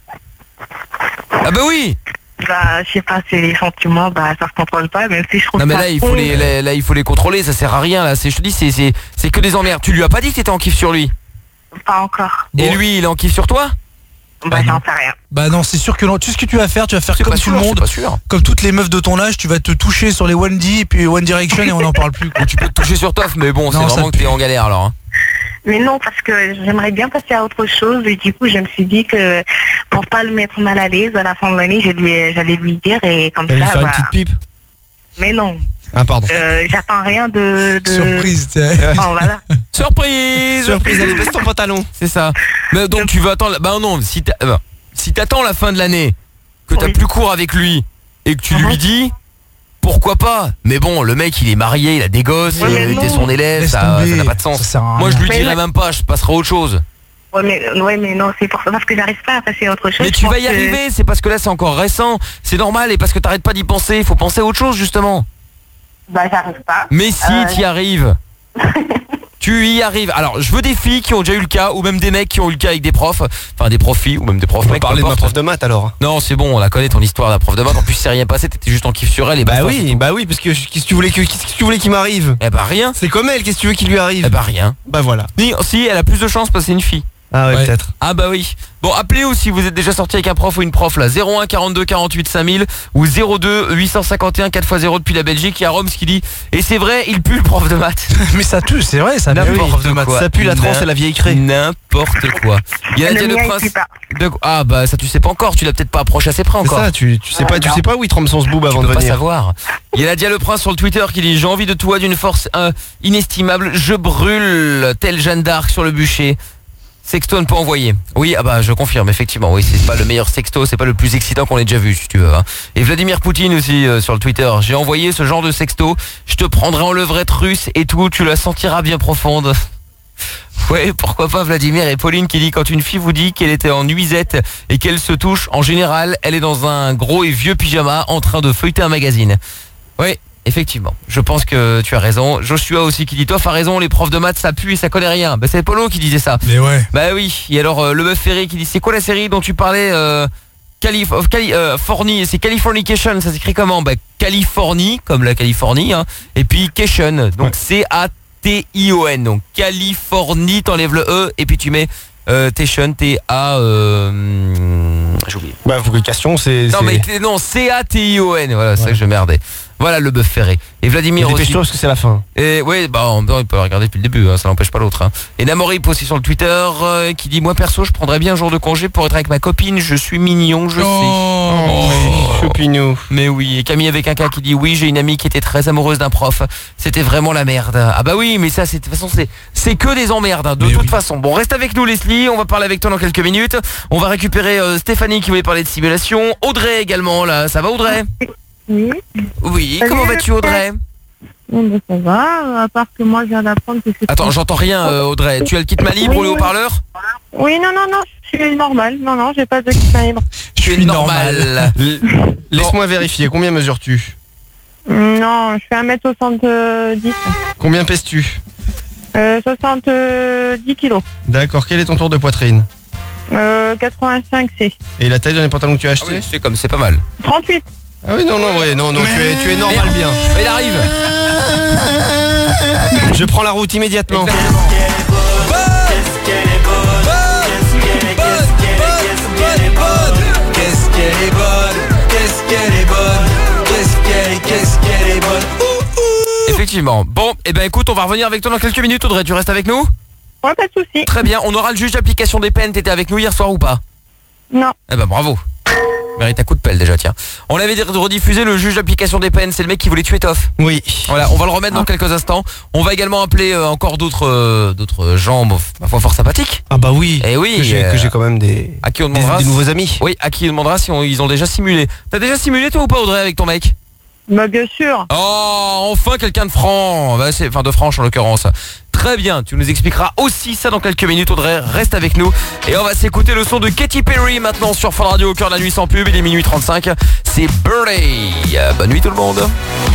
Ah bah oui. Bah, je sais pas, c'est les sentiments, bah ça se contrôle pas, même si je trouve Non mais ça là il faut con. les là, là, il faut les contrôler, ça sert à rien là. C'est je te dis c'est c'est c'est que des emmerdes. Tu lui as pas dit que t'étais en kiff sur lui? Pas encore. Et lui il est en kiff sur toi? Bah, j'en sais rien. Bah non, c'est sûr que non. Tu sais ce que tu vas faire, tu vas faire C'est comme pas tout sûr, le c'est monde, pas sûr. comme toutes les meufs de ton âge, tu vas te toucher sur les One D et puis One Direction et on n'en parle plus. Ou tu peux te toucher sur Toff, mais bon, c'est Non, ça vraiment que t'es en galère alors. Hein. Mais non, parce que j'aimerais bien passer à autre chose et du coup je me suis dit que pour pas le mettre mal à l'aise à la fin de l'année, je lui- j'allais lui dire et comme T'allais lui ça. faire une bah, petite pipe. Mais non. Ah pardon. Euh, J'attends rien de, de... Surprise, tu sais. Oh, voilà. Surprise. Surprise, allez, baisse ton pantalon. C'est ça. Mais donc tu vas attendre. Bah non, si t'as- euh, si t'attends la fin de l'année, que t'as Oui. plus cours avec lui et que tu lui Mhm. dis, pourquoi pas? Mais bon, le mec il est marié, il a des gosses, Ouais, mais euh, t'es non. son élève, Laisse ça tomber, ça n'a pas de sens. ça sert à Moi je rien. lui Mais dirai là- même pas, je passerai à autre chose. Ouais mais, ouais, mais non, c'est pour ça, parce que j'arrive pas à passer à autre chose. Mais Je tu pense vas y que- arriver, c'est parce que là c'est encore récent, c'est normal et parce que t'arrêtes pas d'y penser, il faut penser à autre chose justement. Bah, j'arrive pas. Mais si Euh, t'y arrives. Tu y arrives. Alors, je veux des filles qui ont déjà eu le cas, ou même des mecs qui ont eu le cas avec des profs, enfin des profs filles, ou même des profs On va mecs. parler de peu ma importe. prof de maths alors. Non, c'est bon, on la connaît ton histoire, la prof de maths. En plus, c'est rien passé, t'étais juste en kiff sur elle et Bah basta, c'est oui, tout. bah oui, parce que qu'est-ce que tu voulais que qu'est-ce que tu voulais qu'il m'arrive? Eh bah rien. C'est comme elle, qu'est-ce que tu veux qu'il lui arrive? Eh bah rien. Bah voilà. Si, si, elle a plus de chance parce que c'est une fille. Ah ouais, Ouais. peut-être. Ah bah oui. Bon, appelez-vous si vous êtes déjà sorti avec un prof ou une prof là. zéro un quarante-deux quarante-huit cinq mille ou zéro deux huit cent cinquante et un quatre fois zéro depuis la Belgique. Il y a Roms qui dit, et c'est vrai, il pue le prof de maths. Mais ça tue, c'est vrai, ça pue le prof de maths. quoi. Ça pue la transe et la vieille craie. N'importe quoi. Il y a Le Nadia mien, Le il Prince. pue pas. De... Ah bah ça tu sais pas encore, tu l'as peut-être pas approché assez près C'est encore. ça, tu, tu sais pas, tu sais pas où il trempe son sboob avant Tu de peux pas venir. savoir. Il y a Nadia Le Prince sur le Twitter qui dit, j'ai envie de toi d'une force euh, inestimable, je brûle tel Jeanne d'Arc sur le bûcher. Sexto ne peut envoyer. Oui, ah bah je confirme, effectivement. Oui, c'est pas le meilleur sexto, c'est pas le plus excitant qu'on ait déjà vu, si tu veux. Hein. Et Vladimir Poutine aussi euh, sur le Twitter. J'ai envoyé ce genre de sexto. Je te prendrai en levrette russe et tout. Tu la sentiras bien profonde. Ouais, pourquoi pas Vladimir. Et Pauline qui dit, quand une fille vous dit qu'elle était en nuisette et qu'elle se touche, en général, elle est dans un gros et vieux pyjama en train de feuilleter un magazine. Oui. Effectivement, je pense que tu as raison. Joshua aussi qui dit, toi, a raison, les profs de maths ça pue et ça connaît rien. Bah c'est Polo qui disait ça. Mais ouais. Bah oui. Et alors euh, le meuf Ferry qui dit, c'est quoi la série dont tu parlais euh, Calif of Cali euh, Forni, c'est Californication, ça s'écrit comment? Bah Californie, comme la Californie, hein. Et puis Cation, donc C A T I O N. Donc Californie, t'enlèves le E et puis tu mets euh, Tation, T A euh, j'ai oublié. Bah vocation, c'est. Non c'est- mais non, C A T I O N, voilà, c'est ça que je merdais. Voilà le bœuf ferré. Et Vladimir aussi. Dépêche-toi parce que c'est la fin. Et oui, bah on peut, on peut regarder depuis le début, hein, ça n'empêche pas l'autre. Hein. Et Namorip aussi sur le Twitter euh, qui dit, moi perso, je prendrais bien un jour de congé pour être avec ma copine. Je suis mignon, je sais. Oh, Choupinou. Mais oui. Et Camille avec un cas qui dit, oui, j'ai une amie qui était très amoureuse d'un prof. C'était vraiment la merde. Ah bah oui, mais ça, c'est de toute façon, c'est c'est que des emmerdes. Hein, de Mais toute oui. façon. Bon, reste avec nous, Leslie. On va parler avec toi dans quelques minutes. On va récupérer euh, Stéphanie qui voulait parler de simulation. Audrey également là. Ça va, Audrey? Oui. Oui. Salut, Comment vas-tu, Audrey? Bon, ben, ça va, à part que moi je viens d'apprendre que c'est... Attends, j'entends rien, euh, Audrey. Tu as le kit main libre ou le haut-parleur? Oui, non, non, non, je suis normale. Non, non, j'ai pas de kit main libre. Tu es normal. Laisse-moi vérifier, combien mesures-tu? Non, je fais un mètre soixante-dix. Combien pèses-tu? Euh, soixante-dix kilos. D'accord, quel est ton tour de poitrine? Euh, quatre-vingt-cinq C. Et la taille de les pantalons que tu as acheté? C'est comme, c'est pas mal. trente-huit. Ah oui, non, non, ouais, non, non, tu es, tu es normal bien. Il arrive. Je prends la route immédiatement. Qu'est-ce qu'elle est bonne, qu'est-ce qu'elle est bonne, qu'est-ce qu'elle est, qu'est-ce qu'elle est bonne. Effectivement. Bon, et eh ben écoute, on va revenir avec toi dans quelques minutes, Audrey. Tu restes avec nous? Ouais, pas de soucis. Très bien. On aura le juge d'application des peines. T'étais avec nous hier soir ou pas? Non. Eh ben bravo. Mérite un coup de pelle déjà, tiens. On avait dit de rediffuser le juge d'application des peines. C'est le mec qui voulait tuer Toff. Oui. Voilà, on va le remettre dans quelques instants. On va également appeler euh, encore d'autres euh, d'autres gens, bon, ma foi, fort sympathiques. Ah bah oui. Et oui. Que j'ai euh, que j'ai quand même des, à qui on des, demandera des si- nouveaux amis. Oui, à qui on demandera si on- ils ont déjà simulé. T'as déjà simulé toi ou pas, Audrey, avec ton mec? Bah, bien sûr. Oh, enfin quelqu'un de franc. Bah, c'est, enfin de franche en l'occurrence. Très Très bien, tu nous expliqueras aussi ça dans quelques minutes. Audrey, reste avec nous. Et on va s'écouter le son de Katy Perry maintenant sur Fun Radio au cœur de la nuit sans pub. Il est minuit trente-cinq. C'est Birthday. Bonne nuit tout le monde.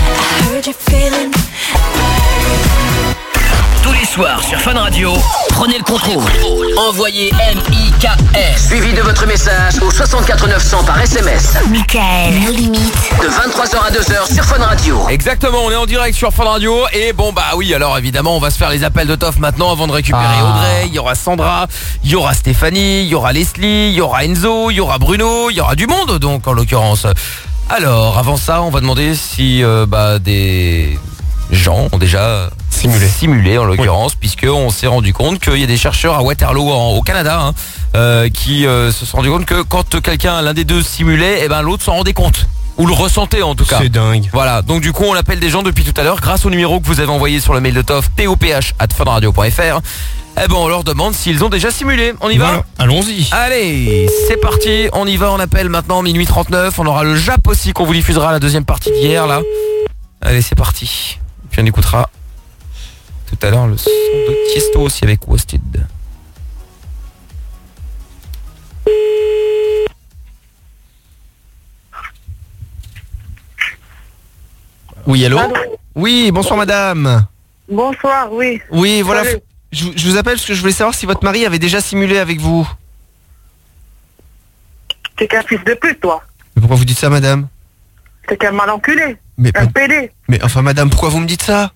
Tous les soirs sur Fun Radio, prenez le contrôle. Envoyez M I K S suivi de votre message au soixante-quatre neuf cents par S M S. Michael, no limite. De vingt-trois heures à deux heures sur Fun Radio. Exactement, on est en direct sur Fun Radio. Et bon bah oui, alors évidemment on va se faire les appels de Toff maintenant avant de récupérer ah. Audrey. Il y aura Sandra, il y aura Stéphanie, il y aura Leslie, il y aura Enzo, il y aura Bruno, il y aura du monde donc en l'occurrence. Alors avant ça on va demander si euh, bah des gens ont déjà simulé, simulé en l'occurrence, oui. Puisqu'on s'est rendu compte qu'il y a des chercheurs à Waterloo en, au Canada hein, euh, qui euh, se sont rendu compte que quand quelqu'un, l'un des deux simulait, eh ben l'autre s'en rendait compte. Ou le ressentait en tout cas. C'est dingue. Voilà, donc du coup on appelle des gens depuis tout à l'heure grâce au numéro que vous avez envoyé sur le mail de Toff, toph arobase funradio point fr. Eh ben on leur demande s'ils ont déjà simulé. On y va voilà. Allons-y. Allez, c'est parti, on y va, on appelle maintenant minuit trente-neuf. On aura le Jap aussi qu'on vous diffusera la deuxième partie d'hier là. Allez, c'est parti. Puis on écoutera tout à l'heure le son de Tiesto aussi avec Wasted. Oui, allô, allô. Oui, bonsoir madame. Bonsoir, oui. Oui, voilà, je, je vous appelle parce que je voulais savoir si votre mari avait déjà simulé avec vous. T'es qu'un fils de pute, toi. Mais pourquoi vous dites ça, madame? T'es qu'un mal enculé. Mais, un pédé. Mais enfin, madame, pourquoi vous me dites ça?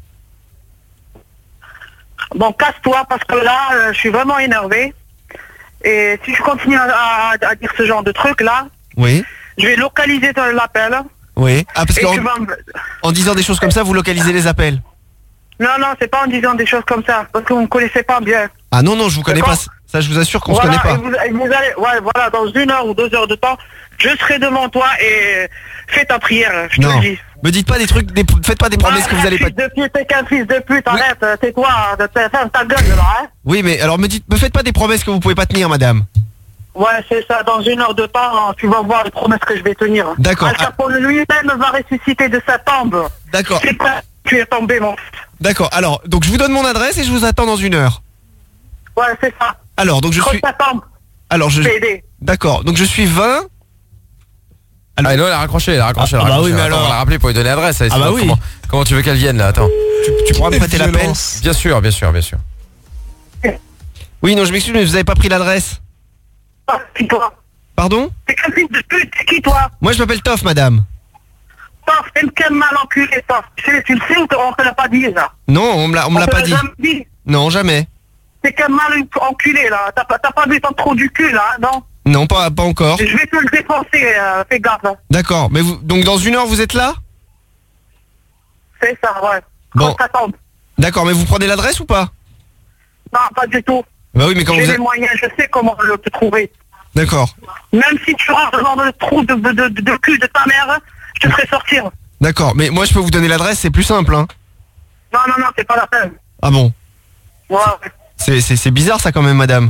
Bon, casse-toi, parce que là, euh, je suis vraiment énervé. Et si je continue à, à, à dire ce genre de truc là, oui. Je vais localiser l'appel. Oui. Ah, parce qu'en vas... en disant des choses comme ça, vous localisez les appels. Non, non, c'est pas en disant des choses comme ça, parce que vous me connaissez pas bien. Ah non, non, je vous connais pas. Ça, je vous assure qu'on voilà, se connaît pas. Et vous, et vous allez, ouais, voilà, dans une heure ou deux heures de temps, je serai devant toi et fais ta prière, je te le dis. Me dites pas des trucs, des, faites pas des promesses ouais, que vous allez pas... Fils de pute, t'es qu'un fils de pute, oui. Arrête, tais-toi, ferme ta gueule là, hein. Oui, mais alors me dites, me faites pas des promesses que vous pouvez pas tenir, madame. Ouais, c'est ça, dans une heure de temps, tu vas voir les promesses que je vais tenir. D'accord. Al Capone lui-même va ressusciter de sa tombe. D'accord. C'est quoi, tu es tombé, mon... D'accord, alors, donc je vous donne mon adresse et je vous attends dans une heure. Ouais, c'est ça. Alors, donc je Croche suis... ta tombe. Alors, je... D'accord, donc je suis vingt... Alors... Ah non, elle a raccroché, elle a raccroché. Ah, elle a bah raccroché. oui, mais Attends, alors... on l'a rappelé pour lui donner l'adresse. Ah bah oui. Comment, comment tu veux qu'elle vienne là? Attends. Tu, tu pourras me prêter l'appel? Bien sûr, bien sûr, bien sûr. Oui, non, je m'excuse, mais vous avez pas pris l'adresse. Ah, qui toi? Pardon? C'est qu'un fils de pute, c'est qui toi? Moi je m'appelle Toff, madame. Toff, t'es quel mal enculé, Toff. Tu le sais ou on te l'a pas dit ça? Non, on me l'a, on me l'a pas dit. dit. Non, jamais. T'es qu'un mal enculé là. T'as pas, pas vu ton trou du cul là, non? Non, pas, pas encore. Je vais te le défoncer, euh, fais gaffe. Hein. D'accord, mais vous, donc dans une heure vous êtes là? C'est ça, ouais. Bon. Quand d'accord, mais vous prenez l'adresse ou pas? Non, pas du tout. Bah oui, mais quand j'ai vous les êtes... moyens, je sais comment le te trouver. D'accord. Même si tu rentres dans le trou de, de, de, de cul de ta mère, je te ferai sortir. D'accord, mais moi je peux vous donner l'adresse, c'est plus simple, hein. Non, non, non, c'est pas la peine. Ah bon? Ouais. C'est, c'est, c'est bizarre ça quand même, madame.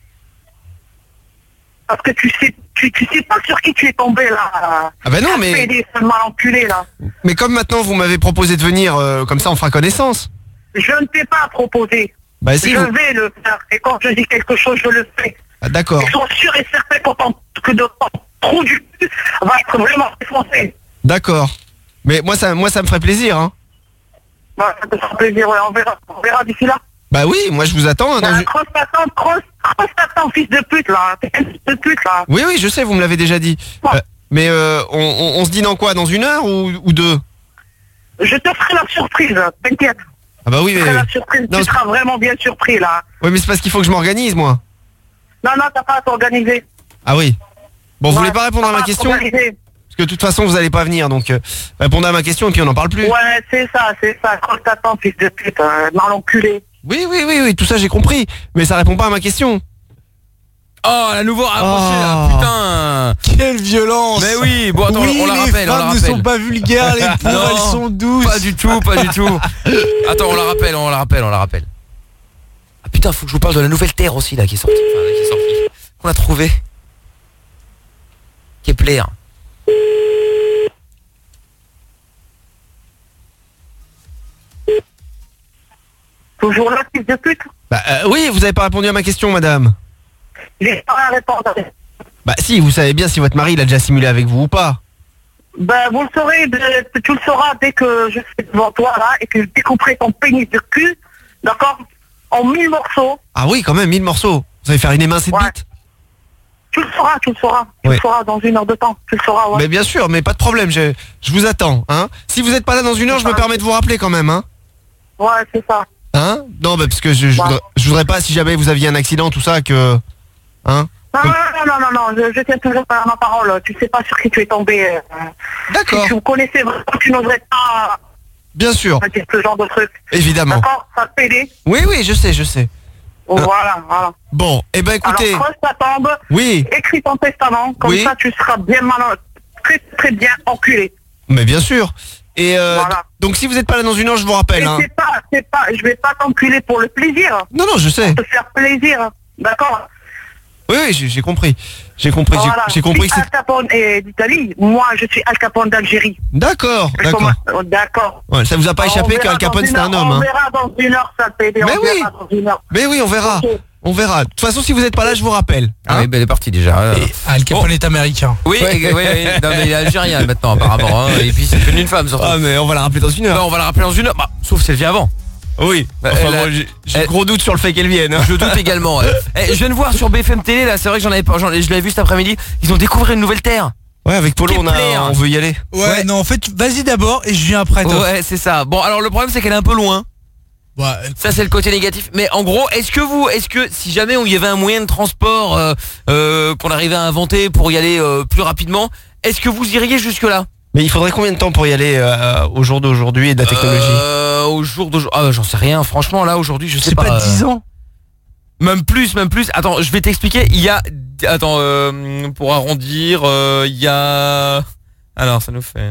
Parce que tu sais, tu, tu sais pas sur qui tu es tombé là. Ah bah non, mais... Des mal enculé là. Mais comme maintenant vous m'avez proposé de venir, euh, comme ça on fera connaissance. Je ne t'ai pas proposé. Bah si je vous... vais le faire. Et quand je dis quelque chose, je le fais. Ah, d'accord. Ils sont sûrs et certains que de trou du cul va être vraiment défoncé. D'accord. Mais moi ça, moi ça me ferait plaisir, hein. Bah, ça te fera plaisir, ouais, on verra, on verra d'ici là. Bah oui, moi je vous attends. Hein, bah, dans... Crosse ta tente, crosse, crosse ta tente, fils de pute là. T'es un fils de pute là. Oui, oui, je sais, vous me l'avez déjà dit. Ouais. Euh, mais euh, on, on, on se dit dans quoi? Dans une heure ou, ou deux? Je te ferai la surprise, t'inquiète. Ah bah oui, je te mais... ferai la surprise, non, tu seras vraiment bien surpris là. Oui, mais c'est parce qu'il faut que je m'organise, moi. Non, non, t'as pas à t'organiser. Ah oui. Bon, vous ouais, voulez pas répondre à ma question? Parce que de toute façon, vous allez pas venir, donc euh, répondez à ma question et puis on n'en parle plus. Ouais, c'est ça, c'est ça. Crosse ta tente, fils de pute, euh, mal enculé. Oui, oui, oui, oui, tout ça j'ai compris. Mais ça répond pas à ma question. Oh, la nouveau rapproché, oh, là, putain. Quelle violence. Mais oui, bon attends, oui, on la rappelle, on la rappelle. Les femmes ne sont pas vulgaires, les pauvres, elles sont douces. Pas du tout, pas du tout. Attends, on la rappelle, on la rappelle, on la rappelle. Ah putain, faut que je vous parle de la nouvelle Terre aussi, là, qui est sortie. Enfin, qui est sortie. Qu'on a trouvé. Kepler. Toujours là, fils de pute. Bah euh, oui, vous avez pas répondu à ma question, madame. J'ai pas à répondre. Bah si, vous savez bien si votre mari il a déjà simulé avec vous ou pas. Bah vous le saurez, de- tu le sauras dès que je serai devant toi là et que je découperai ton pénis de cul, d'accord, en mille morceaux. Ah oui, quand même, mille morceaux. Vous allez faire une émincée de Ouais. bite. Tu le sauras, tu le sauras. Tu Oui. le sauras dans une heure de temps. Tu le sauras, ouais. Mais bien sûr, mais pas de problème, je, je vous attends. Hein. Si vous n'êtes pas là dans une heure, je me permets de vous rappeler quand même. Hein. Ouais, c'est ça. Hein Non, bah, parce que je, je, voudrais, je voudrais pas, si jamais vous aviez un accident, tout ça, que... Hein Non, non, non, non, non, non, je, je tiens toujours par ma parole. Tu sais pas sur qui tu es tombé. euh, D'accord. Si tu me connaissais vraiment, tu n'oserais pas Bien sûr. dire ce genre de truc. Évidemment. D'accord, ça te pédé. Oui, oui, je sais, je sais. Oh, voilà, voilà. Bon, eh ben écoutez... Alors, creuse ta tombe. Oui. Écris ton testament. Comme Oui. ça, tu seras bien mal, très, très bien enculé. Mais bien sûr. Et euh, Voilà. donc si vous n'êtes pas là dans une heure, je vous rappelle. Et Hein. c'est pas, c'est pas, je vais pas t'enculer pour le plaisir. Non, non, je sais. Pour te faire plaisir. D'accord. Oui, oui, j'ai j'ai compris. J'ai compris, j'ai- Voilà. j'ai compris que Si c'est... Al Capone est d'Italie, moi je suis Al Capone d'Algérie. D'accord, Et d'accord. comment- oh, D'accord. Ouais, ça vous a pas On échappé verra qu'Al Capone dans c'était une un heure, homme. On Hein. verra dans une heure, ça pédé. Mais on oui. verra dans une heure. Mais oui, on verra. Ok. On verra. De toute façon, si vous n'êtes pas là, je vous rappelle. Ah oui, bah, elle est partie déjà. Al Capone est américain. Oui, oui, oui, non, mais il est algérien maintenant apparemment. Hein. Et puis c'est devenu une femme surtout. Ah mais on va la rappeler dans une heure. Non, on va la rappeler dans une heure. Bah, sauf si elle vient avant. Oui. Bah, Enfin, elle a- moi, j'ai j'ai elle- gros doute sur le fait qu'elle vienne. Hein. Je doute également. Ouais. Eh, je viens de voir sur B F M Télé là, c'est vrai que j'en avais pas, j'en- je l'avais vu cet après-midi. Ils ont découvert une nouvelle terre. Ouais, avec Polo, on, a, Kepler. on veut y aller. Ouais, non, en fait, vas-y d'abord et je viens après toi. Ouais, c'est ça. Bon, alors le problème c'est qu'elle est un peu loin. Ouais. Ça c'est le côté négatif. Mais en gros, est-ce que vous, est-ce que si jamais on y avait un moyen de transport euh, euh, qu'on arrivait à inventer pour y aller euh, plus rapidement, est-ce que vous iriez jusque là? Mais il faudrait combien de temps pour y aller euh, au jour d'aujourd'hui et de la technologie euh, Au jour d'aujourd'hui, ah, j'en sais rien. Franchement, là aujourd'hui, je sais C'est pas. pas dix euh, ans. Même plus, même plus. Attends, je vais t'expliquer. Il y a, attends, euh, pour arrondir, euh, il y a, alors ça nous fait,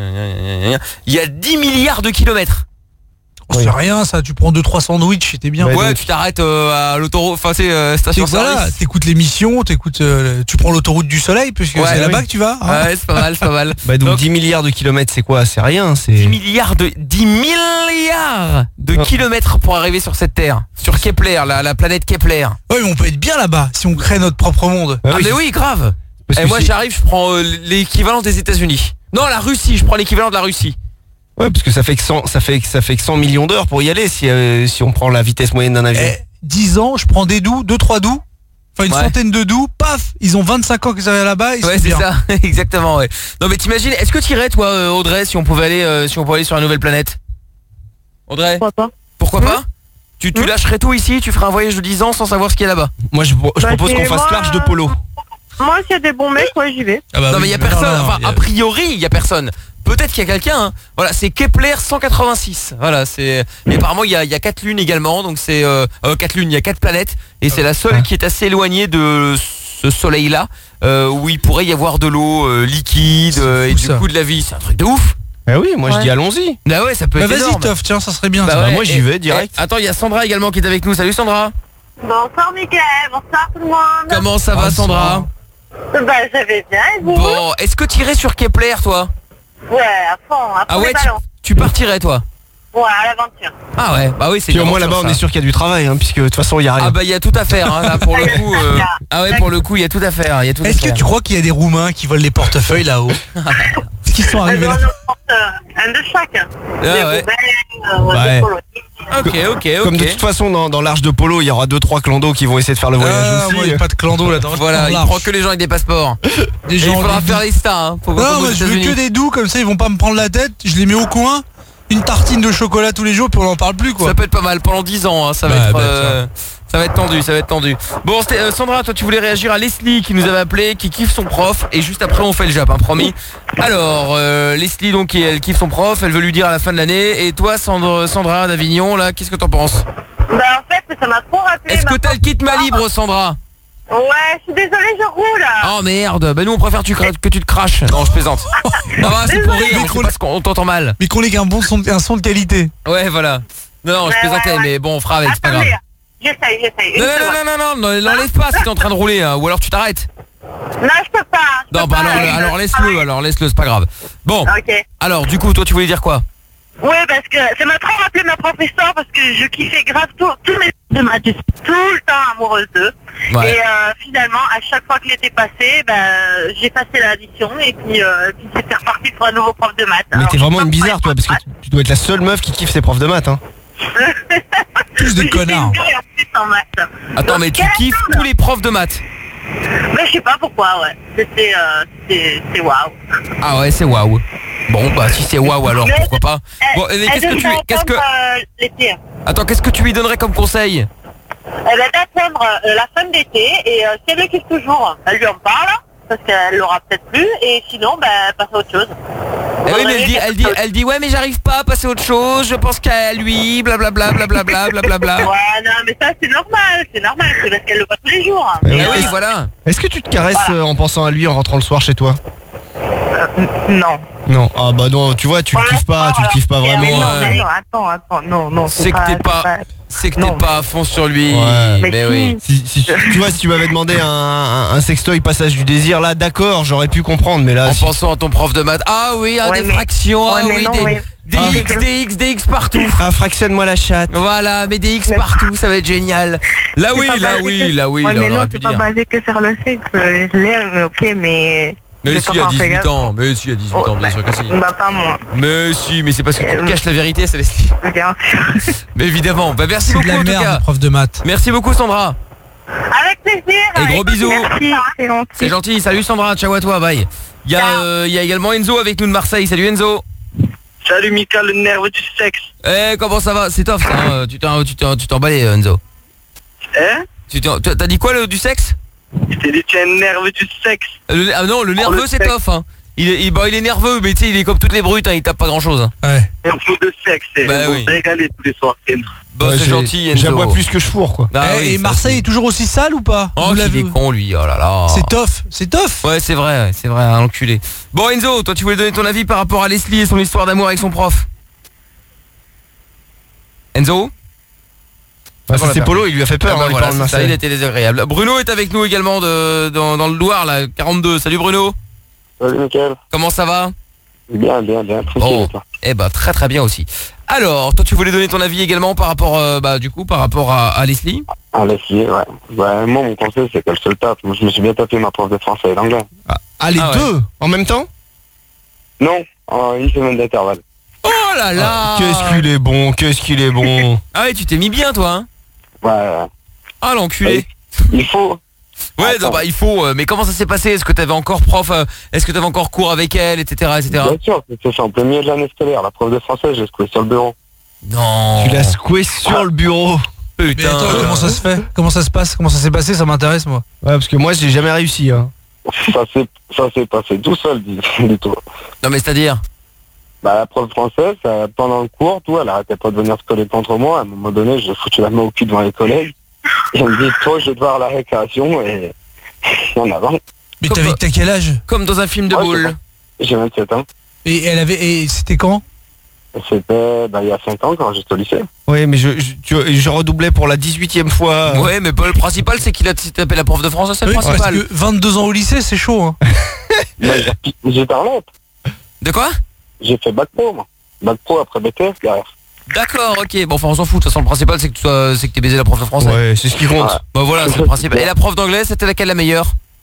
il y a dix milliards de kilomètres. Oh, c'est rien ça, tu prends deux trois sandwichs et t'es bien. Ouais, tu t'arrêtes euh, à l'autoroute, enfin c'est euh, station Et voilà, service. t'écoutes l'émission, t'écoutes, euh, tu prends l'autoroute du soleil puisque Ouais, c'est oui. là-bas que tu vas. hein. Ouais, c'est pas mal, c'est pas mal. Bah donc, Donc, dix milliards de kilomètres, c'est quoi? C'est rien, c'est... dix milliards de dix milliards de Ah. kilomètres pour arriver sur cette terre, sur Kepler, la, la planète Kepler. Ouais, mais on peut être bien là-bas si on crée notre propre monde. Ah, mais oui, grave. Parce Et que moi si- j'arrive, je prends euh, l'équivalent des États-Unis. Non, la Russie, je prends l'équivalent de la Russie. Ouais, parce que ça fait que cent, ça fait que ça fait que cent millions d'heures pour y aller si euh, si on prend la vitesse moyenne d'un avion. Eh, dix ans, je prends des doux, deux trois doux, enfin une Ouais. centaine de doux, paf, ils ont vingt-cinq ans qu'ils arrivent là-bas, ils Ouais, sont c'est bien. ça, exactement, ouais. Non, mais t'imagines, est-ce que t'irais, toi, euh, Audrey, si on pouvait aller, euh, si on pouvait aller sur la nouvelle planète? Audrey? Pourquoi pas? Pourquoi pas? Tu, tu lâcherais tout ici, tu ferais un voyage de dix ans sans savoir ce qu'il y a là-bas? Moi, je, je Bah, propose c'est qu'on fasse moi, l'arche de Polo. Moi, s'il y a des bons mecs, ouais, j'y vais. Ah bah non, oui, mais il y a non, personne, non, non, enfin, il y a- a priori, il y a personne. Peut-être qu'il y a quelqu'un, hein. Voilà, c'est Kepler cent quatre-vingt-six. Voilà, c'est. Et apparemment, il y a, il y a quatre lunes également, donc c'est. Euh, euh, quatre lunes, il y a quatre planètes, et c'est la seule qui est assez éloignée de ce soleil-là, euh, où il pourrait y avoir de l'eau euh, liquide, C'est euh, et fou, du ça. coup de la vie. C'est un truc de ouf. Bah oui, moi je Ouais. dis allons-y. Bah ouais, ça peut Bah être vas-y énorme. Toff, tiens, ça serait bien. Bah ça. ouais, moi, j'y et- vais direct. et- attends, il y a Sandra également qui est avec nous. Salut Sandra. Bonsoir, Mickaël. Bonsoir, tout le monde. Comment ça va, Ah, Sandra? Bah, ça va bien, et vous? Bon, est-ce que tu irais sur Kepler, toi? Ouais, à fond, à fond Ah ouais, les tu, ballons. tu partirais, toi? Ouais, à l'aventure. Ah ouais, bah oui, c'est Puis une au moins aventure, là-bas, on ça. est sûr qu'il y a du travail, hein, puisque de toute façon, il y a rien. Ah bah il y a tout à faire, hein, là, pour le coup. euh, Ah ouais, pour le coup, il y a tout à faire. Il y a tout à Est-ce que faire. tu crois qu'il y a des Roumains qui volent les portefeuilles là-haut? Est-ce qu'ils sont arrivés Elles là? en apportent, euh, un de chaque. Ah des ouais. roumains, euh, Ouais. des polonais. Ok, ok, Comme de ok. toute façon, dans, dans l'arche de Polo, il y aura deux trois clandos qui vont essayer de faire le voyage Ah, aussi. moi, il y a pas de clando là-dedans. Voilà, il Large. prend que les gens avec des passeports. Des Et il gens faudra des- faire les stars, hein. Faut qu'on Non, tombe moi aux je veux États-Unis. que des doux, comme ça ils vont pas me prendre la tête, je les mets au coin, une tartine de chocolat tous les jours puis on en parle plus quoi. Ça peut être pas mal pendant dix ans, hein, ça va Bah, être bah, euh, ça va être tendu, ça va être tendu. Bon, c'était, euh, Sandra, toi tu voulais réagir à Leslie qui nous avait appelé, qui kiffe son prof, et juste après on fait le jap, hein, promis. Alors, euh, Leslie donc qui- elle kiffe son prof, elle veut lui dire à la fin de l'année, et toi Sandra, Sandra d'Avignon, là, qu'est-ce que t'en penses? Bah, en fait, ça m'a trop rappelé. Est-ce que ma t'as le kit ma libre, Sandra? Ouais, je suis désolée, je roule. Oh merde, bah nous on préfère tu cra- que tu te craches. Non, je plaisante. Non, bah, c'est pour rire, mais c'est parce qu'on t'entend mal. Mais qu'on ait qu'un bon son, un son de qualité. Ouais, voilà. Non, non, je Ouais, plaisantais, ouais, ouais. mais bon, on fera avec, c'est pas grave. Attendez, j'essaye, j'essaye. Une Non, non, seconde. non, non, non, non, l'enlève pas si t'es en train de rouler, hein, ou alors tu t'arrêtes. Non, je peux pas. je Non, peux bah pas, alors, je- alors laisse-le, alors laisse-le, c'est pas grave. Bon, Ok. alors du coup, toi tu voulais dire quoi? Ouais, parce que ça m'a trop rappelé ma professeure parce que je kiffais grave tout- tous mes de maths. Je suis tout le temps amoureuse d'eux. Ouais. Et euh, finalement, à chaque fois que l'été passé, bah, j'ai passé l'addition et puis, euh, puis c'était reparti pour un nouveau prof de maths. Mais Alors, t'es je vraiment sais une pas bizarre, toi, parce que tu- tu dois être la seule meuf qui kiffe ses profs de maths, hein. Plus de connards. pourquoi, en plus, en maths. Attends, mais tu kiffes tous les profs de maths. Mais je sais pas pourquoi, ouais. C'était, euh, c'était, c'est waouh. Ah ouais, c'est waouh. Bon, bah si c'est waouh alors, Mais pourquoi pas. Elle- Bon, et elle qu'est-ce que tu devrait qu'est-ce que attendre, euh, l'été. Attends, qu'est-ce que tu lui donnerais comme conseil? Elle va d'attendre euh, la fin d'été et euh, si elle le kiffe toujours, elle lui en parle parce qu'elle l'aura peut-être plus et sinon, bah, elle passe à autre chose. Eh oui, mais elle dit, elle dit, elle dit, ouais, mais j'arrive pas à passer à autre chose. Je pense qu'à lui, blablabla, blablabla, blablabla. Ouais, non, mais ça c'est normal, c'est normal, c'est parce qu'elle le voit tous les jours. Mais Eh oui, oui, voilà. Est-ce que tu te caresses Voilà. euh, en pensant à lui en rentrant le soir chez toi? Non. Non. Ah bah non, tu vois, tu le kiffes pas, tu le kiffes pas Mais vraiment. non, euh. mais non, attends, attends, non, non. C'est que t'es c'est pas, c'est que t'es pas à fond sur lui. Ouais. Mais oui. Si, si tu tu vois, si tu m'avais demandé un, un, un sextoy passage du désir, là, d'accord, j'aurais pu comprendre, mais là. En si- pensant à ton prof de maths. Ah oui, ah, Ouais, des mais- fractions, ouais, ah mais oui, non, des, mais- des Ah. X, des X, des X partout. Ah, fractionne-moi la chatte. Voilà, mais des X partout, ça va être génial. Là C'est oui, pas là basé oui, que- là oui, ouais, là mais on non, aurait c'est pu pas dire. basé que sur le sexe. euh, Je l'aime, ok, mais. Mais j'ai si, pas à fait dix-huit gaffe. ans, mais si, à dix-huit ans, bien sûr que si. Bah, pas moi. Mais si, mais c'est parce que tu te Euh, caches la vérité, Célestine. Bien sûr. Mais évidemment, bah merci C'est beaucoup de la en tout merde, cas. le prof de maths. Merci beaucoup Sandra. Avec plaisir. Et gros écoute, bisous. Merci, c'est gentil. C'est gentil, salut Sandra, ciao à toi, bye. Il y a, euh, il y a également Enzo avec nous de Marseille, salut Enzo. Salut Mika, le nerveux du sexe. Eh, comment ça va? C'est tough, ça, hein. Tu t'es tu t'es- tu t'es emballé Enzo. Hein? Tu t'es- T'as dit quoi le, du sexe? Je t'ai dit tu es un nerveux du sexe. Le- Ah non, le nerveux le c'est sexe. tough, hein. Il est, il, bah, il est nerveux, mais tu sais, il est comme toutes les brutes, hein, il tape pas grand chose. Ouais. Un peu de sexe. Et Bah on oui. s'est régalé tous les soirs. Bah Ouais, c'est j'ai- gentil Enzo. J'aboie plus que je fourre, quoi. Ah Eh, oui, et ça, Marseille est toujours aussi sale ou pas? Oh, Vous qu'il l'avez- est con lui, oh là là. C'est tough, c'est tough. Ouais, c'est vrai, c'est vrai, un enculé. Bon Enzo, toi tu voulais donner ton avis par rapport à Leslie et son histoire d'amour avec son prof. Enzo? Bah, ça, Voilà, c'est perdu. Polo, il lui a fait peur, Ah bah hein, les voilà, parents de c'est ça, Marseille. il était désagréable. Bruno est avec nous également de, dans, dans le Loir, là, quarante-deux. Salut Bruno. Salut Mickaël. Comment ça va? Bien, bien, bien. Tranquille, Bon, et toi? eh bah très très bien aussi. Alors, toi tu voulais donner ton avis également par rapport, euh, bah du coup, par rapport à, à Leslie? Ah, Leslie, ouais. Ouais, moi, mon conseil, c'est qu'elle se le tape. Moi, je me suis bien tapé ma prof de français et d'anglais. Ah, les Ah ouais. deux en même temps? Non, en une semaine d'intervalle. Oh là là. Ah, qu'est-ce qu'il est bon, qu'est-ce qu'il est bon. Ah ouais, tu t'es mis bien toi, hein? Ouais. Ah l'enculé. Il faut. Ouais, non, bah il faut. euh, mais comment ça s'est passé? Est-ce que t'avais encore prof euh, Est-ce que t'avais encore cours avec elle, et cetera, et cetera. Bien sûr, c'est ça en plein milieu de l'année scolaire. La prof de français, j'ai secoué sur le bureau. Non. Tu l'as secoué sur le bureau. Mais Putain. attends, comment ça se fait? Comment ça se passe? Comment ça s'est passé? Ça m'intéresse, moi. Ouais, parce que moi, j'ai jamais réussi, hein. Ça s'est ça s'est passé tout seul, du, du tout. Non mais c'est-à-dire? Bah, la prof française, euh, pendant le cours, tout, elle arrêtait pas de venir se coller contre moi. À un moment donné, j'ai foutu la main au cul devant les collègues. Et elle me dit, toi, je vais te voir à la récréation et en avant. Mais Comme- t'avais t'as quel âge? Comme dans un film de Ouais, boule. J'ai vingt-sept ans. Et elle avait. Et c'était quand? C'était bah, il y a cinq ans quand j'étais au lycée. Oui, mais je, je, tu- je redoublais pour la dix-huitième fois. Ouais, mais pas le principal, c'est qu'il a tapé la prof de français, c'est le Oui, parce principal. que vingt-deux ans au lycée, c'est chaud. Hein. Bah, j'ai- J'étais en lettres. De quoi? J'ai fait bac pro, moi. Bac pro après B T S derrière. D'accord, ok. Bon, enfin, on s'en fout. De toute façon, le principal, c'est que tu sois, c'est que t'aies baisé la prof de français. Ouais, c'est ce qui compte. Ouais. Bah voilà, c'est le principal. Et la prof d'anglais, c'était laquelle la meilleure?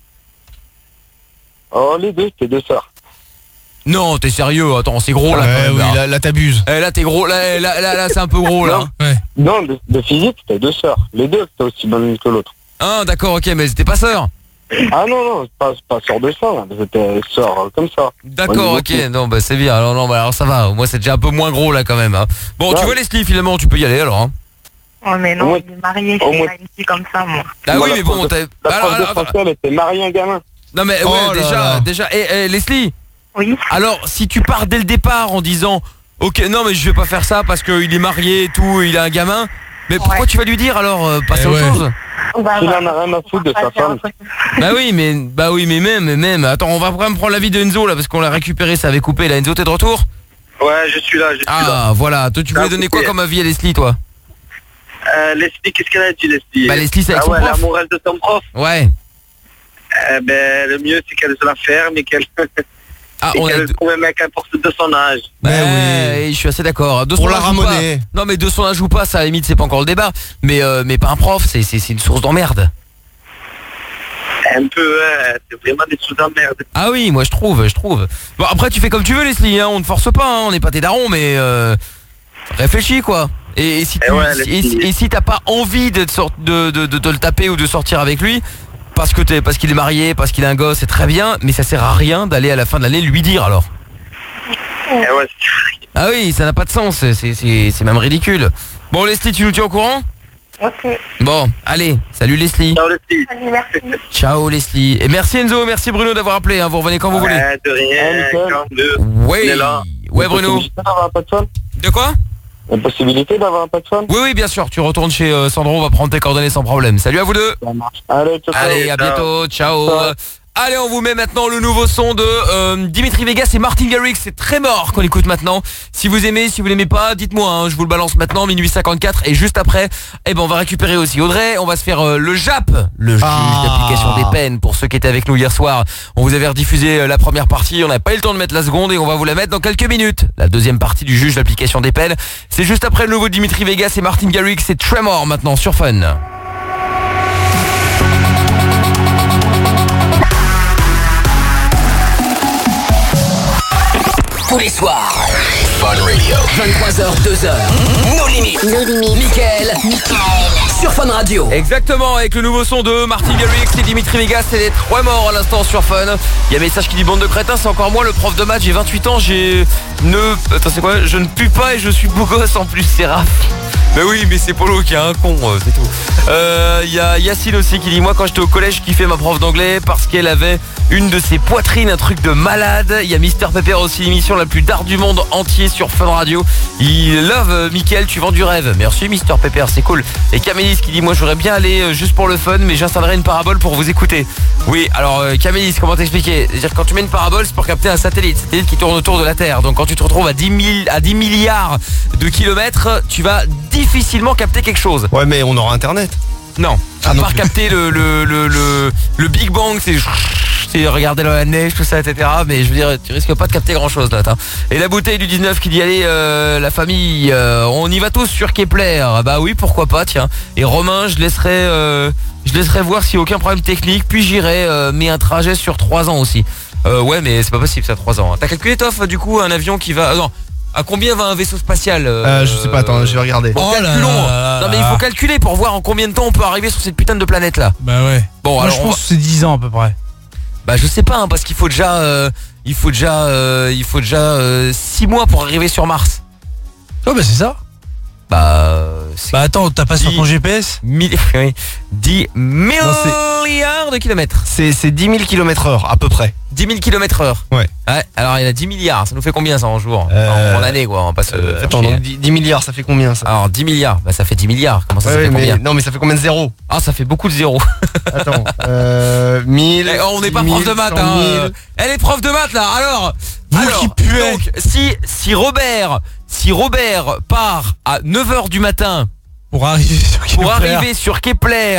Oh, les deux, c'était deux sœurs. Non, t'es sérieux? Attends, c'est gros là. Ouais, quand même, oui, là, là, là, t'abuses. Eh, là t'es gros. Là, là, là, là, c'est un peu gros là. Ouais. Non, de, de physique, c'était deux sœurs. Les deux, c'était aussi bonnes l'une que l'autre. Ah, d'accord, ok, mais c'était pas sœur. Ah non, non, pas, pas sœurs de sang, hein. C'était sœurs euh, comme ça. D'accord, Ouais, ok. beaucoup. Non, bah c'est bien. Alors non, bah alors ça va. Moi, c'est déjà un peu moins gros là quand même. Hein. Bon, tu Ouais. vois Leslie, finalement, tu peux y aller alors. Hein. Oh, mais non, Au moins- il est marié, au c'est moins- pas une fille comme ça, moi. Ah Moi, oui, la mais prof bon, de- t'as. La Alors, prof de alors, français, elle était mariée un gamin. non mais Oh ouais, là déjà, là. déjà. Et eh, Leslie. Oui. Alors, si tu pars dès le départ en disant, ok, non mais je vais pas faire ça parce qu'il est marié et tout, il a un gamin. Mais pourquoi Ouais. tu vas lui dire alors euh, passer Eh à autre ouais. chose? Bah, Il bah, en a rien à foutre de sa femme. Bah oui, mais bah oui, mais même, mais même. Attends, on va quand même prendre l'avis de Enzo là parce qu'on l'a récupéré, ça avait coupé. Là, Enzo, t'es de retour? Ouais, je suis là, je suis là. Ah, voilà. Toi, tu voulais Ah, donner quoi ok. comme avis à Leslie, toi? Euh, Leslie, qu'est-ce qu'elle a dit, Leslie? Bah, Leslie, c'est avec Ah son ouais, prof. la morale de ton prof. Ouais. Eh ben, le mieux, c'est qu'elle se la ferme et qu'elle... Ah, et on qu'elle a... trouve un mec importe de son âge. Ouais, oui. Je suis assez d'accord. De Pour son la âge ou pas. ramener. Non, mais de son âge ou pas, ça à la limite, c'est pas encore le débat. Mais, euh, mais pas un prof, c'est, c'est, c'est une source d'emmerde. Un peu, hein, c'est vraiment des choses d'emmerde. Ah oui, moi je trouve, je trouve. Bon, après, tu fais comme tu veux, Leslie, hein, on ne force pas, hein, on n'est pas tes darons, mais euh, réfléchis, quoi. Et, et si tu, Et ouais, et, si- et si t'as pas envie de te, sort- de, de, de te le taper ou de sortir avec lui, parce que t'es, parce qu'il est marié, parce qu'il a un gosse, c'est très bien, mais ça sert à rien d'aller à la fin de l'année lui dire alors. Et ouais, Ah oui, ça n'a pas de sens, c'est, c'est, c'est c'est même ridicule. Bon, Leslie, tu nous tiens au courant? Ok. Bon, allez, salut Leslie. Ciao Leslie. Allez, merci. Ciao Leslie. Et merci Enzo, merci Bruno d'avoir appelé, hein, vous revenez quand vous voulez. Ouais, de rien, quand deux. Oui. On est là. Ouais Bruno. D'avoir un pas de femme. De quoi? La possibilité d'avoir un pas de femme. Oui, oui, bien sûr. Tu retournes chez euh, Sandro, on va prendre tes coordonnées sans problème. Salut à vous deux. Allez, ciao, ciao. Allez, à Ciao. bientôt. Ciao. Allez, on vous met maintenant le nouveau son de euh, Dimitri Vegas et Martin Garrix. C'est très mort qu'on écoute maintenant. Si vous aimez, si vous l'aimez pas, dites-moi. Hein, je vous le balance maintenant, minuit cinquante-quatre. Et juste après, eh ben, on va récupérer aussi Audrey. On va se faire euh, le J A P, le juge d'application des peines. Pour ceux qui étaient avec nous hier soir, on vous avait rediffusé euh, la première partie. On n'a pas eu le temps de mettre la seconde et on va vous la mettre dans quelques minutes. La deuxième partie du juge d'application des peines. C'est juste après le nouveau Dimitri Vegas et Martin Garrix. C'est Tremor maintenant sur Fun. Tous les soirs. Fun Radio. vingt-trois heures, deux heures. Nos limites. Nos limites. Mickaël. Sur Fun Radio. Exactement, avec le nouveau son de Martin Garrix et Dimitri Vegas, c'est les trois morts à l'instant sur Fun. Il y a un message qui dit bande de crétins, c'est encore moi le prof de maths, j'ai vingt-huit ans, j'ai ne attends c'est quoi, je ne pue pas et je suis beau gosse en plus, c'est Raph. Mais oui, mais c'est Polo qui est un con, euh, c'est tout. Euh, il y a Yacine aussi qui dit moi quand j'étais au collège, je kiffais ma prof d'anglais parce qu'elle avait une de ses poitrines, un truc de malade. Il y a Mister Pepper aussi, l'émission la plus dark du monde entier sur Fun Radio. Il love euh, Mickaël, tu vends du rêve. Merci Mister Pepper, c'est cool. Et Camélis qui dit moi j'aurais bien aller euh, juste pour le fun, mais j'installerai une parabole pour vous écouter. Oui, alors euh, Camélis, comment t'expliquer? C'est-à-dire quand tu mets une parabole, c'est pour capter un satellite, satellite qui tourne autour de la Terre. Donc quand tu te retrouves à dix mille, à dix milliards de kilomètres, tu vas difficilement capter quelque chose. Ouais, mais on aura internet. Non, Ah, à non part plus. capter le, le, le, le, le Big Bang, c'est c'est regarder la neige, tout ça, et cetera. Mais je veux dire, tu risques pas de capter grand chose là. T'as. Et la bouteille du dix-neuf qui dit allez, euh, la famille, euh, on y va tous sur Kepler. Bah oui, pourquoi pas, tiens. Et Romain, je laisserai, euh, je laisserai voir s'il n'y a aucun problème technique, puis j'irai, euh, mais un trajet sur trois ans aussi. Euh, ouais, mais c'est pas possible ça, trois ans. T'as calculé, Toff, du coup, un avion qui va... Euh, non. À combien va un vaisseau spatial euh, Euh, je sais pas, attends, je vais regarder. Bon, Oh là calculons. là là Non mais là. il faut calculer pour voir en combien de temps on peut arriver sur cette putain de planète là. Bah ouais. Bon, Moi alors je on pense va- que c'est dix ans à peu près. Bah je sais pas hein, parce qu'il faut déjà euh, il faut déjà euh, il faut déjà euh, six mois pour arriver sur Mars. Oh bah c'est ça. Bah Bah attends, t'as pas sur dix- ton G P S? mille oui, dix milliards de kilomètres. C'est c'est dix mille kilomètres heure, à peu près. dix mille kilomètres heure. Ouais. Ouais, alors il y a dix milliards, ça nous fait combien ça en jour Euh, en, en année quoi, on passe Euh, attends, donc dix dix milliards, ça fait combien ça? Alors dix milliards, bah ça fait dix milliards. Comment ça, Ouais, ça fait ouais, mais, combien non mais ça fait combien de zéros? Ah ça fait beaucoup de zéros. Attends, euh, mille. Eh, on n'est pas dix prof mille, de maths cent hein. mille. Elle est prof de maths là. Alors, Vous alors, qui puez. donc si si Robert si Robert part à neuf heures du matin Pour arriver sur Kepler. pour arriver sur Kepler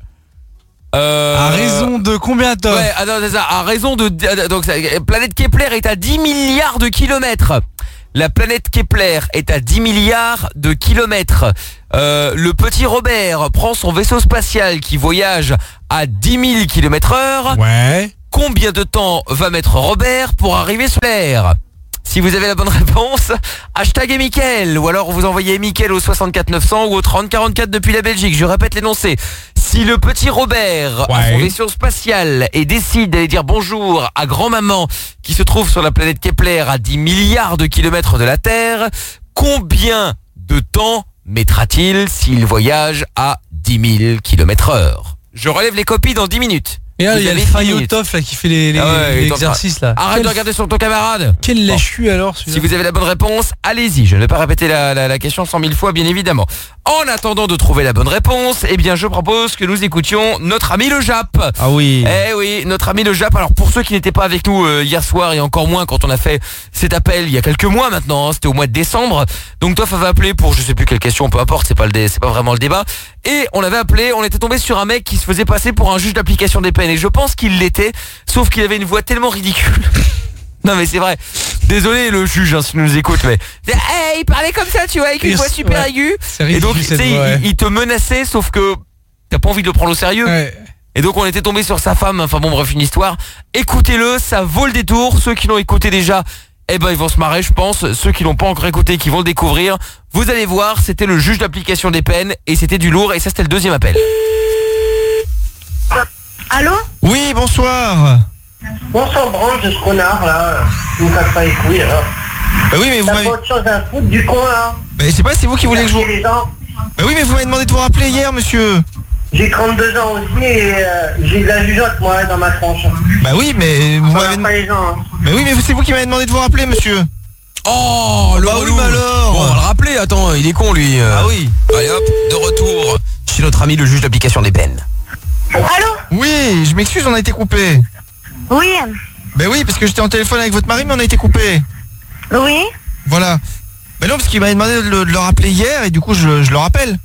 euh, À raison de combien de temps? Ouais, attends, c'est ça, à raison de donc ça, planète Kepler est à dix milliards de kilomètres. La planète Kepler est à dix milliards de kilomètres. Euh, le petit Robert prend son vaisseau spatial qui voyage à dix mille kilomètres heure. Ouais. Combien de temps va mettre Robert pour arriver sur l'air? Si vous avez la bonne réponse, hashtag Mickaël, ou alors vous envoyez Mickaël au soixante-quatre neuf cents ou au trente quarante-quatre depuis la Belgique. Je répète l'énoncé. Si le petit Robert a son Ouais. vaisseau spatial et décide d'aller dire bonjour à grand-maman qui se trouve sur la planète Kepler à dix milliards de kilomètres de la Terre, combien de temps mettra-t-il s'il voyage à dix mille kilomètres heure? Je relève les copies dans dix minutes. Et là, Vous il y a le avez dix minutes. Fayotoff là qui fait les, les, Ah ouais, les il est en train- exercices là. Arrête Quel- de regarder sur ton camarade. Quel Bon. lèche-cul alors celui-là? Si vous avez la bonne réponse, allez-y. Je ne vais pas répéter la, la, la question cent mille fois, bien évidemment. En attendant de trouver la bonne réponse, eh bien, je propose que nous écoutions notre ami le Jap. Ah oui. Eh oui, notre ami le Jap. Alors, pour ceux qui n'étaient pas avec nous euh, hier soir et encore moins quand on a fait cet appel il y a quelques mois maintenant, hein, c'était au mois de décembre. Donc, Toff avait appelé pour je sais plus quelle question, peu importe, c'est pas le dé- c'est pas vraiment le débat. Et on avait appelé, on était tombé sur un mec qui se faisait passer pour un juge d'application des peines. Et je pense qu'il l'était, sauf qu'il avait une voix tellement ridicule. Non mais c'est vrai. Désolé le juge hein, si tu nous écoutes, mais hey, il parlait comme ça, tu vois, avec une voix super ouais. aiguë. Et donc tu sais, il, ouais. il te menaçait, sauf que t'as pas envie de le prendre au sérieux. Ouais. Et donc on était tombé sur sa femme. Enfin bon, bref, une histoire. Écoutez-le, ça vaut le détour. Ceux qui l'ont écouté déjà, eh ben ils vont se marrer, je pense. Ceux qui l'ont pas encore écouté, qui vont le découvrir, vous allez voir. C'était le juge d'application des peines et c'était du lourd. Et ça, c'était le deuxième appel. Allô? Oui, bonsoir. On s'en branle de ce connard là, il me casse pas les couilles là. Bah oui mais vous T'as m'avez... pas autre chose à foutre du con là. Bah je sais pas, c'est vous qui voulez que je vous... Bah oui mais vous m'avez demandé de vous rappeler hier monsieur. J'ai trente-deux ans aussi et euh, j'ai de la jugeote moi dans ma tronche. Bah oui mais vous m'avez... pas les gens, hein. Bah oui mais c'est vous qui m'avez demandé de vous rappeler monsieur. Oh le bah relou. Oui, mais alors bon, on va le rappeler, attends, il est con lui. Ah oui. Allez hop, de retour chez notre ami le juge d'application des peines. Allô? Oui, je m'excuse, on a été coupé. Oui. Ben oui, parce que j'étais en téléphone avec votre mari, mais on a été coupé. Oui. Voilà. Ben non, parce qu'il m'avait demandé de le, de le rappeler hier, et du coup, je, je le rappelle.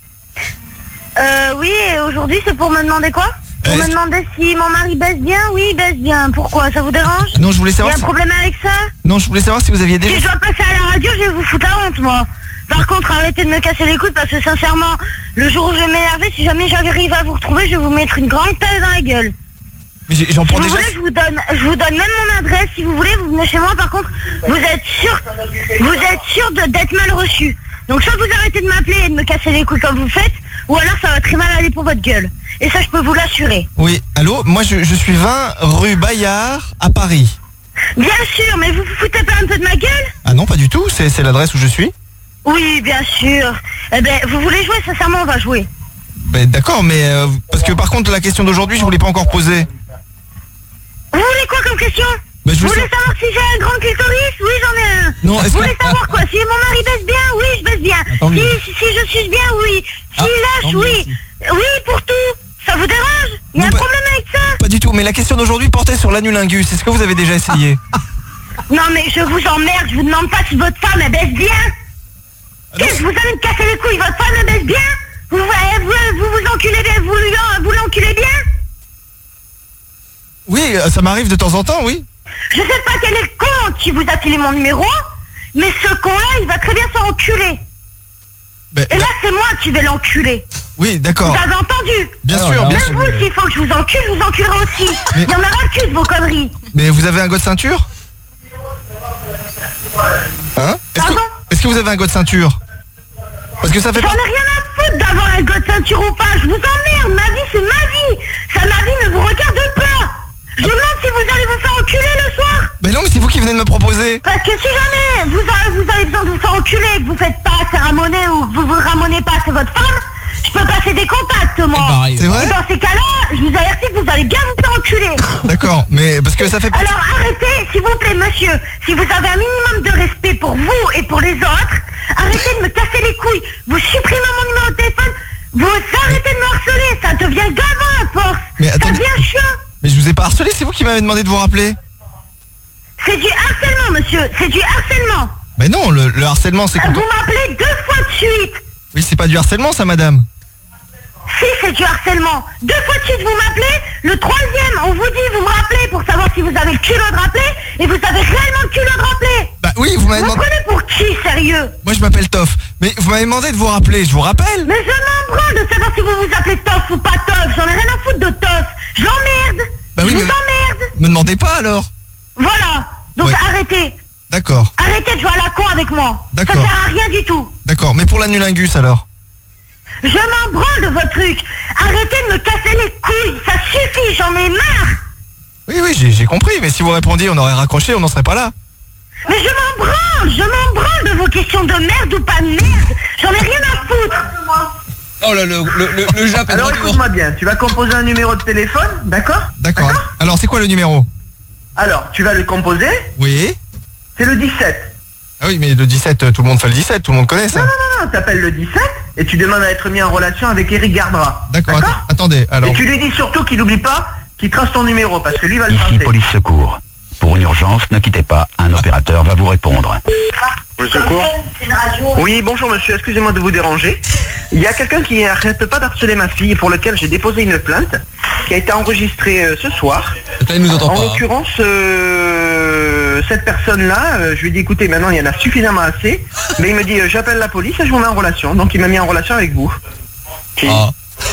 Euh, oui, et aujourd'hui, c'est pour me demander quoi? Pour euh, me demander si mon mari baisse bien? Oui, il baisse bien. Pourquoi? Ça vous dérange? Non, je voulais savoir... Il y a un si... problème avec ça? Non, je voulais savoir si vous aviez déjà... Si je dois passer à la radio, je vais vous foutre la honte, moi. Par contre, arrêtez de me casser les couilles, parce que sincèrement, le jour où je vais m'énerver, si jamais j'arrive à vous retrouver, je vais vous mettre une grande taille dans la gueule. Mais j'en prends si déjà... Vous voulez, je vous donne, je vous donne même mon adresse. Si vous voulez, vous venez chez moi. Par contre, vous êtes sûr, vous êtes sûr de, d'être mal reçu. Donc soit vous arrêtez de m'appeler et de me casser les couilles comme vous faites, ou alors ça va très mal aller pour votre gueule. Et ça, je peux vous l'assurer. Oui, allô, moi je, je suis vingt rue Bayard à Paris. Bien sûr, mais vous vous foutez pas un peu de ma gueule? Ah non, pas du tout, c'est, c'est l'adresse où je suis. Oui, bien sûr. Eh ben, vous voulez jouer, sincèrement, on va jouer. Ben, d'accord, mais euh, parce que par contre la question d'aujourd'hui, je vous l'ai pas encore posée. Vous voulez quoi comme question? Ben, je Vous veux voulez sa... savoir si j'ai un grand clitoris? Oui, j'en ai un. Non, est-ce vous que... voulez savoir quoi? Si mon mari baisse bien? Oui, je baisse bien. Si, si, si je suis bien? Oui. S'il ah, lâche? Oui. Oui, pour tout. Ça vous dérange? Il y a non, un bah, problème avec ça? Pas du tout, mais la question d'aujourd'hui portait sur l'anulingus. Est-ce que vous avez déjà essayé? Non, mais je vous emmerde. Je vous demande pas si votre femme elle baisse bien. Qu'est-ce que vous allez me casser les couilles? Votre femme elle baisse bien? Vous vous, vous, vous, vous enculez bien? Vous, vous l'enculez bien? Oui, ça m'arrive de temps en temps, oui. Je sais pas quel est le con qui vous a filé mon numéro, mais ce con-là, il va très bien s'en enculer. Ben, Et là, c'est moi qui vais l'enculer. Oui, d'accord. Vous avez entendu? Bien sûr, bien Même sûr. vous, s'il faut que je vous encule, je vous enculerai aussi. Mais... Il y en a un cul de vos conneries. Mais vous avez un go de ceinture? Hein? Est-ce que, est-ce que vous avez un go de ceinture? Parce que ça fait J'en pas... ai rien à foutre d'avoir un go de ceinture ou pas. Je vous emmerde. Ma vie, c'est ma vie. Ça, ma vie ne vous regarde pas. Je me demande si vous allez vous faire enculer le soir. Mais non, mais c'est vous qui venez de me proposer. Parce que si jamais vous avez, vous avez besoin de vous faire enculer et que vous faites pas assez ramoner ou que vous vous ramonez pas assez votre femme, je peux passer des contacts, moi. C'est vrai? Et dans ces cas-là, je vous avertis que vous allez bien vous faire enculer. D'accord, mais parce que ça fait... Alors arrêtez, s'il vous plaît, monsieur. Si vous avez un minimum de respect pour vous et pour les autres, arrêtez de me casser les couilles. Vous supprimez mon numéro de téléphone. Vous arrêtez de me harceler. Ça devient gavant à force. Mais ça attendez... devient chiant. Mais je vous ai pas harcelé, c'est vous qui m'avez demandé de vous rappeler. C'est du harcèlement, monsieur. C'est du harcèlement. Mais non, le, le harcèlement, c'est... Vous m'appelez deux fois de suite. Oui, c'est pas du harcèlement, ça, madame. Si, c'est du harcèlement. Deux fois de suite, vous m'appelez. Le troisième, on vous dit, vous me rappelez pour savoir si vous avez le culot de rappeler. Et vous avez réellement le culot de rappeler. Bah oui, vous m'avez demandé... Vous prenez pour qui, sérieux? Moi, je m'appelle Toff. Mais vous m'avez demandé de vous rappeler, je vous rappelle. Mais je m'en branle de savoir si vous vous appelez Toff ou pas Toff. J'en ai rien à foutre de Toff. Je l'emmerde. Bah oui, je vous mais... emmerde. Me demandez pas, alors. Voilà. Donc ouais. Arrêtez. D'accord. Arrêtez de jouer à la con avec moi. D'accord. Ça sert à rien du tout. D'accord, mais pour l'anulingus, alors? Je m'en branle de votre truc. Arrêtez de me casser les couilles. Ça suffit, j'en ai marre. Oui, oui, j'ai, j'ai compris. Mais si vous répondiez, on aurait raccroché, on n'en serait pas là. Mais je m'en branle. Je m'en branle de vos questions de merde ou pas de merde. J'en ai rien à foutre. Oh là, le, le, le, le Jap. Alors écoute-moi bien. Tu vas composer un numéro de téléphone, d'accord? D'accord. D'accord. Alors, c'est quoi le numéro? Alors, tu vas le composer. Oui. C'est le dix-sept. Ah oui, mais le dix-sept, tout le monde fait le dix-sept, tout le monde connaît ça. Non, non, non, non, t'appelles le dix-sept et tu demandes à être mis en relation avec Eric Gardra. D'accord, att- attendez, alors... Et tu lui dis surtout qu'il n'oublie pas qu'il trace ton numéro, parce que lui va le tracer. Ici Police Secours. Pour une urgence, ne quittez pas, un opérateur va vous répondre. Le secours. Oui, bonjour monsieur, excusez-moi de vous déranger. Il y a quelqu'un qui n'arrête pas d'harceler ma fille, pour lequel j'ai déposé une plainte, qui a été enregistrée euh, ce soir. Il nous entend en pas. l'occurrence, euh... euh, cette personne-là, euh, je lui ai dit écoutez, maintenant il y en a suffisamment assez, mais il me dit euh, j'appelle la police et je vous mets en relation. Donc il m'a mis en relation avec vous. Qui ah.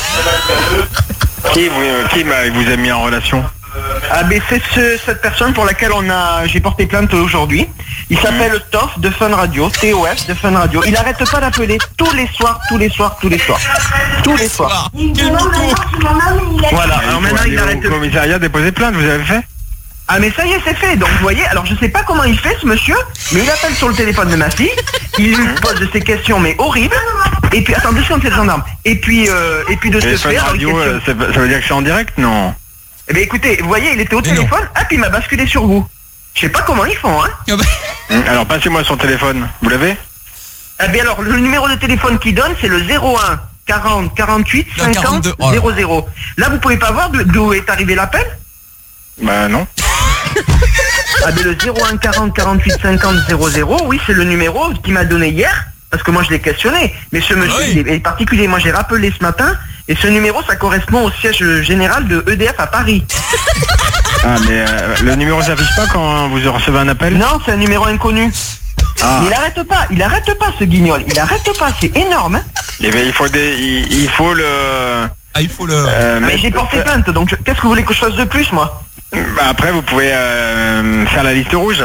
Qui, vous, qui m'a, vous a mis en relation? Ah ben c'est ce, cette personne pour laquelle on a j'ai porté plainte aujourd'hui. Il s'appelle mmh. Toff de Fun Radio, T O F de Fun Radio. Il arrête pas d'appeler tous les soirs, tous les soirs, tous les soirs. Tous les soirs. Voilà, alors maintenant il arrête. Au commissariat déposer plainte, vous avez fait? Ah mais ça y est, c'est fait. Donc vous voyez, alors je sais pas comment il fait ce monsieur, mais il appelle sur le téléphone de ma fille, il lui pose de ces questions mais horribles. Et puis attendez, je suis en tête gendarme. Et puis euh, et puis de ce fait, radio, euh, ça veut dire que je suis en direct, non? Eh bien écoutez, vous voyez, il était au téléphone, ah puis il m'a basculé sur vous. Je sais pas comment ils font, hein. Alors passez-moi son téléphone, vous l'avez? Eh bien alors, le numéro de téléphone qu'il donne, c'est le zéro un quarante quarante-huit cinquante zéro zéro. Là, vous pouvez pas voir d'où est arrivé l'appel? Bah non. Ah ben le zéro un quarante quarante-huit cinquante zéro zéro, oui, c'est le numéro qu'il m'a donné hier, parce que moi je l'ai questionné. Mais ce monsieur, oui. il est particulier, moi j'ai rappelé ce matin, et ce numéro, ça correspond au siège général de E D F à Paris. Ah mais euh, le numéro s'affiche pas quand vous recevez un appel? Non, c'est un numéro inconnu. Ah. Il arrête pas, il arrête pas ce guignol, il arrête pas, c'est énorme, hein. Et ben il faut des, il, il faut le... Ah il faut le... Euh, mais j'ai porté plainte, donc qu'est-ce que vous voulez que je fasse de plus, moi? Bah après vous pouvez euh, faire la liste rouge.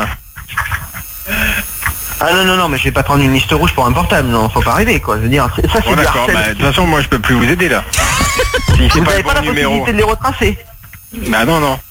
Ah non non non mais je vais pas prendre une liste rouge pour un portable, non, faut pas rêver quoi, je veux dire, ça c'est bon, d'accord, bah, de toute façon moi je peux plus vous aider là. Si vous n'avez pas, pas la numéro. possibilité de les retracer? Bah non non.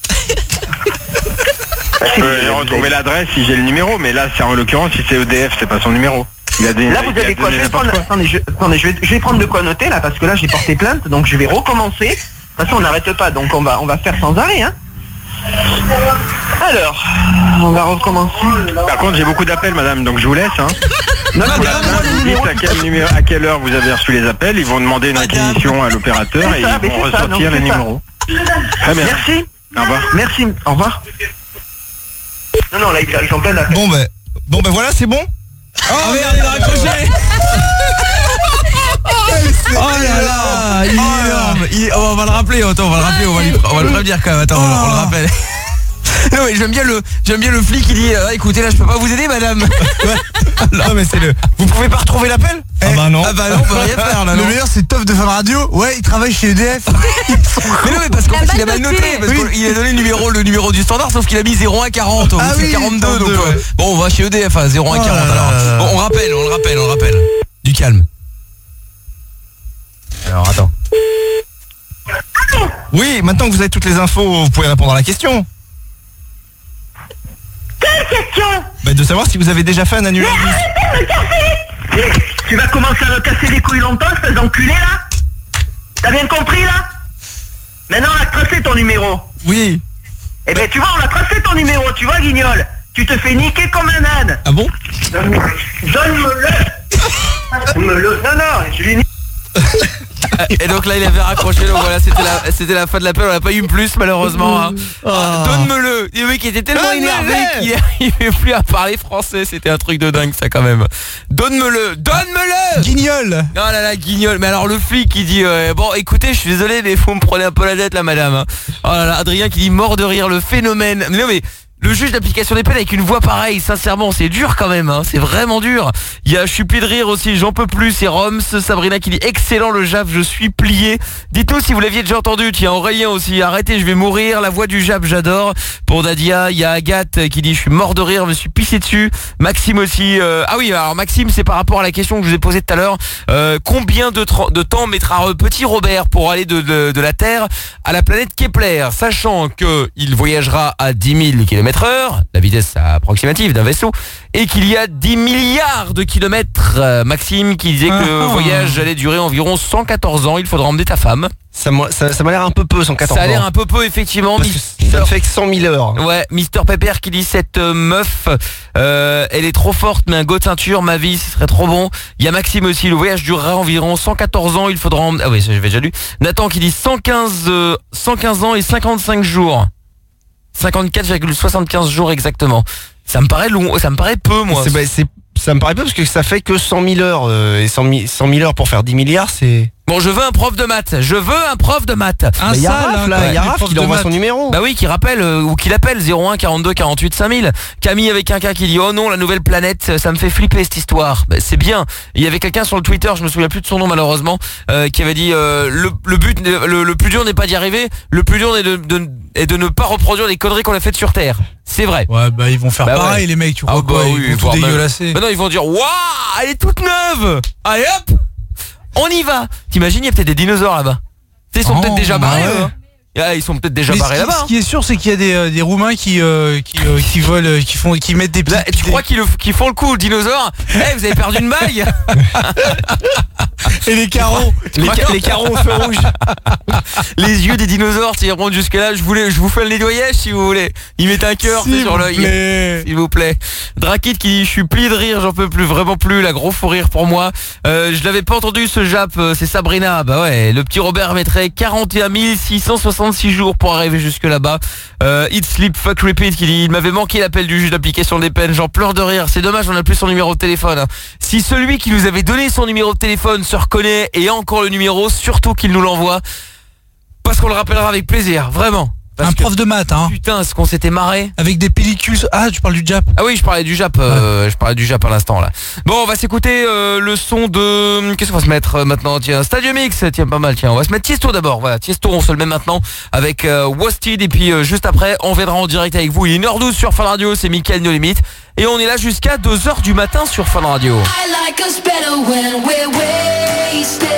Je peux retrouver l'adresse si j'ai le numéro, mais là c'est en l'occurrence si c'est E D F, c'est pas son numéro. Il a des, là vous avez quoi, je vais prendre, quoi. Attendez, je, attendez je, vais, je vais prendre de quoi noter là, parce que là j'ai porté plainte, donc je vais recommencer. De toute façon on n'arrête pas, donc on va on va faire sans arrêt, hein. Alors, on va recommencer. Par contre j'ai beaucoup d'appels madame, donc je vous laisse, hein. Non, non, vous dites à quel numéro, à quelle heure vous avez reçu les appels, ils vont demander une réquisition à l'opérateur et ils vont ressortir les numéros. Très bien. Merci. Au revoir. Merci, au revoir. Non, non, là ils arrivent en plein d'appel. Bon ben, bon ben voilà, c'est bon. Oh, oh merde, il a raccroché. Oh là là, il est énorme. Il est... Oh, on va le rappeler, attends, on va le rappeler, on va, lui... on va le prévenir quand même, attends, oh. on le rappelle. Non mais j'aime bien le j'aime bien le flic qui dit ah, écoutez là je peux pas vous aider madame. Ouais. Non mais c'est le. Vous pouvez pas retrouver l'appel? Ah bah non. Ah bah non, on peut rien faire là. Le non. meilleur c'est Toff de Fun Radio. Ouais, il travaille chez E D F. Mais non mais parce qu'en fait il a mal noté, parce oui. qu'il a donné le numéro le numéro du standard sauf qu'il a mis zéro un quarante, ah c'est oui, quarante-deux donc ouais. Bon on va chez E D F à zéro un quarante oh alors. Bon, on rappelle, on le rappelle, on le rappelle. Du calme. Alors attends. Oui, maintenant que vous avez toutes les infos, vous pouvez répondre à la question. Quelle question? Bah de savoir si vous avez déjà fait un annulaire. Mais arrêtez de me casser! Et tu vas commencer à me casser les couilles longtemps, espèce d'enculé là? T'as bien compris là? Maintenant on a tracé ton numéro. Oui. Eh ben tu vois, on a tracé ton numéro, tu vois guignol. Tu te fais niquer comme un âne. Ah bon? Donne-le. Donne-me-le. Donne-me-le. Non, non, je lui nique. Et donc là il avait raccroché, donc voilà c'était la, c'était la fin de l'appel, on n'a pas eu plus malheureusement hein. Oh. Donne-me-le. Et le mec était tellement énervé qu'il n'arrivait plus à parler français, c'était un truc de dingue ça quand même. Donne-me-le, donne-me-le. Guignol. Oh là là, guignol. Mais alors le flic qui dit euh, bon écoutez je suis désolé mais vous me prenez un peu la tête là madame hein. Oh là là, Adrien qui dit mort de rire le phénomène. Mais non mais le juge d'application des peines avec une voix pareille, sincèrement, c'est dur quand même, hein, c'est vraiment dur. Il y a Je suis plié de rire aussi, j'en peux plus, c'est Roms, Sabrina qui dit excellent le Jap, je suis plié. Dites-nous si vous l'aviez déjà entendu, tiens Aurélien aussi, arrêtez, je vais mourir, la voix du Jap, j'adore. Pour Nadia, il y a Agathe qui dit je suis mort de rire, je me suis pissé dessus. Maxime aussi, euh, ah oui, alors Maxime c'est par rapport à la question que je vous ai posée tout à l'heure, euh, combien de, de temps mettra petit Robert pour aller de, de, de la Terre à la planète Kepler, sachant que il voyagera à dix mille kilomètres heure, la vitesse approximative d'un vaisseau, et qu'il y a dix milliards de kilomètres. euh, Maxime qui disait que le voyage allait durer environ cent quatorze ans, il faudra emmener ta femme. Ça m'a ça, ça l'air un peu peu, cent quatorze ans. Ça a l'air un peu peu effectivement. Mister... Ça fait que cent mille heures. Ouais, Mister Pepper qui dit cette euh, meuf, euh, elle est trop forte, mais un go de ceinture, ma vie, ce serait trop bon. Il y a Maxime aussi, le voyage durera environ cent quatorze ans, il faudra emmener... Ah oui, ça j'avais déjà lu. Nathan qui dit cent quinze, euh, cent quinze ans et cinquante-cinq jours. cinquante-quatre virgule soixante-quinze jours exactement. Ça me paraît long, ça me paraît peu moi. C'est, bah, c'est, Ça me paraît peu parce que ça fait que cent mille heures. euh, et cent mille heures pour faire dix milliards, c'est... Bon, je veux un prof de maths. Je veux un prof de maths. Un Il y a Raph, là, il y a Raph qui envoie son numéro. Bah oui, qui rappelle euh, ou qui l'appelle zéro un quarante-deux quarante-huit cinq mille. Camille avec un cas qui dit oh non, la nouvelle planète, ça me fait flipper cette histoire. Bah, c'est bien. Il y avait quelqu'un sur le Twitter, je me souviens plus de son nom malheureusement, euh, qui avait dit euh, le, le but, le, le plus dur n'est pas d'y arriver, le plus dur est de, de, est de ne pas reproduire les conneries qu'on a faites sur Terre. C'est vrai. Ouais, bah ils vont faire bah, pareil ouais. les mecs, tu crois ah, quoi bah, ils oui, vont tout dégueulasser. Bah non, ils vont dire waouh, elle est toute neuve. Allez hop. On y va. T'imagines, il y a peut-être des dinosaures là-bas. Ils sont oh, peut-être déjà barrés. Bah ouais. Hein. Ah, ils sont peut-être déjà mais barrés ce qui, là-bas. Ce qui est sûr, c'est qu'il y a des, euh, des Roumains qui euh, qui, euh, qui volent, qui font, qui mettent des petits. Là, tu crois qu'ils, le, qu'ils font le coup aux dinosaures? Eh, hey, vous avez perdu une bague. Et les carreaux, les, ca- les carreaux au feu rouge. Les yeux des dinosaures, s'ils remontent jusque là, je voulais, je vous fais le nettoyage si vous voulez. Ils mettent un cœur sur l'œil. S'il vous plaît. Drakit qui dit je suis plié de rire, j'en peux plus, vraiment plus, la gros fou rire pour moi. Euh, je l'avais pas entendu ce Jap, euh, c'est Sabrina. Bah ouais, le petit Robert mettrait quarante et un mille six cent soixante-six jours pour arriver jusque là-bas. Euh, Eat Sleep Fuck Repeat qui dit il m'avait manqué l'appel du juge d'application des peines, j'en pleure de rire. C'est dommage, on n'a plus son numéro de téléphone. Hein. Si celui qui nous avait donné son numéro de téléphone se reconnaît et a encore le numéro, surtout qu'il nous l'envoie. Parce qu'on le rappellera avec plaisir, vraiment. Parce un prof de maths, hein. Putain, est-ce qu'on s'était marré avec des pellicules. Ah, tu parles du Jap. Ah oui, je parlais du Jap. Euh, ouais. Je parlais du Jap à l'instant là. Bon, on va s'écouter euh, le son de. Qu'est-ce qu'on va se mettre euh, maintenant? Tiens, Stadium X. Tiens, pas mal. Tiens, on va se mettre Tiesto d'abord. Voilà, Tiesto, on se le met maintenant avec euh, Wasted et puis euh, juste après, on viendra en direct avec vous. Il est une heure douze sur Fun Radio. C'est Mickaël No Limit et on est là jusqu'à deux heures du matin sur Fun Radio. I like us better when we're wasted.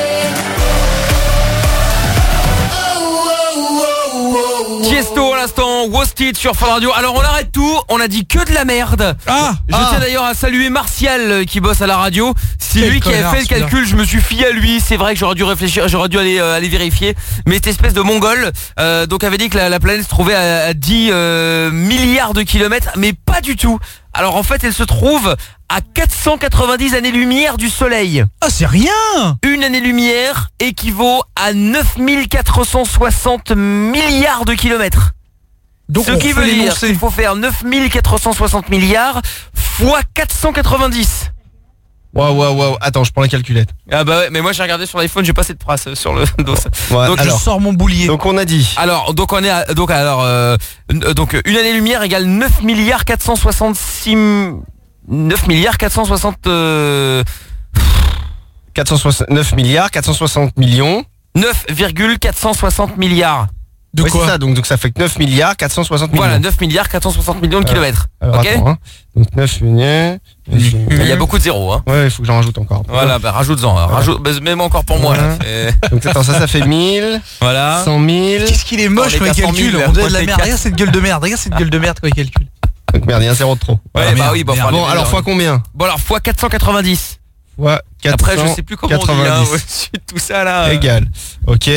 Tiesto à l'instant, Wasted sur Fun Radio. Alors on arrête tout, on a dit que de la merde. Ah, je ah. tiens d'ailleurs à saluer Martial qui bosse à la radio. C'est Quel lui qui a fait le calcul, je me suis fié à lui. C'est vrai que j'aurais dû réfléchir, j'aurais dû aller, euh, aller vérifier. Mais cette espèce de mongol euh, donc avait dit que la, la planète se trouvait à, à dix euh, milliards de kilomètres. Mais pas du tout. Alors en fait elle se trouve à quatre cent quatre-vingt-dix années-lumière du soleil. Ah, c'est rien. Une année-lumière équivaut à neuf mille quatre cent soixante milliards de kilomètres. Donc ce qui veut dire qu'il faut faire neuf mille quatre cent soixante milliards fois quatre cent quatre-vingt-dix. Waouh, waouh, waouh. Attends, je prends la calculette. Ah bah ouais, mais moi j'ai regardé sur l'iPhone, j'ai pas cette trace sur le dos. Ouais, donc alors, je sors mon boulier. Donc on a dit. Alors, donc on est à, donc alors euh, donc une année-lumière égale neuf milliards quatre cent soixante-six neuf milliards quatre cent soixante euh... quatre cent soixante-neuf milliards quatre cent soixante millions neuf virgule quatre cent soixante milliards. De oui, quoi c'est ça, donc, donc ça fait que neuf milliards quatre cent soixante millions. Voilà, neuf milliards quatre cent soixante millions de alors, kilomètres. Alors, ok attends, hein. Donc neuf milliards. Il y a beaucoup de zéros, hein. Ouais, il faut que j'en rajoute encore. Voilà, bah rajoute-en, voilà. rajoute, bah, même encore pour moi. Là, donc attends, ça, ça fait mille. Voilà. cent mille. Qu'est-ce qu'il est moche quand il calcule? On dirait de la merde. Regarde cette gueule de merde. Regarde cette gueule de merde quand il calcule. Donc merde, il y a un zéro de trop. Ouais, ah, bah merde, oui, bon, bon alors fois combien? Bon alors fois quatre cent quatre-vingt-dix. Fois quatre cent quatre-vingt-dix. Après je sais plus comment on dit hein, au-dessus de tout ça là. Égal. Ok.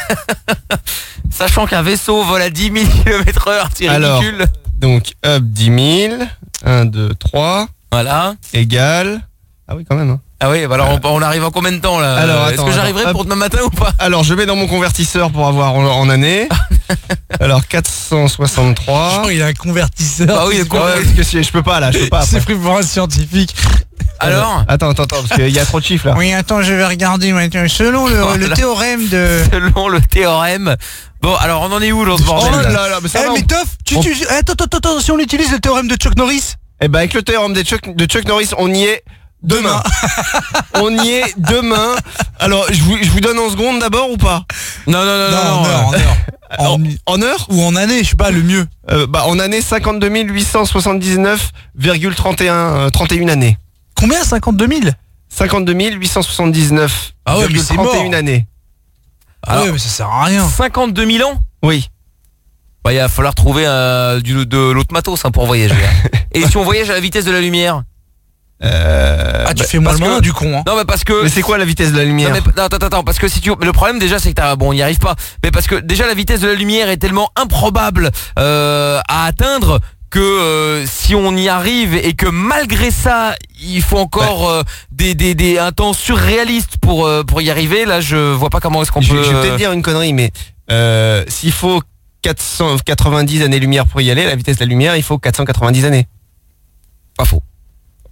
Sachant qu'un vaisseau vole à dix mille kilomètres heure, c'est alors, ridicule. Donc up dix mille. un, deux, trois. Voilà. Égal. Ah oui quand même hein. Ah oui, bah alors on, on arrive en combien de temps là? Alors, est-ce attends, que j'arriverai attends, pour demain matin ou pas? Alors je mets dans mon convertisseur pour avoir en, en année. Alors quatre cent soixante-trois. Genre, il a un convertisseur. Bah oui, quoi, ouais, parce que si, je peux pas là, je peux pas. C'est pris pour un scientifique. Alors Attends, attends, attends, parce qu'il y a trop de chiffres là. Oui, attends, je vais regarder maintenant. Selon le, oh, le théorème de. Selon le théorème. Bon, alors on en est où dans ce bordel? Oh là là, mais ça eh, va, mais on... Toff, tu, on... tu... Attends, attends, attends, si on utilise le théorème de Chuck Norris. Eh ben avec le théorème de Chuck, de Chuck Norris, on y est demain. On y est demain. Alors, je vous, je vous donne en secondes d'abord ou pas? Non, non, non, non, non, en heure, en heure. En, en heure ou en année, je sais pas, le mieux. Euh, bah en année cinquante-deux mille huit cent soixante-dix-neuf virgule trente et un euh, trente et une années. Combien? Cinquante-deux mille? Cinquante-deux mille huit cent soixante-dix-neuf. Ah ouais, mais c'est mort. trente et une années. Ah alors, ouais, mais ça sert à rien. cinquante-deux mille ans? Oui. Bah il va falloir trouver euh, du, de l'autre matos hein, pour voyager. Et si on voyage à la vitesse de la lumière? Euh, ah tu bah, fais moins le moins du con hein. Non mais parce que mais c'est quoi la vitesse de la lumière? Non, mais, non, attends attends parce que si tu mais le problème déjà c'est que t'as, bon on n'y arrive pas mais parce que déjà la vitesse de la lumière est tellement improbable euh, à atteindre que euh, si on y arrive et que malgré ça il faut encore ouais. euh, des, des, des un temps surréaliste pour euh, pour y arriver, là je vois pas comment est-ce qu'on je, peut. Je vais peut-être dire une connerie mais euh, s'il faut quatre cent quatre-vingt-dix années lumière pour y aller, la vitesse de la lumière il faut quatre cent quatre-vingt-dix années. Pas faux.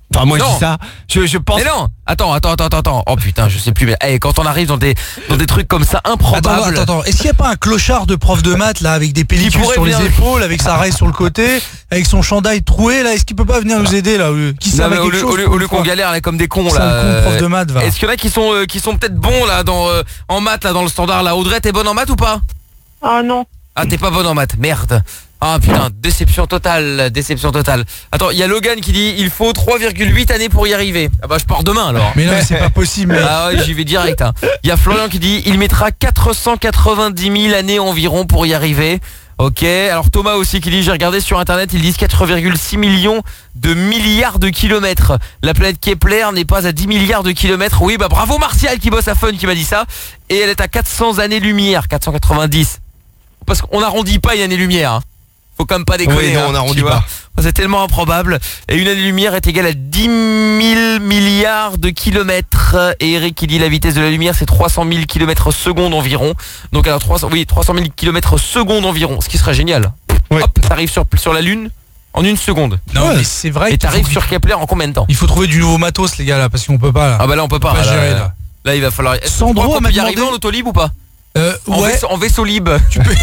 Enfin, moi, non. je dis ça. Je, je pense. Mais non. Attends, attends, attends, attends. Oh putain, je sais plus. Mais hey, quand on arrive dans des dans des trucs comme ça improbables. Attends, attends, attends. Est-ce qu'il n'y a pas un clochard de prof de maths là avec des pellicules sur les épaules, avec sa raie sur le côté, avec son chandail troué là? Est-ce qu'il peut pas venir nous aider là? Qui non, mais au lieu, au lieu, au lieu qu'on galère là comme des cons là. Con, prof de maths, va. Est-ce qu'il y en a qui sont euh, qui sont peut-être bons là dans euh, en maths là dans le standard là? Audrey, t'es bonne en maths ou pas? Ah non. Ah, t'es pas bonne en maths. Merde. Ah putain, déception totale, déception totale. Attends, il y a Logan qui dit il faut trois virgule huit années pour y arriver. Ah bah je pars demain alors. Mais non, mais c'est pas possible. Mais... Ah ouais, j'y vais direct. Hein. Il y a Florian qui dit il mettra quatre cent quatre-vingt-dix mille années environ pour y arriver. Ok, alors Thomas aussi qui dit j'ai regardé sur internet, ils disent quatre virgule six millions de milliards de kilomètres. La planète Kepler n'est pas à dix milliards de kilomètres. Oui, bah bravo Martial qui bosse à Fun qui m'a dit ça. Et elle est à quatre cents années-lumière, quatre cent quatre-vingt-dix. Parce qu'on n'arrondit pas une année-lumière. Hein. Faut quand même pas déconner. Oui, non, hein, on n'arrondit pas. C'est tellement improbable. Et une année-lumière est égale à dix mille milliards de kilomètres. Et Eric qui dit la vitesse de la lumière c'est trois cent mille kilomètres secondes environ. Donc alors trois cents, oui, trois cent mille kilomètres secondes environ. Ce qui serait génial. Ouais. Hop, t'arrives sur, sur la Lune en une seconde. Non, ouais. Mais c'est vrai. Et t'arrives sur Kepler en combien de temps? Il faut trouver du nouveau matos les gars là, parce qu'on peut pas là. Ah bah là on peut pas. On peut pas là, gérer, là. là. Là il va falloir. Sandro m'a y demandé... arriver en autolib ou pas? Euh, en, ouais. vaisseau, en vaisseau libre. Tu peux...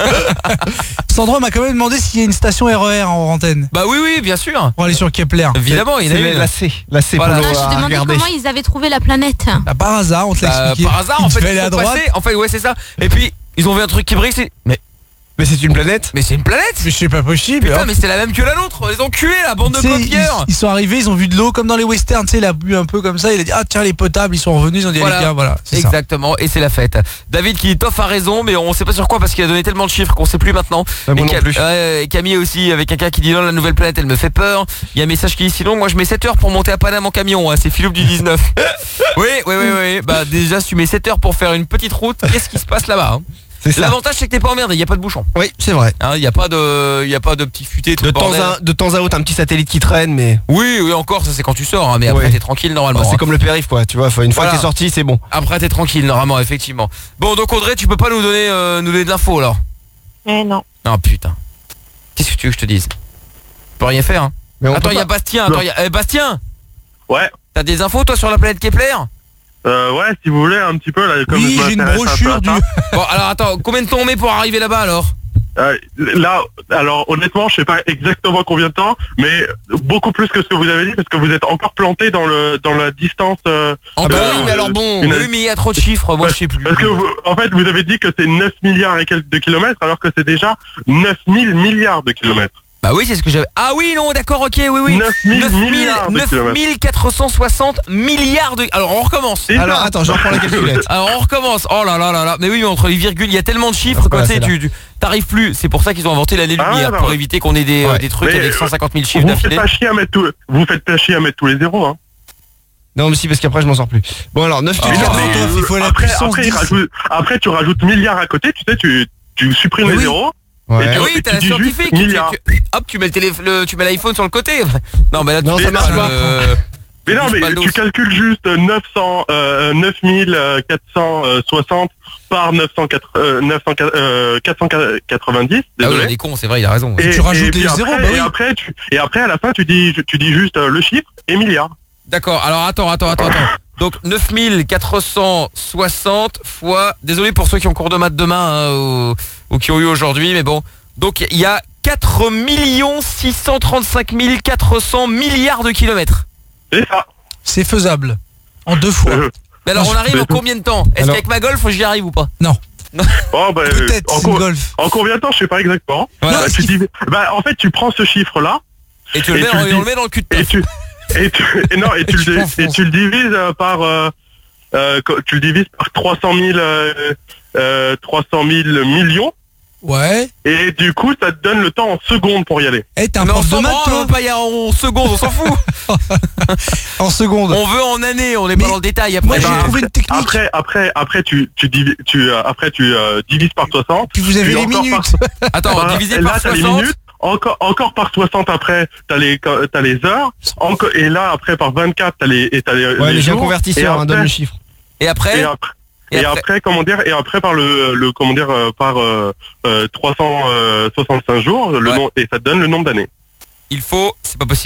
Sandro m'a quand même demandé s'il y a une station R E R en antenne. Bah oui oui bien sûr. Pour aller sur Kepler. Évidemment il y en a une. La C, la C voilà. pour ah, je demandais regarder. comment ils avaient trouvé la planète. Bah, par hasard on te l'a bah, expliqué. Par hasard en fait ils à sont droite. passés. En fait ouais c'est ça. Et puis ils ont vu un truc qui brille. C'est... Mais Mais c'est une planète? Mais c'est une planète? Mais c'est pas possible. Putain, mais c'est la même que la nôtre. Les enculés, la bande de copieurs. Ils, ils sont arrivés, ils ont vu de l'eau comme dans les westerns, tu sais, il a bu un peu comme ça, il a dit ah tiens les potables, ils sont revenus, ils ont dit voilà. les gars, voilà. Exactement, ça. Et c'est la fête. David qui Toff a raison, mais on sait pas sur quoi parce qu'il a donné tellement de chiffres qu'on sait plus maintenant. Bah, et, Cam- plus. Euh, et Camille aussi avec un cas qui dit non la nouvelle planète elle me fait peur. Il y a un message qui dit sinon moi je mets sept heures pour monter à Paname en camion, hein. C'est Philippe du dix-neuf. oui, oui, oui, oui. Bah déjà si tu mets sept heures pour faire une petite route, qu'est-ce qui se passe là-bas hein? L'avantage c'est que t'es pas emmerdé, il y a pas de bouchon. Oui, c'est vrai. Il hein, y a pas de il y a pas de petits futés tout de temps à de temps à autre un petit satellite qui traîne mais oui, oui encore ça c'est quand tu sors hein, mais après oui. T'es tranquille normalement. Bah, c'est hein. comme le périph quoi, tu vois, une fois voilà. que t'es sorti, c'est bon. Après t'es tranquille normalement effectivement. Bon donc Audrey, tu peux pas nous donner euh, nous donner de l'info alors? Eh non. Non putain. Qu'est-ce que tu veux que je te dise? Tu peux rien faire hein. Mais attends, il y a Bastien, attends, y a... Eh, Bastien. Ouais. T'as des infos toi sur la planète Kepler? Euh, ouais, si vous voulez, un petit peu là. Comme oui, j'ai une brochure du... Bon, alors attends, combien de temps on met pour arriver là-bas alors? euh, Là, alors honnêtement, je sais pas exactement combien de temps, mais beaucoup plus que ce que vous avez dit, parce que vous êtes encore planté dans le dans la distance. Euh, ah bah oui, mais alors bon, une... oui, mais il y a trop de chiffres, moi je sais plus. Parce que vous, en fait, vous avez dit que c'est neuf milliards et quelques de kilomètres, alors que c'est déjà neuf mille milliards de kilomètres. Bah oui, c'est ce que j'avais. Ah oui, non, d'accord, ok, oui, oui. neuf mille quatre cent soixante milliards de... Alors, on recommence. Alors, attends, je reprends la calculette. Alors, on recommence. Oh là là là là. Mais oui, mais entre les virgules, il y a tellement de chiffres que tu sais, tu t'arrives plus. C'est pour ça qu'ils ont inventé l'année-lumière, ah, pour ouais. éviter qu'on ait des, ouais. euh, des trucs mais avec cent cinquante mille chiffres d'affilée. Vous faites pas chier à mettre tout, vous faites pas chier à mettre tous les zéros, hein. Non mais si parce qu'après je m'en sors plus. Bon alors neuf milliards. Ah, il faut la après, après, rajoute, après tu rajoutes milliards à côté, tu sais, tu, tu supprimes mais les oui. zéros. Ouais. Et oui, t'as la scientifique. Tu, tu, hop, tu mets le télé, le, tu mets l'iPhone sur le côté. Non, mais là, tu non, ça marche pas. Le, mais non, mais tu calcules juste neuf cents, euh, neuf mille quatre cent soixante par neuf cent quatre-vingt-dix. Ah oui, on est con, c'est vrai, il a raison. Et, et tu rajoutes les zéros, bah oui. Et après, tu, et après, à la fin, tu dis, tu dis juste le chiffre et milliards. D'accord. Alors attends, attends, attends, attends. Donc neuf mille quatre cent soixante fois. Désolé pour ceux qui ont cours de maths demain hein, ou, ou qui ont eu aujourd'hui, mais bon. Donc il y a quatre millions six cent trente-cinq mille quatre cents milliards de kilomètres. C'est ça. C'est faisable. En deux fois. Euh, mais alors on arrive en combien de temps? Est-ce qu'avec ma Golf j'y arrive ou pas? Non. Oh, bah, peut-être en, co golf. En combien de temps je sais pas exactement. Voilà. Bah, tu dis, bah, en fait tu prends ce chiffre là et tu le, et mets, tu le, dis, on le met dans le cul de et tu, et tu et non et tu, et le, tu et tu le divises par euh, euh, tu le divises par trois cent mille euh, euh, trois cent mille millions. Ouais. Et du coup, ça te donne le temps en secondes pour y aller. Eh, t'es un prof de maths, toi? On veut pas y aller en secondes, on s'en fout. En secondes. On veut en années, on est pas dans le détail. Après, moi, j'ai trouvé une technique. Après, après, après, tu, tu, divis, tu, euh, après, tu euh, divises par soixante. Puis vous avez les minutes. Par... Attends, bah, divisé par soixante. Les minutes. Encore, encore par soixante après, t'as les, t'as les heures. Encore, et là, après, par vingt-quatre, t'as les, et t'as les, ouais, les jours. Convertisseur, hein, donne le chiffre. Et après? Et après Et, et après, après, comment dire, et après par le, le comment dire, euh, par euh, euh, trois cent soixante-cinq jours, le ouais. nom, et ça te donne le nombre d'années. Il faut, c'est pas possible.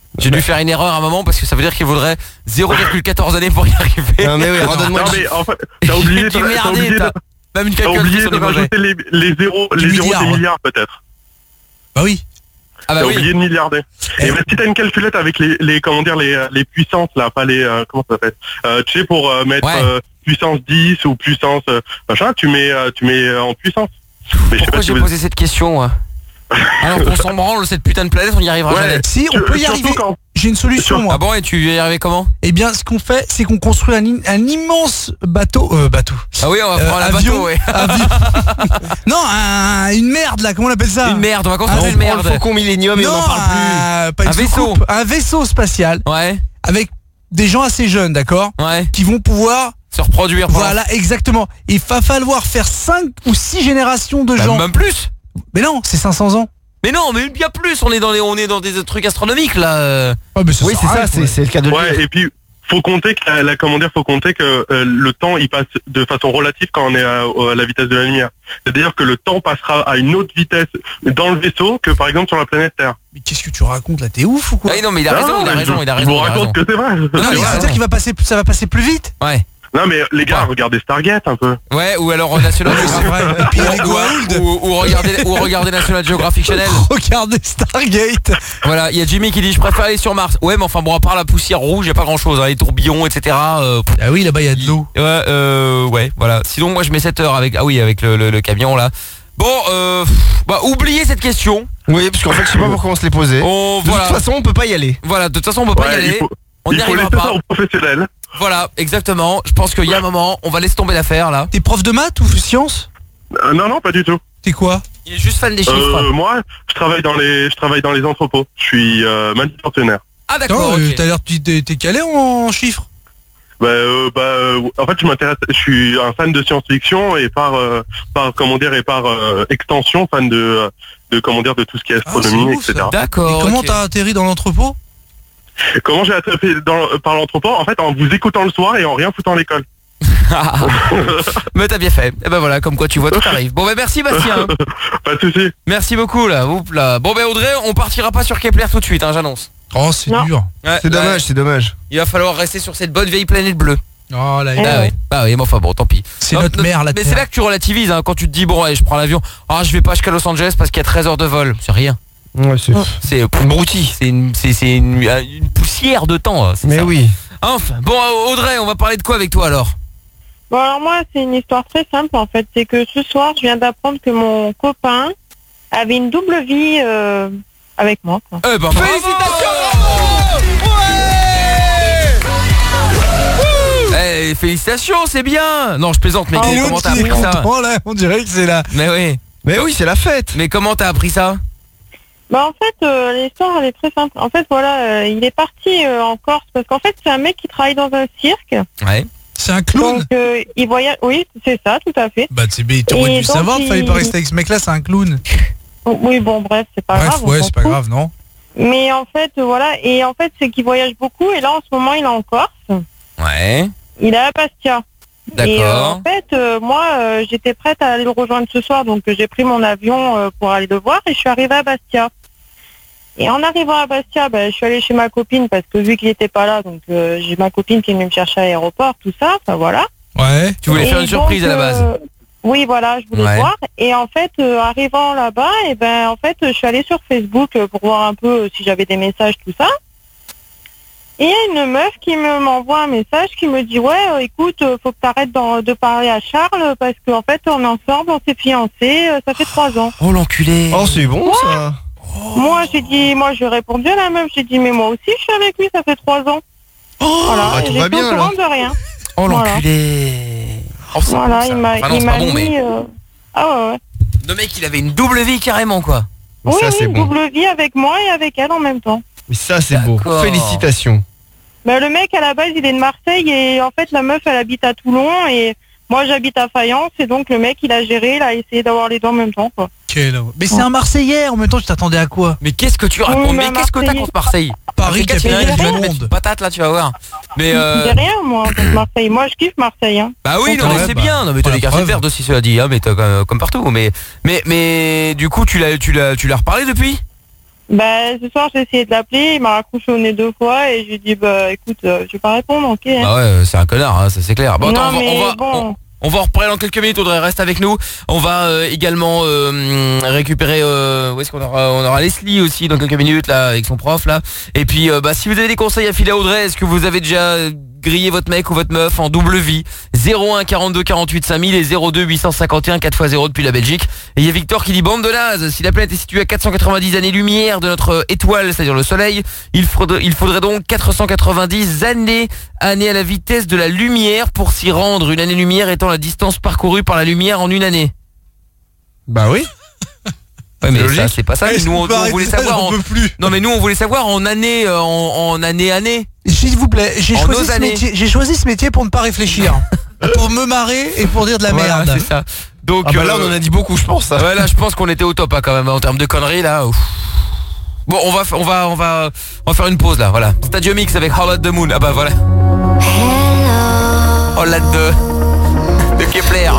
J'ai dû faire une erreur à un moment parce que ça veut dire qu'il vaudrait zéro virgule quatorze années pour y arriver. Non mais oui, redonne-moi. Non mais en fait, t'as oublié, Tu t'as merdé, t'as oublié, t'as- Même une t'as oublié calculatrice de on est mauvais. rajouter les, les zéros, Du les zéros milliard, des ouais. milliards peut-être. Bah oui. Ah bah T'as oui. oublié de milliarder. Et ben, si t'as une calculette avec les, les comment dire les, les puissances là, pas les euh, comment ça s'appelle, euh, tu sais pour euh, mettre Ouais. euh, puissance dix ou puissance euh, machin, tu mets euh, tu mets euh, en puissance. Mais je sais Pourquoi pas si j'ai vous- posé cette question moi Alors qu'on s'en branle cette putain de planète, on y arrivera Ouais. jamais. Si, on Sur- peut y surtout arriver. quand- J'ai une solution, Sur- moi. Ah bon, et tu y arriver comment Eh bien, ce qu'on fait, c'est qu'on construit un, im- un immense bateau. Euh, bateau. Ah oui, on va Euh, prendre un avion. bateau, ouais. Avion. Non, un- une merde, là, comment on appelle ça Une merde, on va Ah, construire on une prend merde. Le Faucon Millenium et Non, on n'en parle plus. un- pas une Un vaisseau. soucoupe, un vaisseau spatial Ouais, avec des gens assez jeunes, d'accord, ouais. qui vont pouvoir. Se reproduire. pendant- Voilà, exactement. Il va falloir faire cinq ou six générations de Bah, gens. même plus. Mais non, c'est cinq cents ans. Mais non, mais bien plus. On est dans les, on est dans des trucs astronomiques là. euh. Oh, mais ça Oui, sert c'est à rien, ça, quoi. c'est c'est le cas de le Ouais, dire. et puis faut compter que la, la comment dire, faut compter que euh, le temps il passe de façon relative quand on est à, à la vitesse de la lumière. C'est-à-dire que le temps passera à une autre vitesse dans le vaisseau que par exemple sur la planète Terre. Mais qu'est-ce que tu racontes là? T'es ouf ou quoi? Ah oui, non, mais il a raison, il a mais raison, je- il a Je raison. vous il a raison. raconte que c'est vrai. Non, mais C'est vrai. c'est-à-dire qu'il va passer, ça va passer plus vite. Ouais. Non mais les gars, regardez Stargate un peu. Ouais, ou alors euh, National C'est vrai. Et puis les ou, Goa'uld. ou, ou regardez, ou regardez National Geographic Channel. Regardez Stargate. Voilà, il y a Jimmy qui dit je préfère aller sur Mars. Ouais, mais enfin bon, à part la poussière rouge, y a pas grand chose, hein, les tourbillons, et cetera. Euh, Ah oui, là-bas il y a de l'eau. ouais, euh, ouais, voilà. Sinon, moi je mets sept heures avec, ah oui, avec le, le, le camion là. Bon, euh, bah oubliez cette question. Oui, parce qu'en fait, je sais pas pourquoi on se l'est posé. On, De voilà. toute façon, on peut pas y aller. Voilà, de toute façon, on peut pas y Ouais, aller. il faut, On n'y il faut arrivera laisser ça pas. aux professionnels. Voilà, exactement. Je pense qu'il y a un moment, on va laisser tomber l'affaire là. T'es prof de maths ou sciences? Euh, non non, pas du tout. T'es quoi? Il est juste fan des chiffres. Euh, moi, je travaille dans les je travaille dans les entrepôts. Je suis euh, manutentionnaire. Ah Attends, d'accord. euh, ok. t'as l'air t'es t'es calé en chiffres. Bah, euh, bah euh, en fait, je m'intéresse. Je suis un fan de science-fiction et par euh, par comment dire et par euh, extension fan de de comment dire de tout ce qui est astronomie, Ah, c'est ouf, ça. et cetera. D'accord. Et comment ok. t'as atterri dans l'entrepôt? Comment j'ai attrapé dans, par l'entrepôt? En fait, en vous écoutant le soir et en rien foutant à l'école. Mais t'as bien fait. Et ben voilà, comme quoi tu vois tout arrive. Bon ben merci Bastien. Pas de souci. Merci beaucoup là. Oups, là. Bon ben Audrey, on partira pas sur Kepler tout de suite, hein, j'annonce. Oh, c'est Non. dur. Ouais, C'est là, dommage, c'est dommage. Il va falloir rester sur cette bonne vieille planète bleue. Oh là, Eh Ah ouais. oui. Bah oui, mais enfin bon, tant pis. c'est Non, notre non, mère la Mais Terre. c'est là que tu relativises hein, quand tu te dis bon, allez, je prends l'avion. Ah, je vais pas jusqu'à Los Angeles parce qu'il y a treize heures de vol. C'est rien. Ouais, c'est. C'est brouti. C'est une, c'est, c'est une, une poussière de temps. hein, c'est Mais ça. oui. Enfin, bon euh, Audrey, on va parler de quoi avec toi alors? Bon, alors moi, c'est une histoire très simple en fait. C'est que ce soir, je viens d'apprendre que mon copain avait une double vie euh, avec moi. Quoi. Eh ben Félicitations. Eh, félicitations, c'est bien. Non, je plaisante, mais Et comment l'autre t'as qui est appris ça? content, là, on dirait que c'est là. Mais oui. Mais oui, c'est la fête. Mais comment t'as appris ça? Bah en fait, euh, l'histoire elle est très simple. En fait, voilà, euh, il est parti euh, en Corse parce qu'en fait, c'est un mec qui travaille dans un cirque. Ouais. C'est un clown. Donc, euh, il voyage. Oui, c'est ça, tout à fait. Bah c'est mais t'aurais Et dû donc, savoir, il fallait il- pas rester avec ce mec là, c'est un clown. Oui, bon, bref, c'est pas Bref, grave. on ouais, s'en c'est pas fout. grave, non? Mais en fait, euh, voilà, et en fait, c'est qu'il voyage beaucoup. Et là, en ce moment, il est en Corse. Ouais. Il est à Bastia. Et euh, D'accord. en fait, euh, moi, euh, j'étais prête à aller le rejoindre ce soir, donc euh, j'ai pris mon avion euh, pour aller le voir et je suis arrivée à Bastia. Et en arrivant à Bastia, ben, je suis allée chez ma copine parce que vu qu'il n'était pas là, donc euh, j'ai ma copine qui est venue me chercher à l'aéroport, tout ça, enfin voilà. Ouais. Tu voulais Et faire une surprise donc, à la base. euh, Oui, voilà, je voulais Ouais. voir. Et en fait, euh, arrivant là-bas, et ben en fait, je suis allée sur Facebook euh, pour voir un peu euh, si j'avais des messages, tout ça. Et il y a une meuf qui me m'envoie un message qui me dit ouais, euh, écoute, euh, faut que t'arrêtes d'en- de parler à Charles parce qu'en fait, on est ensemble, on s'est fiancés, euh, ça fait trois ans. Oh l'enculé. Oh, c'est bon ça. Moi, j'ai dit, moi, j'ai répondu à la meuf, j'ai dit, mais moi aussi, je suis avec lui, ça fait trois ans. voilà, bah, tout et va j'étais bien, au courant là. de rien. Oh Voilà. l'enculé. Oh, c'est Voilà, bon, ça. il m'a, Enfin, non, il c'est m'a pas bon, mis. mais euh, Ah ouais, ouais. le mec, il avait une double vie carrément quoi. Oui, ça, oui, c'est une bon. double vie avec moi et avec elle en même temps. Mais ça, c'est beau. D'accord. Félicitations. Ben, le mec, à la base, il est de Marseille et en fait, la meuf, elle habite à Toulon et moi, j'habite à Fayence et donc le mec, il a géré, il a essayé d'avoir les deux en même temps, quoi. Quel horreur. Mais c'est un Marseillais, en même temps tu t'attendais à quoi? Mais qu'est-ce que tu racontes? Oui, Mais mais qu'est-ce que t'as Marseillais. contre Marseille? Paris, Parce que tu capitale viens, tu vas du te mettre monde. une patate là, tu vas voir. Mais euh... J'ai rien, moi, contre Marseille. Moi, je kiffe Marseille, hein. Bah oui, non, Ouais, mais c'est bah, bien. Non, mais t'as pour des la quartiers preuve. verts aussi, cela dit, hein, mais t'as comme, comme partout. Mais, mais, mais, du coup, tu l'as, tu l'as, tu l'as reparlé depuis? Bah, ce soir, j'ai essayé de l'appeler, il m'a raccroché au nez deux fois et je lui ai dit, bah, écoute, euh, je vais pas répondre, ok. Hein. Bah ouais, c'est un connard, hein, ça c'est clair. Bon, attends, non, on va, mais on va, bon. on, on va en reprendre dans quelques minutes, Audrey, reste avec nous. On va euh, également euh, récupérer, euh, où est-ce qu'on aura, on aura Leslie aussi dans quelques minutes, là, avec son prof, là. Et puis, euh, bah, si vous avez des conseils à filer à Audrey, est-ce que vous avez déjà grillé votre mec ou votre meuf en double vie? Zéro un quarante-deux quarante-huit cinq mille et zéro deux huit cent cinquante et un quatre fois zéro depuis la Belgique. Et il y a Victor qui dit bande de naze, si la planète est située à quatre cent quatre-vingt-dix années-lumière de notre étoile, c'est-à-dire le soleil, il faudrait, il faudrait donc quatre cent quatre-vingt-dix années, années à la vitesse de la lumière pour s'y rendre, une année-lumière étant la distance parcourue par la lumière en une année. Bah oui. Ouais, mais ça, c'est pas ça. Nous, on, nous, on voulait savoir. En... Non, mais nous, on voulait savoir en année, euh, en, en année, année. S'il vous plaît, j'ai choisi ce métier. J'ai choisi ce métier pour ne pas réfléchir, pour me marrer et pour dire de la voilà, merde. C'est ça. Donc ah bah là, euh, on en a dit beaucoup, je pense. Ouais, là, je pense qu'on était au top, hein, quand même, en termes de conneries, là. Ouf. Bon, on va, on va, on va, on va faire une pause là. Voilà. Stadium Mix avec Howl at the Moon. Ah bah voilà. Howl at the de Kepler.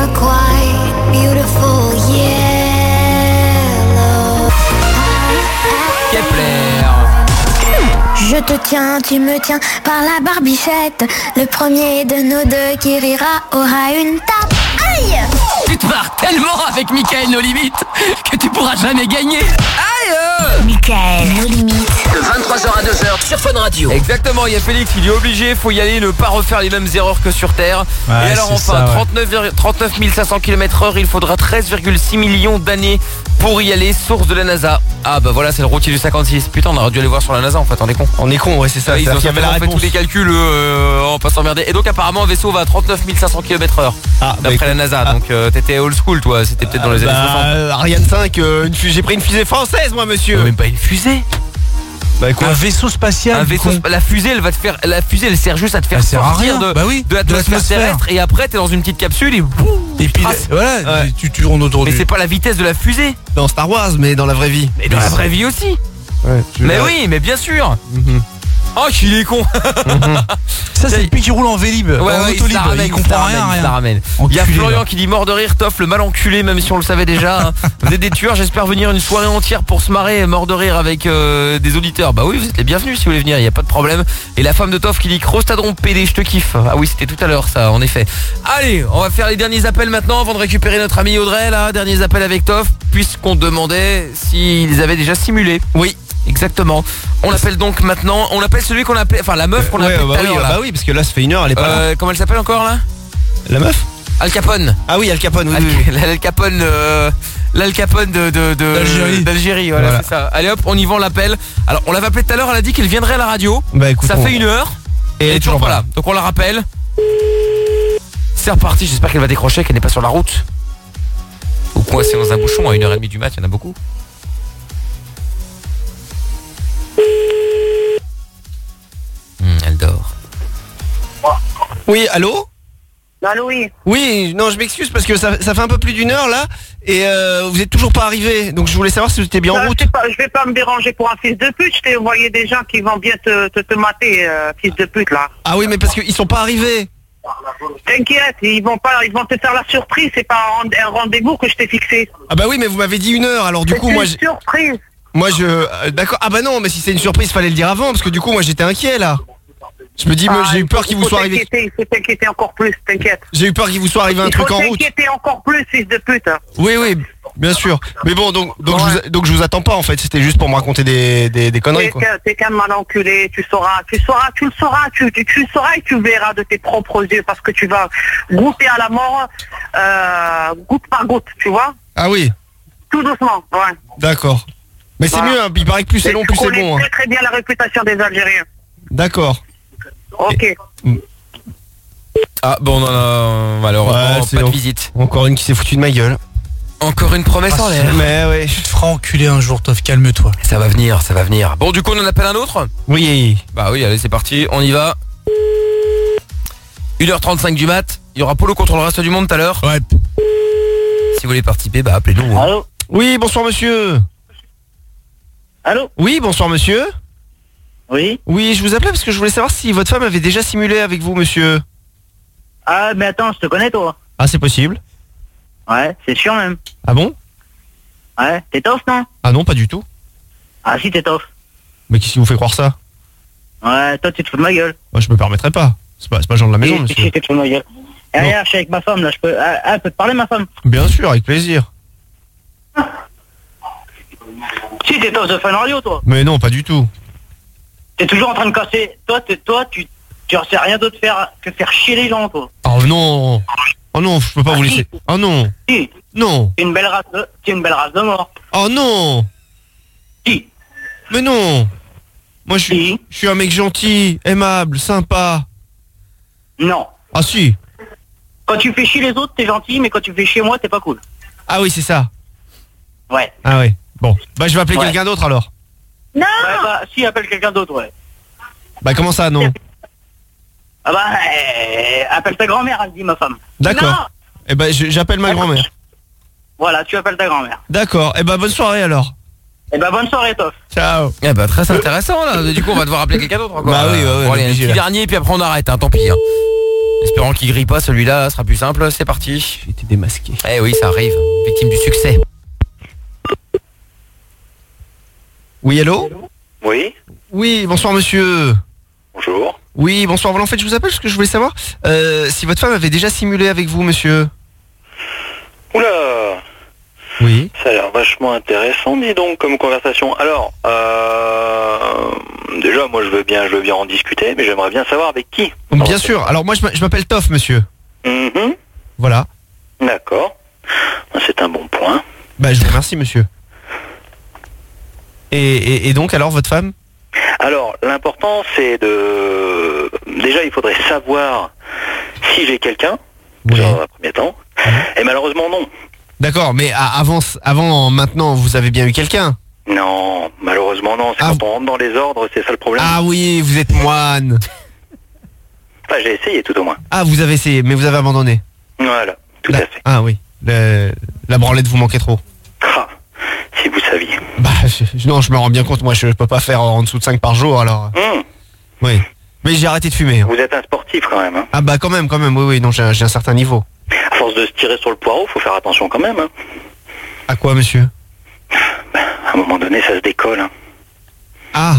Je te tiens, tu me tiens par la barbichette. Le premier de nos deux qui rira aura une tape. Aïe! Tu te marres tellement avec Mickaël No Limite que tu pourras jamais gagner. Aïe! Mickaël No Limite. De vingt-trois heures à deux heures sur Fun Radio. Exactement, il y a Félix, il est obligé, faut y aller, ne pas refaire les mêmes erreurs que sur Terre. Ouais, et alors enfin, ça, ouais. trente-neuf mille cinq cents kilomètres heure, il faudra treize virgule six millions d'années pour y aller, source de la NASA. Ah bah voilà, c'est le routier du cinquante-six. Putain, on aurait dû aller voir sur la NASA en fait, on est con. On est con, ouais, c'est ça. Ouais, ils ont qu'il y avait la fait réponse. tous les calculs euh, en passant merder. Et donc apparemment un vaisseau va à trente-neuf mille cinq cents kilomètres heure Ah, d'après bah, la NASA. ah. Donc euh, t'étais old school toi, c'était peut-être dans les bah, années soixante. euh, Ariane cinq, euh, une fu- j'ai pris une fusée française, moi, monsieur. Non, même pas une fusée. Bah quoi, Un vaisseau spatial. Un vaisseau, con. la fusée, elle va te faire, la fusée, elle sert juste à te faire Elle sert à sortir rien. de, Bah oui, de l'atmosphère terrestre. Et après, t'es dans une petite capsule et boum, Et puis traces. voilà, Ouais. tu tu tournes autour Mais du. c'est pas la vitesse de la fusée. dans Star Wars, mais dans la vraie vie. Mais dans la vraie vie aussi. Ouais, je- Mais oui, mais bien sûr. Mhm. Oh, qu'il est con. Ça c'est depuis qu'il roule en vélib, Ouais, en ouais, il se autolib, la ramène, il il se comprend la rien, ramène, il se la rien. ramène. Il y a Enculé, Florian là. qui dit mort de rire, Toff, le mal enculé, même si on le savait déjà. hein. Vous êtes des tueurs, j'espère venir une soirée entière pour se marrer, mort de rire avec euh, des auditeurs. Bah oui, vous êtes les bienvenus si vous voulez venir, il n'y a pas de problème. Et la femme de Toff qui dit Crostadron P D, je te kiffe. Ah oui, c'était tout à l'heure ça, en effet. Allez, on va faire les derniers appels maintenant avant de récupérer notre ami Audrey là. Derniers appels avec Toff, puisqu'on demandait s'ils avaient déjà simulé. Oui. Exactement. On l'appelle donc maintenant. On appelle celui qu'on appelait, enfin la meuf qu'on Ouais, appelait tout bah à oui, l'heure. là. bah oui, parce que là, ça fait une heure, elle est pas là. Euh, comment elle s'appelle encore là? La meuf Al Capone. Ah oui, Al Capone, oui, Al, oui, oui. Al Capone, euh, l'Al Capone de, de, de- D'Algérie. d'Algérie, voilà, Voilà. c'est ça. Allez hop, on y va, on l'appelle. Alors on l'avait appelé tout à l'heure, elle a dit qu'elle viendrait à la radio. Bah écoute, Ça on- fait une heure. Et elle est toujours pas là. Donc on la rappelle. C'est reparti, j'espère qu'elle va décrocher, qu'elle n'est pas sur la route. Ou coincée dans un bouchon à une heure trente du mat, il y en a beaucoup. Hmm, elle dort. Oui, allô? Allô, oui. Oui, non, je m'excuse parce que ça, ça fait un peu plus d'une heure là et euh, vous êtes toujours pas arrivé. Donc je voulais savoir si vous étiez bien en Euh, route. je, sais pas, je vais pas me déranger pour un fils de pute. Je t'ai envoyé des gens qui vont bien te, te, te mater, euh, fils de pute, là. Ah oui, mais parce qu'ils sont pas arrivés. T'inquiète, ils vont pas, ils vont te faire la surprise. C'est pas un, rend- un rendez-vous que je t'ai fixé. Ah bah oui, mais vous m'avez dit une heure. Alors du C'est coup, moi, une j'ai- surprise. moi je, euh, d'accord. Ah bah non, mais si c'est une surprise, fallait le dire avant parce que du coup, moi, j'étais inquiet là. Je me dis, moi, Ah, j'ai eu il peur faut- qu'il il vous faut soit arrivé. t'inquiéter, Il faut t'inquiéter encore plus, t'inquiète. J'ai eu peur qu'il vous soit arrivé un Il truc faut en route. t'inquiéter encore plus, fils de pute. Oui, oui, bien sûr. Mais bon, donc, donc, Ouais. je vous, donc je vous attends pas en fait. C'était juste pour me raconter des, des, des conneries T'es quoi. qu'un- T'es qu'un mal enculé, tu sauras, tu sauras, tu le sauras, tu, tu, tu le sauras et tu verras de tes propres yeux parce que tu vas goûter à la mort, euh, goutte par goutte, tu vois, Ah oui, tout doucement, ouais. d'accord. Mais c'est Voilà. mieux. Hein. Il paraît que plus c'est Et long, tu plus c'est connais bon. Hein. très très bien la réputation des Algériens. D'accord. Ok. Ah bon, non, non, malheureusement, Ouais, c'est pas de en- visite. Encore une qui s'est foutue de ma gueule. Encore une promesse en l'air. Mais oui. Tu te feras enculer un jour, Toff, calme-toi. Ça va venir, ça va venir. Bon, du coup, on en appelle un autre? Oui. Bah oui, allez, c'est parti, on y va. une heure trente-cinq du mat. Il y aura Polo contre le reste du monde tout à l'heure. Ouais. Si vous voulez participer, bah appelez-nous. hein. Allô? Oui, bonsoir monsieur. Allô? Oui, bonsoir monsieur. Oui? Oui, je vous appelais parce que je voulais savoir si votre femme avait déjà simulé avec vous, monsieur. Ah, mais attends, je te connais, toi. Ah, c'est possible. Ouais, c'est sûr même. Ah bon? Ouais, t'es tof, non? Ah non, pas du tout. Ah si, t'es tof. Mais qu'est-ce qui vous fait croire ça? Ouais, toi tu te fous de ma gueule. Moi je me permettrais pas. C'est pas, c'est pas le genre de la maison, Si, monsieur. si, tu te fous de ma gueule. Et regarde, je suis avec ma femme là, je peux... Ah, ah, elle peut te parler ma femme? Bien sûr, avec plaisir. Si, t'es tof de Fun Radio, toi. Mais non, pas du tout. T'es toujours en train de casser. Toi, t'es, toi tu, tu sais rien d'autre faire que faire chier les gens, toi. Oh non. Oh non, je peux pas Ah, vous si. laisser. Oh non. Si. Non. T'es une belle race de... T'es une belle race de mort. Oh non. Si. Mais non. Moi je suis, je suis un mec gentil, aimable, sympa. Non. Ah si. Quand tu fais chier les autres, t'es gentil, mais quand tu fais chier moi, t'es pas cool. Ah oui, c'est ça. Ouais. Ah oui. Bon, bah je vais appeler Ouais. quelqu'un d'autre alors. Non. Ouais, bah, si, appelle quelqu'un d'autre, ouais. Bah comment ça, non? Ah bah, euh, appelle ta grand-mère, elle dit ma femme. D'accord. Non. Eh ben je- j'appelle ma grand-mère. Voilà, tu appelles ta grand-mère. D'accord. Eh ben bonne soirée alors. Eh ben bonne soirée, Toff. Ciao. Eh bah très intéressant là. Du coup on va devoir appeler quelqu'un d'autre encore. Bah oui, ouais, ouais, Bon, allez, un obligé, petit là. dernier puis après on arrête, hein, tant pis. Hein. Espérons qu'il grille pas celui-là, ce sera plus simple, c'est parti. J'ai été démasqué. Eh oui, ça arrive. Victime du succès. Oui, allô? Oui. Oui, bonsoir monsieur. Bonjour. Oui, bonsoir. Voilà, en fait, je vous appelle parce que je voulais savoir euh, si votre femme avait déjà simulé avec vous, monsieur. Oula. Oui. Ça a l'air vachement intéressant, dis donc, comme conversation. Alors, euh, déjà, moi, je veux bien, je veux bien en discuter, mais j'aimerais bien savoir avec qui. Bien sûr. Alors moi, je m'a- je m'appelle Toff, monsieur. Mhm. Voilà. D'accord. C'est un bon point. Bah, je vous remercie, monsieur. Et, et, et donc, alors, votre femme? Alors, l'important, c'est de... Déjà, il faudrait savoir si j'ai quelqu'un, dans un premier temps. Et malheureusement, non. D'accord, mais a- avant, avant, maintenant, vous avez bien eu quelqu'un? Non, malheureusement, non. C'est quand on rentre dans les ordres, c'est ça le problème. Ah oui, vous êtes moine. Enfin, j'ai essayé, tout au moins. Ah, vous avez essayé, mais vous avez abandonné. Voilà, tout La- à fait. Ah oui, Le- la branlette vous manquait trop. Ah, si vous saviez. Bah, je- non, je me rends bien compte, moi, je, je peux pas faire en dessous de cinq par jour, alors. Hum, Oui. Mais j'ai arrêté de fumer. hein. Vous êtes un sportif, quand même. Hein. Ah bah quand même, quand même, oui, oui, non, j'ai un, j'ai un certain niveau. À force de se tirer sur le poireau, faut faire attention quand même. Hein. À quoi, monsieur? À un moment donné, ça se décolle. Hein. Ah.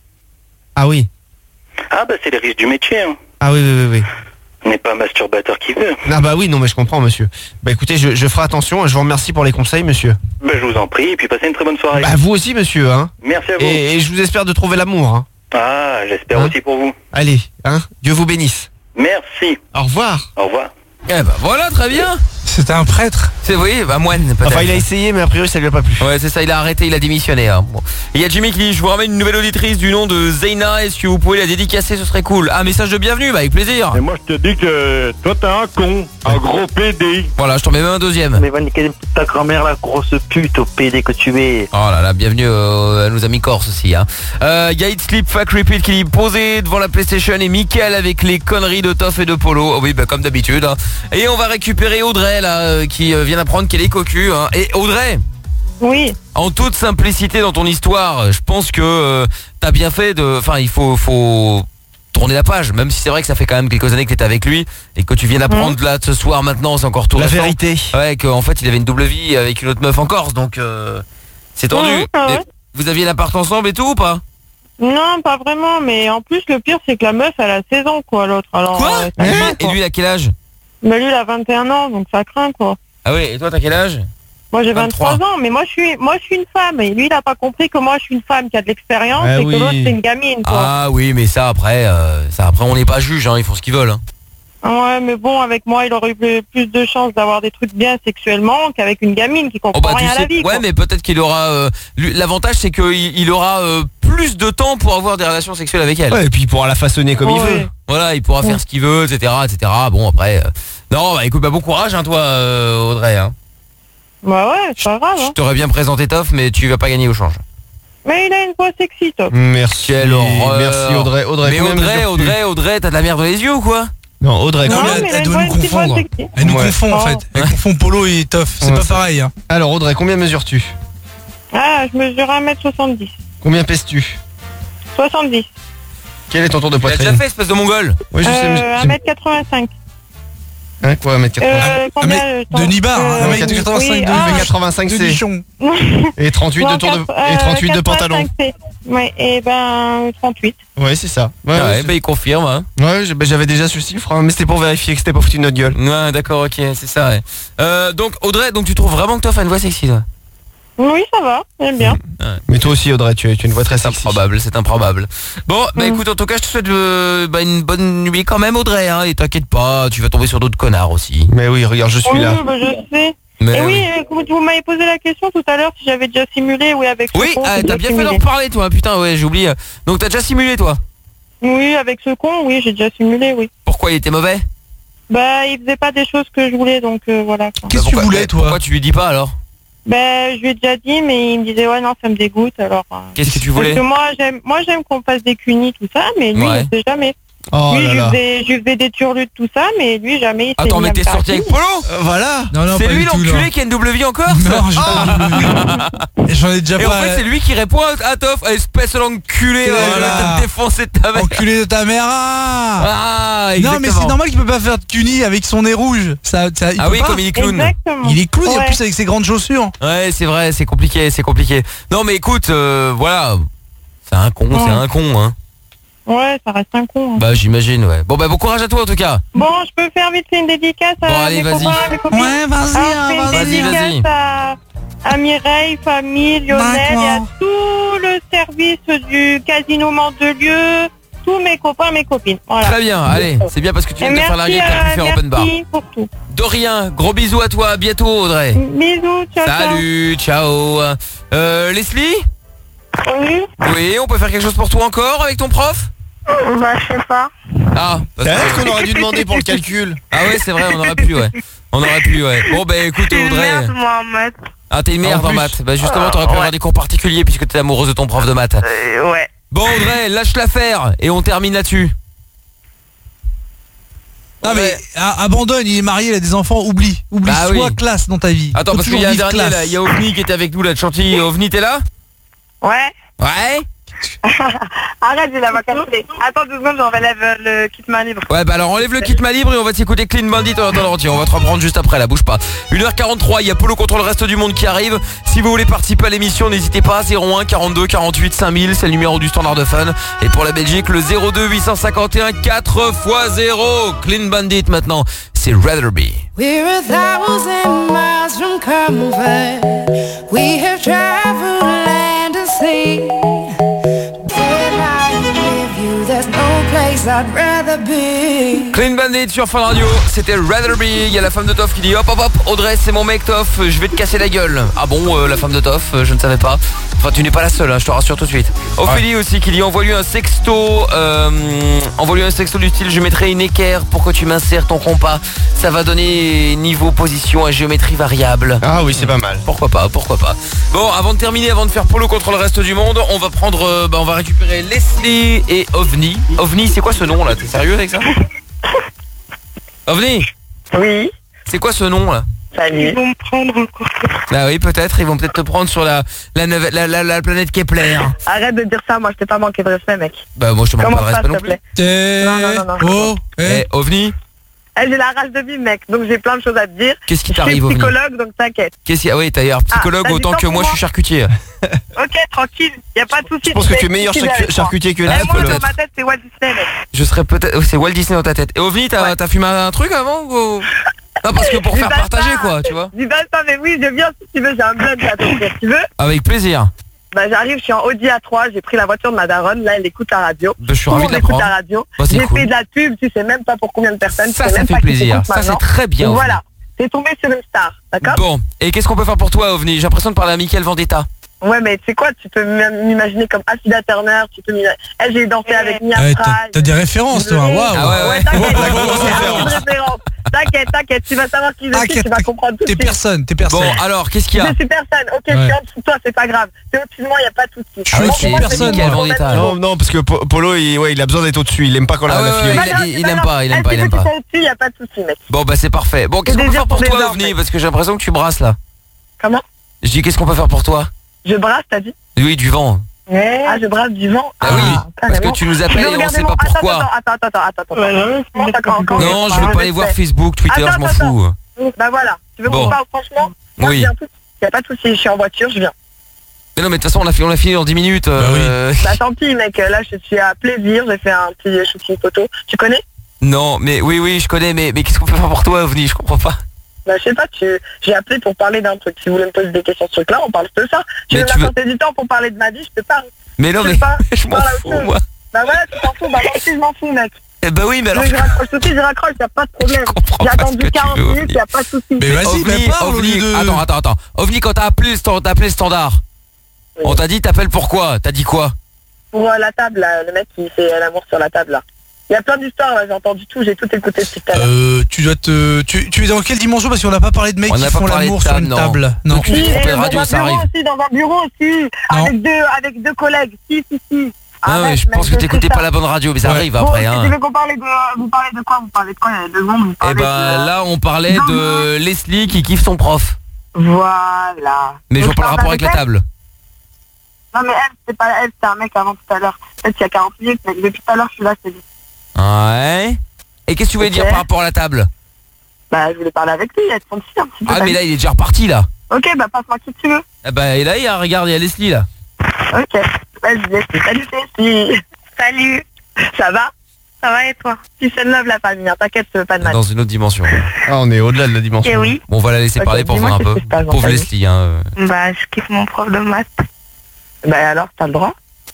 Ah oui. Ah, bah, c'est les risques du métier. Hein. Ah oui, oui, oui, oui. On n'est pas un masturbateur qui veut. Ah bah oui, non, mais je comprends, monsieur. Bah écoutez, je, je ferai attention, je vous remercie pour les conseils, monsieur. Bah, je vous en prie, et puis passez une très bonne soirée. Bah vous aussi, monsieur, hein. Merci à vous. Et, et je vous espère de trouver l'amour, hein. Ah, j'espère aussi pour vous. Allez, hein. Dieu vous bénisse. Merci. Au revoir. Au revoir. Eh bah voilà, très bien. C'était un prêtre. C'est oui, bah moine peut-être. Enfin, il a essayé, mais a priori, ça lui a pas plu. Ouais, c'est ça, il a arrêté, il a démissionné. Hein. Bon. Et il y a Jimmy qui dit, je vous ramène une nouvelle auditrice du nom de Zeyna, est-ce que vous pouvez la dédicacer, ce serait cool. Ah, message de bienvenue, bah avec plaisir. Et moi je te dis que toi t'es un con, un gros P D. Voilà, je t'en mets même un deuxième. Mais va niquer ta grand-mère, la grosse pute au P D que tu es. Oh là là, bienvenue euh, à nos amis corses aussi. Hein. Euh, y a It Sleep Fuck Repeat qui dit posé devant la PlayStation et Mickaël avec les conneries de Toff et de Polo. Oh oui, bah comme d'habitude. Hein. Et on va récupérer Audrey là, euh, qui euh, vient d'apprendre qu'elle est cocu. Hein. Et Audrey. Oui. En toute simplicité dans ton histoire, je pense que euh, t'as bien fait de. Enfin, il faut, faut tourner la page, même si c'est vrai que ça fait quand même quelques années que t'étais avec lui et que tu viens d'apprendre là ce soir maintenant, c'est encore tout La récent. vérité. Ouais, qu'en fait il avait une double vie avec une autre meuf en Corse, donc euh, c'est tendu. Mhm, ah ouais. Et vous aviez l'appart ensemble et tout ou pas? Non, pas vraiment, mais en plus, le pire, c'est que la meuf, elle a seize ans, quoi, l'autre. Alors, Quoi euh, ça craint, Et quoi. lui il a quel âge? Mais lui, il a vingt et un ans, donc ça craint, quoi. Ah oui, et toi t'as quel âge? Moi, j'ai vingt-trois. vingt-trois ans, mais moi, je suis, moi, je suis une femme. Et lui, il a pas compris que moi, je suis une femme qui a de l'expérience Ah et oui. que l'autre, c'est une gamine, quoi. Ah oui, mais ça après, euh, ça après on n'est pas juge, hein, ils font ce qu'ils veulent. Hein. Ouais, mais bon, avec moi, il aurait eu plus- plus de chances d'avoir des trucs bien sexuellement qu'avec une gamine qui comprend Oh bah tu rien à sais, la vie, ouais, quoi. mais peut-être qu'il aura. euh, lui- L'avantage c'est qu'il il aura euh, plus de temps pour avoir des relations sexuelles avec elle. Ouais, et puis il pourra la façonner comme il Ouais. veut. Voilà, il pourra faire ce qu'il veut, et cetera, et cetera. Bon après, euh, non, bah écoute, bah bon courage, hein, toi, euh, Audrey. Hein. Bah ouais, c'est pas grave, hein. Je t'aurais bien présenté Toff, mais tu vas pas gagner au change. Mais il a une voix sexy, top. Merci. Quelle horreur. Merci Audrey. Audrey, mais combien Audrey, mesures-tu? Audrey, Audrey, t'as de la merde dans les yeux ou quoi? Non, Audrey, Non, combien mais il a Elle une doit voix, nous une petite voix confondre. sexy. Elle nous Ouais. confond en Oh. fait. Elle confond Polo et Toff. C'est Ouais, pas c'est- pareil. Hein. Alors Audrey, combien mesures-tu? Ah, je mesure un mètre soixante-dix. Combien pèses-tu? soixante-dix. Quel est ton tour de Tu l'as poitrine? déjà fait, espèce de mongol. Oui, je sais, mais Euh, c'est- un mètre quatre-vingt-cinq. Hein, quoi, un mètre quatre-vingt-cinq Euh, combien, euh, Denis Barre, euh, un mec de quatre-vingt-cinq oui, de ah, quatre-vingt-cinq de C. bichon. Et trente-huit de tour de, et trente-huit de pantalon. Ouais, et ben trente-huit. Ouais, c'est ça. Ouais, Ouais, ouais, bah il confirme. Hein. ouais, j'ai- bah, j'avais déjà ce chiffre, hein, mais c'était pour vérifier que c'était pas foutu de notre gueule. Ouais, d'accord, ok, c'est ça. Ouais. Euh, donc Audrey, donc tu trouves vraiment que Toff a une voix sexy, toi? Oui, ça va, j'aime bien. Mais toi aussi, Audrey, tu, tu as une voix très C'est sexy. improbable, c'est improbable. Bon, bah Mm. écoute, en tout cas, je te souhaite euh, bah, une bonne nuit quand même, Audrey. Hein, et t'inquiète pas, tu vas tomber sur d'autres connards aussi. Mais oui, regarde, je suis Oui, là. bah, je sais. Mais et oui, oui. euh, vous, vous m'avez posé la question tout à l'heure si j'avais déjà simulé, oui, avec ce Oui, con. ah, j'ai t'as déjà bien fait d'en simulé. reparler, toi. Putain, ouais, j'ai oublié. Donc t'as déjà simulé, toi? Oui, avec ce con, oui, j'ai déjà simulé, oui. Pourquoi il était mauvais? Bah, il faisait pas des choses que je voulais, donc euh, voilà. quoi. Qu'est-ce que tu Pourquoi- voulais, mais toi? Pourquoi tu lui dis pas alors? Bah, je lui ai déjà dit, mais il me disait ouais non, ça me dégoûte, alors. euh, Qu'est-ce que tu Parce voulais? que moi, j'aime, moi, j'aime qu'on fasse des cunis, tout ça, mais lui, Ouais. il sait jamais. Oh lui, là je lui là. faisais, je lui faisais des turlutes, tout ça, mais lui, jamais. Il s'est Attends, mis mais à t'es me faire sorti un avec cuni. Polo? Euh, voilà. Non, non, C'est pas lui du tout, l'enculé là. qui a une double vie encore? Non, j'ai pas Et j'en ai déjà Et en pas. fait, c'est lui qui répond à Toff, espèce d'enculé, ouais, Voilà. je vais te défoncer ta mère. Enculé de ta mère. Ah, Ah, non, exactement. mais c'est normal qu'il peut pas faire de cuni avec son nez rouge. Ça, ça, il Ah peut oui, pas. comme il est clown. Exactement. Il est clown, et en Ouais. plus avec ses grandes chaussures. Ouais, c'est vrai, c'est compliqué, c'est compliqué. Non, mais écoute, euh, voilà. C'est un con, Ouais. c'est un con, hein. Ouais, ça reste un con. hein. Bah, j'imagine, ouais. Bon, bah, bon courage à toi, en tout cas. Bon, je peux faire vite fait une dédicace à Bon, allez, mes vas-y. copains, à mes copines. Ouais, vas-y, Alors, hein, je fais une vas-y, vas-y. dédicace à, à Mireille, famille, Lionel et à D'accord. tout le service du Casino Mandelieu, tous mes copains, mes copines. Voilà. Très bien, allez. C'est bien parce que tu Et viens de te faire merci, larguer que t'as pu euh, faire open bar. merci pour tout. De rien, gros bisous à toi, à bientôt, Audrey. Bisous, ciao, Salut, ciao. Euh, Leslie? ciao. Oui, Oui, on peut faire quelque chose pour toi encore avec ton prof? bah, je sais pas. Ah, parce C'est vrai que- qu'on aurait dû demander pour le calcul. Ah ouais, c'est vrai, on aurait pu, ouais. On aurait pu, ouais. Bon, bah écoute, Audrey. moi, en maths. Ah, t'es une merde En en plus. maths. Bah justement, t'aurais pu avoir des cours particuliers puisque t'es amoureuse de ton prof de maths. Euh, ouais. Bon, Audrey, lâche l'affaire et on termine là-dessus. Non, mais a- abandonne, il est marié, il a des enfants, oublie. Oublie, Bah sois oui. classe dans ta vie. Attends, Faut parce qu'il toujours y a un vivre dernier classe. là, il y a OVNI qui était avec nous là de Chantilly. OVNI, t'es là? Ouais. Ouais. Arrête, j'ai la voix cassée. Attends deux secondes, j'en relève euh, le kit main libre. Ouais, bah alors enlève le kit main libre et on va t'écouter Clean Bandit en attendant entier. On va te reprendre juste après, là, bouge pas. une heure quarante-trois, il y a Polo contre le reste du monde qui arrive. Si vous voulez participer à l'émission, n'hésitez pas. zéro un quarante-deux quarante-huit cinq mille, c'est le numéro du standard de fun. Et pour la Belgique, le zéro deux huit cent cinquante et un quatre fois zéro. Clean Bandit maintenant, c'est Rather Be. We're a thousand miles from comfort. We have traveled land and sea. When I'm with you, there's no place I'd rather be. Clean Bandit sur Fun Radio, c'était Rather Be. Il y a la femme de Toff qui dit hop hop hop, Audrey c'est mon mec Toff, je vais te casser la gueule. Ah bon, euh, la femme de Toff, euh, je ne savais pas. Enfin tu n'es pas la seule, hein, je te rassure tout de suite. Ophélie aussi qui dit envoie-lui un sexto, euh, envoie-lui un sexto du style je mettrai une équerre pour que tu m'insères ton compas. Ça va donner niveau position à géométrie variable. Ah oui, c'est pas mal. Pourquoi pas, pourquoi pas. Bon, avant de terminer, avant de faire Polo contre le reste du monde, on va prendre, euh, bah, on va récupérer Leslie et OVNI. OVNI, c'est quoi ce nom là? T'es sérieux avec ça? OVNI? Oui. C'est quoi ce nom là? Salut. Ils vont me prendre quoi. Ah oui, peut-être, ils vont peut-être te prendre sur la la, neve- la, la, la planète Kepler. Arrête de dire ça, moi je t'ai pas manqué de respect, mec. Bah moi je te manque Comment pas de ça, respect s'il non te plus. plaît? Non, non, non, non. Oh, Eh, OVNI? Eh, j'ai la rage de vie, mec, donc j'ai plein de choses à te dire. Qu'est-ce qui Je suis t'arrive, OVNI? psychologue, donc t'inquiète. Qu'est-ce qu'il y a? Oui, t'as un psychologue Ah, t'as du autant temps que pour moi je moi suis charcutier. Ok, tranquille, y a pas de soucis. Je pense que tu es meilleur charcu- charcutier que Eh, la moi, dans psychologue. ma tête, c'est Walt Disney, mec. Je serais peut-être... oh, c'est Walt Disney dans ta tête. Et OVNI, t'as t'as fumé un truc avant ou... Non, parce que pour Dis faire pas partager ça. quoi, tu vois. Dis pas ça, mais oui, je viens si tu veux, j'ai un blog à t'offrir, si tu veux. Avec plaisir. Bah j'arrive, je suis en Audi A trois, j'ai pris la voiture de ma daronne, là elle écoute la radio. Bah, je suis Tout le ravi de monde écoute l'apprendre. la radio. Bah, c'est j'ai cool. fait de la pub, tu sais même pas pour combien de personnes. Ça, tu sais ça même fait pas qui plaisir. t'écoute Ça, c'est maintenant. très bien, Donc, OVNI. voilà, t'es tombé sur une star, d'accord? Bon, et qu'est-ce qu'on peut faire pour toi, OVNI? J'ai l'impression de parler à Mickaël Vendetta. Ouais, mais tu sais quoi, tu peux même m'imaginer comme Affida Turner, tu peux m'imaginer... Elle, j'ai dansé avec Mia Ouais, Fry. t'as- t'as des références, toi, waouh. Ah ouais, ouais. T'inquiète, Oh, bah, t'inquiète, grosse j'ai référence. aucune référence. T'inquiète, t'inquiète, tu vas savoir qui je suis, T'inquiète, tu vas comprendre tout de T'es suite. personne, t'es personne. Bon, alors, qu'est-ce qu'il y a? Je suis personne, ok, je Ouais. suis en dessous de toi, c'est pas grave. T'es au-dessus de moi, y a pas de soucis. Je suis Bon, au-dessus de moi, c'est personne, Mickaël moi. Vendetta. Non, non, parce que Po- Polo, il, ouais, il a besoin d'être au-dessus. Il aime pas quand la, Ah la ouais, fille. ouais, Pas il- grave, il- c'est il pas aime grave. pas, il aime Elle, pas, c'est il aime que pas. tu es au-dessus, y a pas de soucis, mec. Bon, bah c'est parfait. Bon, qu'est-ce C'est qu'on peut déjà faire pour pour toi, les OVNI? enfants. Parce que j'ai l'impression que tu brasses là. Comment? Je dis, qu'est-ce qu'on peut faire pour toi? Je brasse, t'as dit? Oui, du vent. Ah, je brave du vent. Ah oui, parce que tu nous appelles et on sait pas pourquoi. Attends, attends, attends, attends, attends. Non, je veux pas aller voir Facebook, Twitter, je m'en fous. Bah voilà, tu veux Bon. qu'on parle franchement? Oui. Il y a pas de souci, je suis en voiture, je viens. Mais non, mais de toute façon, on a fini, on a fini dans dix minutes. euh, Bah tant pis mec, là je suis à plaisir, j'ai fait un petit shooting photo. Tu connais? Non, mais oui, oui, je connais, mais, mais qu'est-ce qu'on peut faire pour toi, OVNI? Je comprends pas. Bah je sais pas, tu... j'ai appelé pour parler d'un truc. Si vous voulez me poser des questions sur ce truc là, on parle de ça. Tu Mais veux tu veux- m'accorder du temps pour parler de ma vie, je te parle. Mais non, Je mais sais pas, je m'en parle à autre fous, chose. moi. Bah voilà, tu t'en fous, bah moi aussi je m'en fous mec. Eh bah oui, mais alors. Tu veux que je raccroche tout de suite, je raccroche, y'a pas de problème. J'ai attendu quarante minutes, y'a pas de souci. OVNI, OVNI, attends, attends, attends. OVNI, quand t'as appelé, le stand- t'as appelé le standard, on t'a dit t'appelles pourquoi? T'as dit quoi? Pour euh, la table là, le mec qui fait l'amour sur la table là. Il y a plein d'histoires là, j'ai entendu tout, j'ai tout écouté depuis tout à l'heure. Euh, tu dois te. Tu, tu es dans quelle dimension? Parce qu'on n'a pas parlé de mecs On qui n'a pas font parlé de l'amour sur table, une non. table. Non. Donc, tu te trompes de dans radio, un ça bureau arrive. aussi, dans un bureau aussi, avec deux, avec deux collègues. Si, si, si. Ah ouais, Arrête, je pense mec, que t'écoutais c'est pas ça. la bonne radio, mais ça Ouais. arrive Bon, après. si Hein. tu veux qu'on parle de... Vous parlez de quoi? Vous parlez de quoi il y a deux secondes? Vous Eh parlez ben de... là, on parlait de Leslie qui kiffe son prof. Voilà. Mais je vois Donc, pas le parle rapport avec la elle. table. Non mais elle, c'est pas elle, c'est un mec avant tout à l'heure. Peut-être qu'il y a quarante minutes, mais depuis tout à l'heure, je suis là, c'est lui. Ouais. Et qu'est-ce que tu voulais Ok. dire par rapport à la table? Bah, je voulais parler avec lui, être son petit un petit peu. Ah mais là, il est déjà reparti là. Ok, bah passe-moi qui tu veux. Ah bah et là, il y a, regarde, il y a Leslie là. Ok. Vas-y, Leslie. Salut Leslie. Salut. Ça va? Ça va et toi? Tu sais love la famille, hein, t'inquiète, ça veut pas de mal. Dans une autre dimension. Ah, on est au-delà de la dimension. Eh oui. Bon, on va la laisser Ok, parler pour dis-moi voir un qu'est-ce peu. qui se passe dans Pauvre ta vie. Leslie, hein. euh. Bah, je kiffe mon prof de maths. Bah alors, t'as le droit?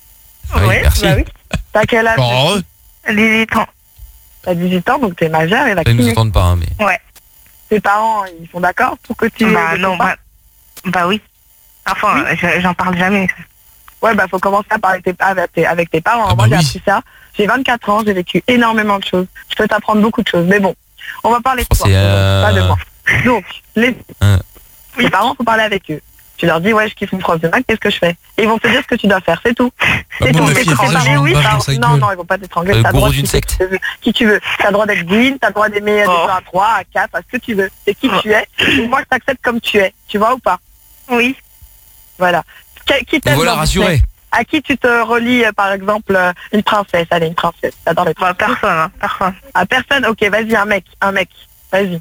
Ah oui, merci. Bah oui. T'as quel âge? Oh, dix-huit ans. T'as dix-huit ans, donc t'es majeur et Ils nous vacciné. entendent pas, hein, mais. Ouais. Tes parents, ils sont d'accord pour que tu... Bah non, bah, bah oui. Enfin, je- j'en parle jamais. Ouais, bah faut commencer à parler tes- avec, tes, avec tes parents. Moi, j'ai appris ça. J'ai vingt-quatre ans, j'ai vécu énormément de choses. Je peux t'apprendre beaucoup de choses. Mais bon, on va parler de toi, C'est, euh, pas de moi. Donc, les, Hein. les parents, faut parler avec eux. Tu leur dis, ouais, je kiffe une prof de maths, qu'est-ce que je fais? Et ils vont te dire ce que tu dois faire, c'est tout. C'est bon, tout. ma T'es fille, elle fait ça, séparé, je oui, m'en bats par- dans sa non, gueule. non, ils vont pas t'étrangler. Le T'as le droit gourou de d'une kiffer secte. qui tu veux. Qui tu veux. T'as le droit d'être green, t'as le droit d'aimer des gens à trois, à quatre, à ce que tu veux. C'est qui tu es. Et moi, je t'accepte comme tu es. Tu vois ou pas? Oui. Voilà. Qui qui t'aime voilà, dans rassuré. Disney? À qui tu te relis, euh, par exemple, euh, une princesse? Allez, une princesse. T'adores les princesses. Personne, hein, personne. À personne? Ok, vas-y, un mec, un mec. Vas-y.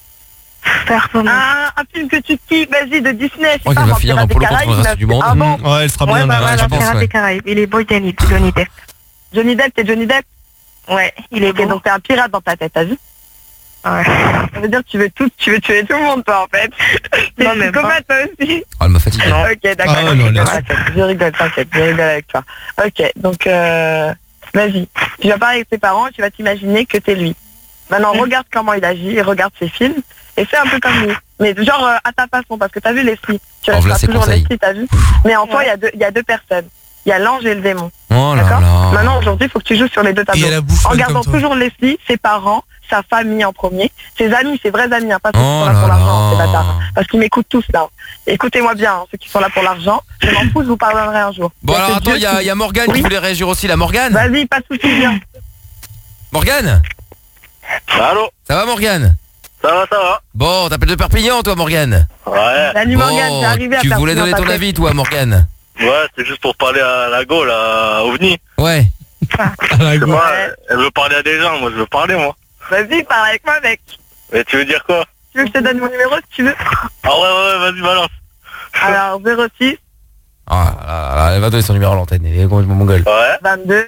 Personne. Un, un film que tu kiffes, vas-y, de Disney. Je crois qu'elle va finir dans Polo contre le reste du monde. Ah bon? Ouais, elle sera Ouais, bien bah là. voilà, je pense, Pirates ouais. des Caraïbes. Il est beau, Johnny, Johnny Depp. Johnny Depp, t'es Johnny Depp? Ouais, il est beau. Donc t'es un pirate dans ta tête, t'as vu? Ouais. Ça veut dire que tu veux tout, tu veux tuer tout le monde, toi, en fait. T'es Non, même psychopathe, toi aussi. Ah, elle m'a fatigué. Ok, d'accord. Ah, non, ok, laisse. t'inquiète, je rigole, t'inquiète, je rigole avec toi. Ok, donc, euh, vas-y. Tu vas parler avec tes parents et tu vas t'imaginer que t'es lui. Maintenant, regarde comment il agit et regarde ses films et fais un peu comme lui. Mais genre euh, à ta façon, parce que t'as vu Leslie. Tu Oh, voilà resteras ses toujours conseils. Leslie, t'as vu. Mais en toi, il y a deux, il y a deux personnes. Il y a l'ange et le démon. Oh là D'accord. là. Maintenant, aujourd'hui, il faut que tu joues sur les deux Et tableaux. elle a bouffé En comme gardant toi. toujours Leslie, ses parents, sa famille en premier, ses amis, ses vrais amis, hein, pas ceux qui Oh sont là là pour l'argent, là. ces bâtards. hein. Parce qu'ils m'écoutent tous là. Écoutez-moi bien, hein, ceux qui sont là pour l'argent, je m'en fous, je vous pardonnerai un jour. Bon Il y a alors que attends, Dieu il y a, qui- il y a Morgane qui Oui. voulait réagir aussi. La Morgane. Vas-y, pas de soucis, viens. Morgane. Allô? Ça va Morgane? Ça va, ça va? Bon, t'appelles de Perpignan toi Morgane. Ouais. Salut Morgane, j'ai arrivé à tu faire voulais dans donner ta ton tête. avis toi Morgane? Ouais, c'est juste pour parler à la go, là, à OVNI. Ouais. Ah, Je sais pas, elle veut parler à des gens, moi je veux parler, moi. Vas-y, parle avec moi, mec. Mais tu veux dire quoi? Tu veux que je te donne mon numéro si tu veux? Ah ouais, ouais, ouais, vas-y, balance. Alors, zéro six, Ah là là, elle va donner son numéro à l'antenne. Elle est complètement mongole. Ouais. vingt-deux,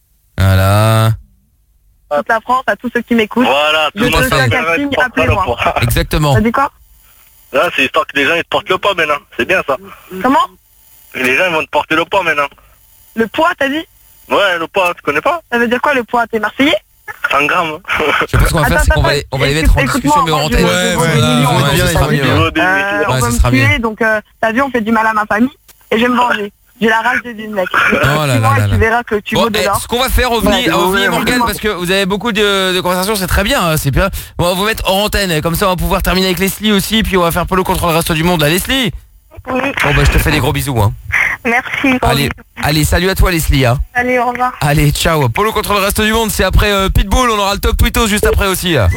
Voilà. toute la France, à tous ceux qui m'écoutent. Voilà, tout Je le monde te fais un s'intéresse, casting, porte pas le appelez-moi. poids. Exactement. T'as dit quoi? Là, c'est histoire que les gens ils te portent le pas maintenant. C'est bien ça. Comment? Les gens ils vont te porter le pas maintenant. Le poids, t'as dit? Ouais, le poids, tu connais pas? Ça veut dire quoi le poids? T'es Marseillais? cent grammes. Je sais pas ce qu'on va faire, Attends, c'est qu'on va attends, les, on va les mettre en écoute- discussion mais écoute-moi, en moi, je antenne. veux- Ouais, je ouais, veux des là, millions, ouais, je bien, veux ça sera des mieux. millions. Ouais, Euh, ouais, on ça veut sera me mieux. tuer, donc euh, t'as vu, on fait du mal à ma famille et je vais me venger. J'ai la rage de d'une mec. Oh là là Dis-moi là et tu là. verras que tu Bon, vaux de eh, l'or. ce qu'on va faire, OVNI, Ouais, OVNI ouais, et Morgane, ouais. parce que vous avez beaucoup de, de conversations, c'est très bien, hein, c'est bien. Bon, on va vous mettre hors antenne, comme ça on va pouvoir terminer avec Leslie aussi, puis on va faire Polo contre le reste du monde. Là, Leslie. Oui. Bon bah je te fais des gros bisous. Hein. Merci. Allez, allez, salut à toi Leslie. Hein. Allez, au revoir. Allez, ciao. Polo contre le reste du monde, c'est après euh, Pitbull, on aura le top Twittos juste après aussi. Là.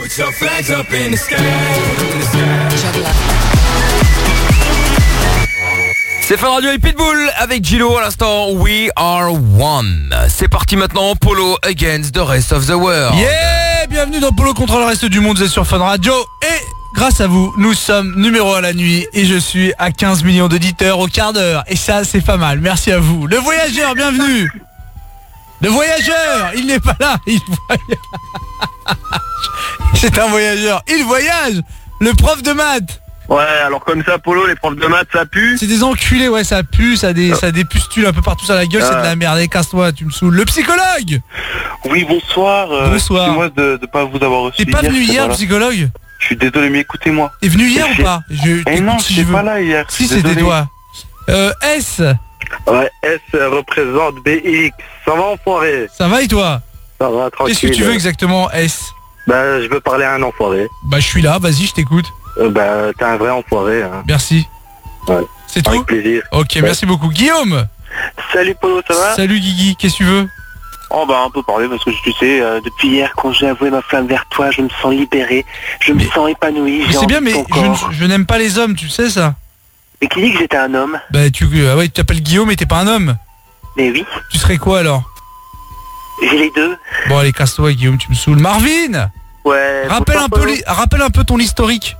C'est Fun Radio et Pitbull avec Gilo à l'instant. We are one. C'est parti maintenant. Polo against the rest of the world. Yeah, bienvenue dans Polo contre le reste du monde. Vous êtes sur Fun Radio et grâce à vous, nous sommes numéro un la nuit et je suis à quinze millions d'auditeurs au quart d'heure. Et ça, c'est pas mal. Merci à vous. Le voyageur, bienvenue. Le voyageur, il n'est pas là. Il voyage. C'est un voyageur. Il voyage. Le prof de maths. Ouais, alors comme ça, Polo, les profs de maths, ça pue. C'est des enculés, ouais, ça pue, ça des, ça des pustules un peu partout sur la gueule, c'est de la merde. Et casse-toi, tu me saoules. Le psychologue. Oui, bonsoir. Euh, Bonsoir. Excusez-moi de ne pas vous avoir reçu. T'es pas venu hier, le psychologue? Je suis désolé, mais écoutez-moi. T'es venu hier ou pas? Je, Eh non, je suis pas là hier. Si, c'était toi. Euh, S. Ouais, S représente B X. Ça va, enfoiré? Ça va et toi? Ça va, tranquille. Qu'est-ce que tu veux exactement, S? Bah, je veux parler à un enfoiré. Bah, je suis là, vas-y, je t'écoute. Euh, bah, t'es un vrai enfoiré. Hein. Merci. Ouais. C'est tout? Avec plaisir. Ok, ouais. Merci beaucoup. Guillaume. Salut Polo, ça va? Salut Guigui, qu'est-ce que tu veux? Oh bah un peu parler parce que tu sais, euh, depuis hier quand j'ai avoué ma flamme vers toi, je me sens libéré, je me sens épanoui. C'est bien, mais je, ne- je n'aime pas les hommes, tu sais ça? Mais qui dit que j'étais un homme? Bah tu, ah ouais, tu t'appelles Guillaume et t'es pas un homme. Mais oui. Tu serais quoi alors? J'ai les deux. Bon allez, casse-toi Guillaume, tu me saoules. Marvin. Ouais. Rappelle un peu, li- rappelle un peu ton historique.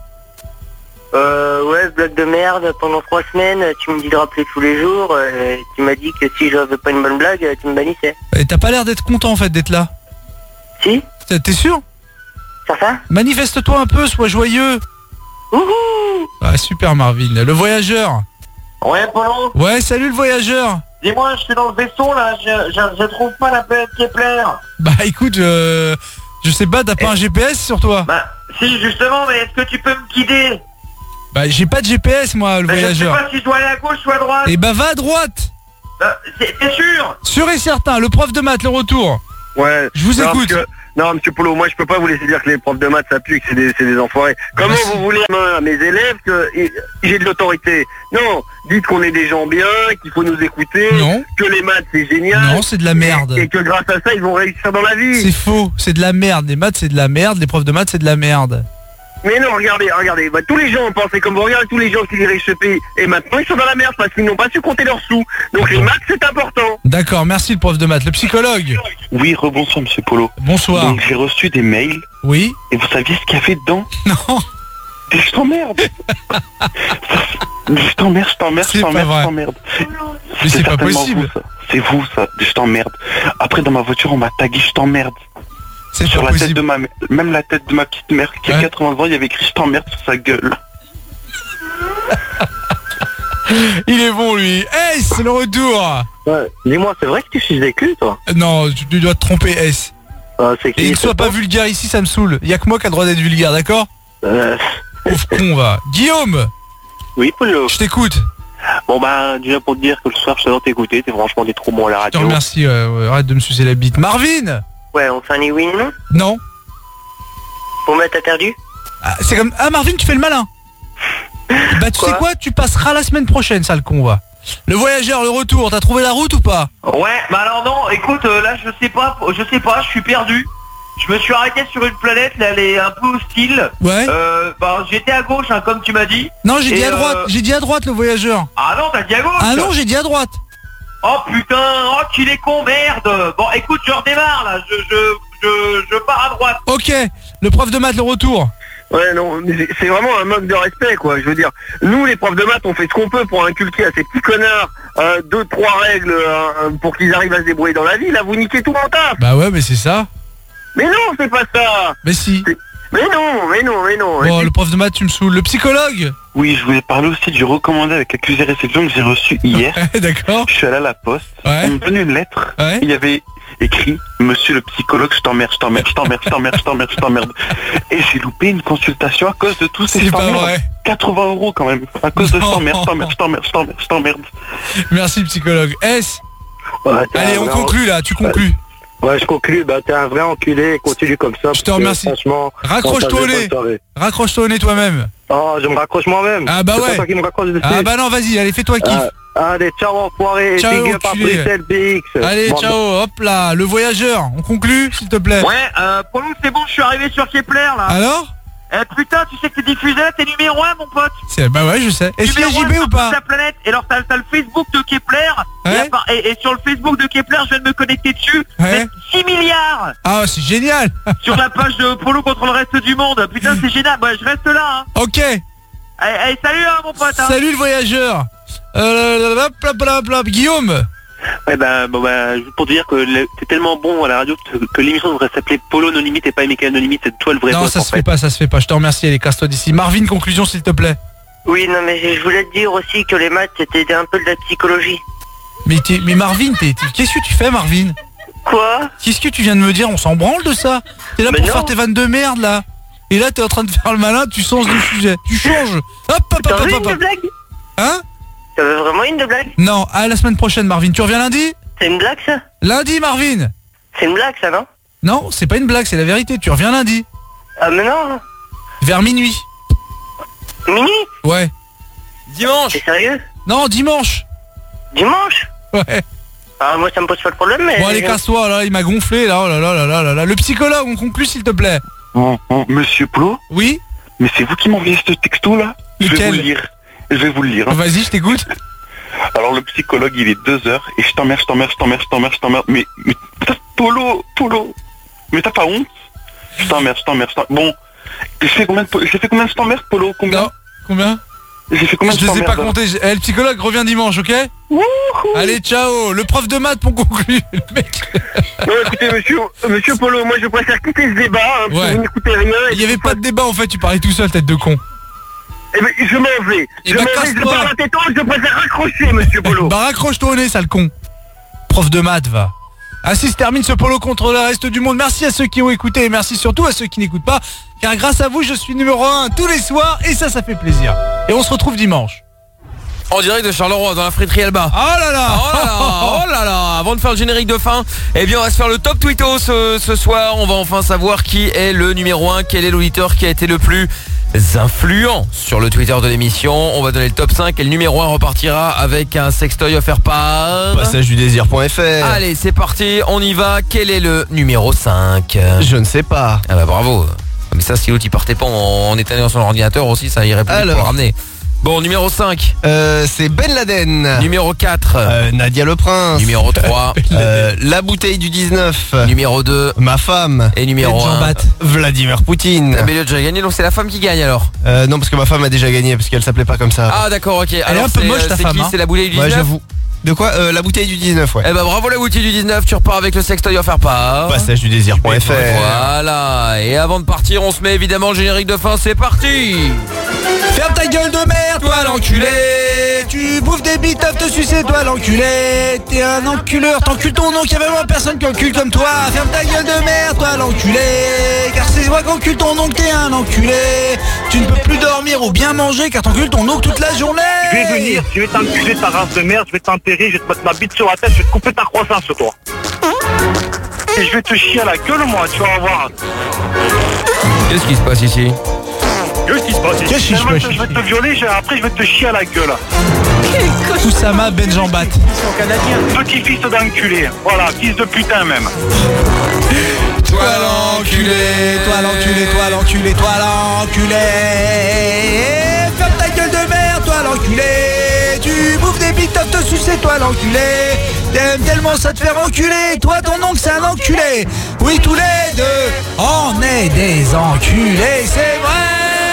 Euh, ouais, blague de merde, pendant trois semaines, tu me dis de rappeler tous les jours, euh, tu m'as dit que si je n'avais pas une bonne blague, tu me bannissais. Et t'as pas l'air d'être content en fait d'être là. Si. T'es t'es sûr? Certain? Manifeste-toi un peu, sois joyeux. Wouhou. Ah super Marvin, le voyageur. Ouais, Polo. Ouais, salut le voyageur. Dis-moi, je suis dans le vaisseau là, je, je, je trouve pas la planète Kepler. Bah écoute, euh, je sais pas, t'as pas un G P S sur toi? Bah, si justement, mais est-ce que tu peux me guider? Bah j'ai pas de G P S moi, le Bah, voyageur. je sais pas si je dois aller à gauche ou à droite. Et bah va à droite. Bah, c'est- t'es sûr? Sûr et certain, le prof de maths, le retour. Ouais. Je vous non, écoute. parce que- non, monsieur Polo, moi je peux pas vous laisser dire que les profs de maths ça pue et que c'est des, c'est des enfoirés. Comment Merci. vous voulez dire à mes élèves que et- j'ai de l'autorité? Non, dites qu'on est des gens bien, qu'il faut nous écouter, Non. que les maths c'est génial. Non, c'est de la merde. Et que grâce à ça ils vont réussir dans la vie. C'est faux, c'est de la merde. Les maths c'est de la merde, les profs de maths c'est de la merde. Mais non, regardez, regardez, bah, tous les gens ont pensé comme vous, regardez tous les gens qui dirigent ce pays, et maintenant ils sont dans la merde parce qu'ils n'ont pas su compter leurs sous. Donc les maths c'est important. D'accord, merci le prof de maths. Le psychologue. Oui, rebonsoir monsieur Polo. Bonsoir. Donc j'ai reçu des mails. Oui. Et vous saviez ce qu'il y avait dedans? Non. Des je t'emmerde. Je t'emmerde, je t'emmerde, je C'est pas t'emmerde, vrai. je t'emmerde. Mais c'est pas certainement possible. vous, ça. C'est vous ça, je t'emmerde. Après dans ma voiture on m'a tagué je t'emmerde. C'est sur pas la tête possible. de ma même la tête de ma petite mère qui a Ouais. quatre-vingts ans, il y avait écrit je t'emmerde sur sa gueule. Il est bon lui. S, le retour. Ouais. Dis-moi, c'est vrai que tu suces des culs, toi? Non, tu, tu dois te tromper S. Ah, c'est qui? Et ne sois pas vulgaire ici, ça me saoule. Y a que moi qui a le droit d'être vulgaire, d'accord? Euh... Pauvre con va. Guillaume. Oui, Polo. Je t'écoute. Bon bah, déjà pour te dire que le soir je t'adore t'écouter, t'es franchement des trop bons à la Je te radio. remercie, euh, ouais, arrête de me sucer la bite. Marvin. Ouais, on fait un win non? Non. Pour mettre t'as perdu? Ah, c'est comme... Ah Marvin, tu fais le malin. Bah tu sais quoi, tu passeras la semaine prochaine, sale con va. Le voyageur, le retour, t'as trouvé la route ou pas? Ouais, bah alors non, écoute, euh, là je sais pas, je sais pas, je suis perdu. Je me suis arrêté sur une planète, là elle est un peu hostile. Ouais. Euh, bah j'étais à gauche, hein, comme tu m'as dit. Non, j'ai Et, dit à droite, euh, j'ai dit à droite le voyageur. Ah non, t'as dit à gauche. Ah non, j'ai dit à droite. Oh putain, oh qu'il est con, merde. Bon, écoute, je redémarre là, je, je, je, je pars à droite. Ok, le prof de maths, le retour. Ouais, non, mais c'est- c'est vraiment un manque de respect, quoi. Je veux dire, nous, les profs de maths, on fait ce qu'on peut pour inculquer à ces petits connards euh, deux, trois règles euh, pour qu'ils arrivent à se débrouiller dans la vie. Là, vous niquez tout mon taf. Bah ouais, mais c'est ça. Mais non, c'est pas ça. Mais si. Mais non, mais non, mais non. Bon, le prof de maths, tu me saoules. Le psychologue. Oui, je voulais parler aussi du recommandé avec accusé réception que j'ai reçu hier. D'accord. Je suis allé à la poste. Ouais. On m'a donné une lettre. Ouais. Il y avait écrit Monsieur le psychologue, je t'emmerde, je t'emmerde, je t'emmerde, je t'emmerde, je t'emmerde, je t'emmerde. Et j'ai loupé une consultation à cause de tout ces C'est pas t'emmerde. vrai. quatre-vingts euros quand même. À cause de Non. je t'emmerde, je t'emmerde, je t'emmerde, je t'emmerde, je t'emmerde. Merci psychologue. S. Ouais, t'es Allez, un on vrai- conclut là, tu conclus. Ouais, je conclue, bah t'es un vrai enculé, continue comme ça. Je te parce que, remercie. Franchement, Raccroche-toi au on passe des nez. bonnes soirées. Raccroche-toi au nez toi-même. Oh, je me raccroche moi-même. Ah bah C'est ouais. pas toi qui me raccroche dessus. Ah bah non, vas-y, allez, fais-toi kiff. Ah, allez, ciao enfoiré, Ciao, big up à enculé. Bruxelles B X. Allez, Bon, ciao, hop là, le voyageur. On conclut, s'il te plaît. Ouais, euh, pour nous c'est bon, je suis arrivé sur Kepler là. Alors? Eh putain, tu sais que t'es diffusé là, t'es numéro un mon pote. C'est, bah ouais, je sais. Est-ce qu'il y a J B ou pas? La planète. Et alors t'as, t'as le Facebook de Kepler. Ouais. et, et, et sur le Facebook de Kepler, je viens de me connecter dessus. Ouais. six milliards. Ah, c'est génial. Sur la page de Polo contre le reste du monde. Putain, c'est génial. Bah, je reste là. Hein. Ok. Allez, allez, salut hein, mon pote. Hein. Salut le voyageur. Euh, hop, hop, hop, hop. Guillaume. Ouais bah, bon, bah pour te dire que le- t'es tellement bon à la radio que, que l'émission devrait s'appeler Polo No Limite et pas Michael No Limite, c'est toi le vrai Non, boss ça en se fait. fait pas, ça se fait pas. Je te remercie, allez, casse-toi d'ici. Marvin, conclusion s'il te plaît. Oui, non, mais je voulais te dire aussi que les maths, c'était un peu de la psychologie. Mais, t'es- mais Marvin, t'es- t'es- qu'est-ce que tu fais, Marvin? Quoi? Qu'est-ce que tu viens de me dire? On s'en branle de ça. T'es là Mais pour non. faire tes vannes de merde, là. Et là, t'es en train de faire le malin, tu changes de sujet. Tu changes. Hop, hop, hop, T'en hop, veux hop, une hop. blague? Hein? T'en veux vraiment une de blague? Non, à la semaine prochaine, Marvin. Tu reviens lundi? C'est une blague ça? Lundi, Marvin. C'est une blague ça, non? Non, c'est pas une blague, c'est la vérité. Tu reviens lundi. Ah mais non. Vers minuit. Minuit? Ouais. Dimanche. T'es sérieux? Non, dimanche. Dimanche? Ouais. Ah moi ça me pose pas de problème mais... Bon, allez, casse-toi, là, il m'a gonflé, là. Oh là là là là là là. Le psychologue, on conclut, s'il te plaît. Oh, oh, Monsieur Polo? Oui? Mais c'est vous qui m'envoyez ce texto là? Je vais Lequel? vous le lire. Je vais vous le lire. hein. Vas-y, je t'écoute. Alors le psychologue il est deux heures et je t'emmerde, je t'emmerde, je t'emmerde, je t'emmerde, je t'emmerde. Mais, mais t'as- Polo, Polo. Mais t'as pas honte? Je t'emmerde, je t'emmerde, je t'emmerde. Bon, j'ai fait combien de po- j'ai fait combien de je t'emmerde, Polo? Combien? Non. Combien? J'ai fait combien Je de les ai pas t'emmerde? comptés. J'ai- Eh, le psychologue revient dimanche, ok? Allez, ciao. Le prof de maths pour conclure. Le mec. Non, écoutez, monsieur, monsieur Polo, moi je préfère quitter ce débat, hein, parce Ouais. que vous n'écoutez rien. Il y avait pas de débat en fait, tu parlais tout seul, tête de con. Eh ben, je m'en vais. Eh je ben, m'en vais, je casse-toi. parle à tête haute, je préfère raccrocher, monsieur Polo. Bah raccroche-toi au nez, sale con. Prof de maths, va. Ainsi se termine ce Polo contre le reste du monde. Merci à ceux qui ont écouté et merci surtout à ceux qui n'écoutent pas. Car grâce à vous, je suis numéro un tous les soirs et ça, ça fait plaisir. Et on se retrouve dimanche. En direct de Charleroi dans la friterie Elba. Oh là là. Oh là là, oh là là. Avant de faire le générique de fin, eh bien on va se faire le top Twitto ce, ce soir. On va enfin savoir qui est le numéro un, quel est l'auditeur qui a été le plus influent sur le Twitter de l'émission. On va donner le top cinq et le numéro un repartira avec un sextoy offert par... Passage du désir point F R. Allez, c'est parti, on y va. Quel est le numéro cinq? Je ne sais pas. Ah bah bravo. Mais ça, si l'autre il partait pas en, en étalé dans son ordinateur aussi, ça irait plus vite pour le Alors. ramener. Bon, numéro cinq. Euh, c'est Ben Laden. Numéro quatre. Euh, Nadia Le Prince. Numéro trois. Euh, la bouteille du dix-neuf. Numéro deux. Ma femme. Et numéro un. Vladimir Poutine. Ah, mais il a déjà gagné, donc c'est la femme qui gagne alors. Euh, non, parce que ma femme a déjà gagné, parce qu'elle s'appelait pas comme ça. Ah d'accord, ok. Elle est Alors un peu c'est, moche euh, ta c'est femme. qui hein. C'est la bouteille du dix-neuf. Ouais, j'avoue. De quoi euh, La bouteille du dix-neuf, ouais. Eh ben bravo la bouteille du dix-neuf, tu repars avec le sextoy offert par... Passage du désir point F R. Voilà. Et avant de partir, on se met évidemment le générique de fin, c'est parti. Ferme ta gueule de merde, toi l'enculé. Tu bouffes des bites, te sucer, toi l'enculé. T'es un enculeur, t'encules ton nom, qu'il y a vraiment personne qui encule comme toi. Ferme ta gueule de merde, toi l'enculé. Car c'est moi qui encule ton oncle, t'es un enculé. Tu ne peux plus dormir ou bien manger car t'encules ton oncle toute la journée. Je vais venir, je vais t'enculer ta race de merde, je vais t'enterrer, je vais te mettre ma bite sur la tête, je vais te couper ta croissance sur toi. Et je vais te chier à la gueule moi, tu vas voir. Qu'est-ce qui se passe ici? Qu'est-ce qui se passe ici? Qu'est-ce qui se Tellement passe que Je vais te violer, je- après je vais te chier à la gueule. Oussama Benjambat. Petit-fils d'enculé, voilà, fils de putain même. Toi l'enculé, toi l'enculé, toi l'enculé, toi l'enculé. Ferme ta gueule de merde, toi l'enculé. Tu bouffes des bites, te sucer, toi l'enculé. T'aimes tellement ça te faire enculer. Toi ton oncle c'est un enculé. Oui tous les deux, on est des enculés, c'est vrai.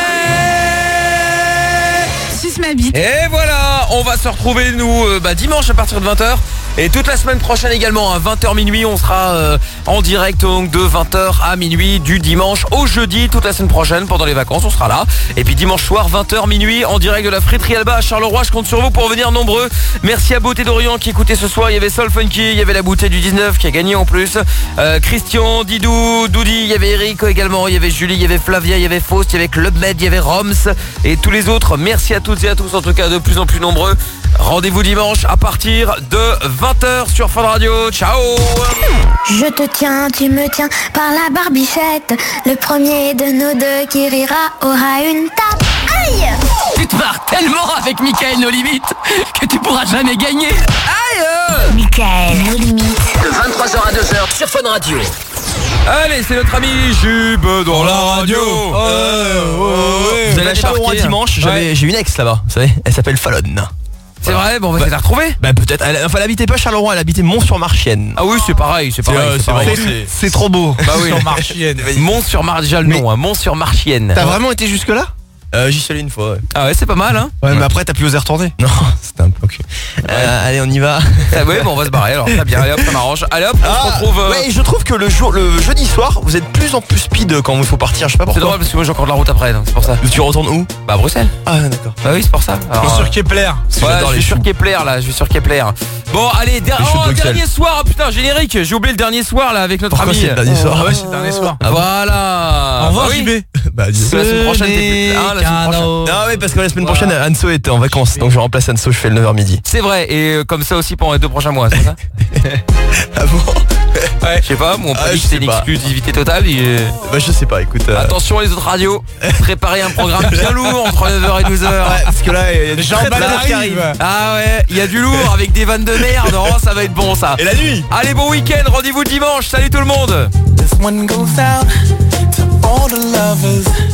Suce ma bite. Et voilà, on va se retrouver nous euh, bah, dimanche à partir de vingt heures. Et toute la semaine prochaine également à vingt heures minuit, on sera euh, en direct donc de vingt heures à minuit du dimanche au jeudi. Toute la semaine prochaine pendant les vacances, on sera là. Et puis dimanche soir vingt heures minuit en direct de la friterie Alba à Charleroi. Je compte sur vous pour venir nombreux. Merci à Beauté d'Orient qui écoutait ce soir. Il y avait Soul Funky, il y avait la bouteille du dix-neuf qui a gagné en plus. Euh, Christian, Didou, Doudi, il y avait Eric également, il y avait Julie, il y avait Flavia, il y avait Faust, il y avait Club Med, il y avait Roms et tous les autres. Merci à toutes et à tous en tout cas de plus en plus nombreux. Rendez-vous dimanche à partir de vingt heures sur Fun Radio. Ciao. Je te tiens, tu me tiens par la barbichette. Le premier de nous deux qui rira aura une tape. Aïe! Tu te marres tellement avec Michael No Limite que tu pourras jamais gagner. Aïe! Michael No Limite. De vingt-trois heures à deux heures sur Fun Radio. Allez, c'est notre ami Jube dans la radio. Oh, oh, oh, Vous Vous allez allez à Charleroi débarquer, dimanche, hein. j'avais- Ouais. j'ai une ex là-bas, vous savez, elle s'appelle Fallon. C'est vrai, bon, on va essayer de la retrouver. Bah peut-être, elle, enfin elle habitait pas Charleroi, elle habitait Mont-sur-Marchienne. Ah oui, c'est pareil, c'est pareil. euh, c'est c'est pareil. vraiment- c'est- c'est trop beau. Bah oui. Mont-sur-Marchienne. Mont-sur-Mar, déjà le nom, hein, Mont-sur-Marchienne. T'as vraiment été jusque là? Euh, J'y suis allé une fois, ouais. Ah ouais, c'est pas mal, hein. Ouais, mais après t'as plus osé retourner. Non, c'était un peu cul. Euh, allez, on y va. Ah ouais, bon, on va se barrer alors. Très bien, allez hop, ça m'arrange. Allez hop, on se Ah, retrouve. euh, Ouais, et je trouve que le jour, le jeudi soir, vous êtes de plus en plus speed quand il faut partir, je sais pas C'est pourquoi. drôle parce que moi j'ai encore de la route après, donc c'est pour ça. Tu retournes où? Bah à Bruxelles. Ah d'accord. Bah oui, c'est pour ça. Alors, Sur Kepler. Parce que ouais, j'adore je les suis sur choux. Kepler là, je suis sur Kepler. Bon, allez, der- Les choux de oh, Bruxelles. dernier soir, oh, putain, générique, j'ai oublié le dernier soir là avec notre Pourquoi ami. c'est le dernier soir? Ah ouais, c'est le dernier soir. Ah, voilà. Au revoir, Bah oui. J B. Bah dis. Parce que la semaine prochaine, t'es plus- Ah, la semaine prochaine. Non ouais, parce que la semaine prochaine Anso était en vacances, donc je remplace Anso, je fais le neuf heures midi. C'est vrai, et euh, comme ça aussi pendant les deux prochains mois, c'est ça? Ah bon? Ouais. Je sais pas, moi on peut Ah, dire je que c'est sais une pas. exclusivité totale. Et... Bah je sais pas, écoute. euh, Attention les autres radios, préparez un programme bien lourd entre neuf heures et douze heures. Ouais, parce que là, il y a des Jean très très Bal lourds qui arrive. arrivent. Ah ouais, il y a du lourd avec des vannes de merde, oh, ça va être bon ça. Et la nuit. Allez, bon week-end, rendez-vous dimanche, salut tout le monde. This one goes out to all the lovers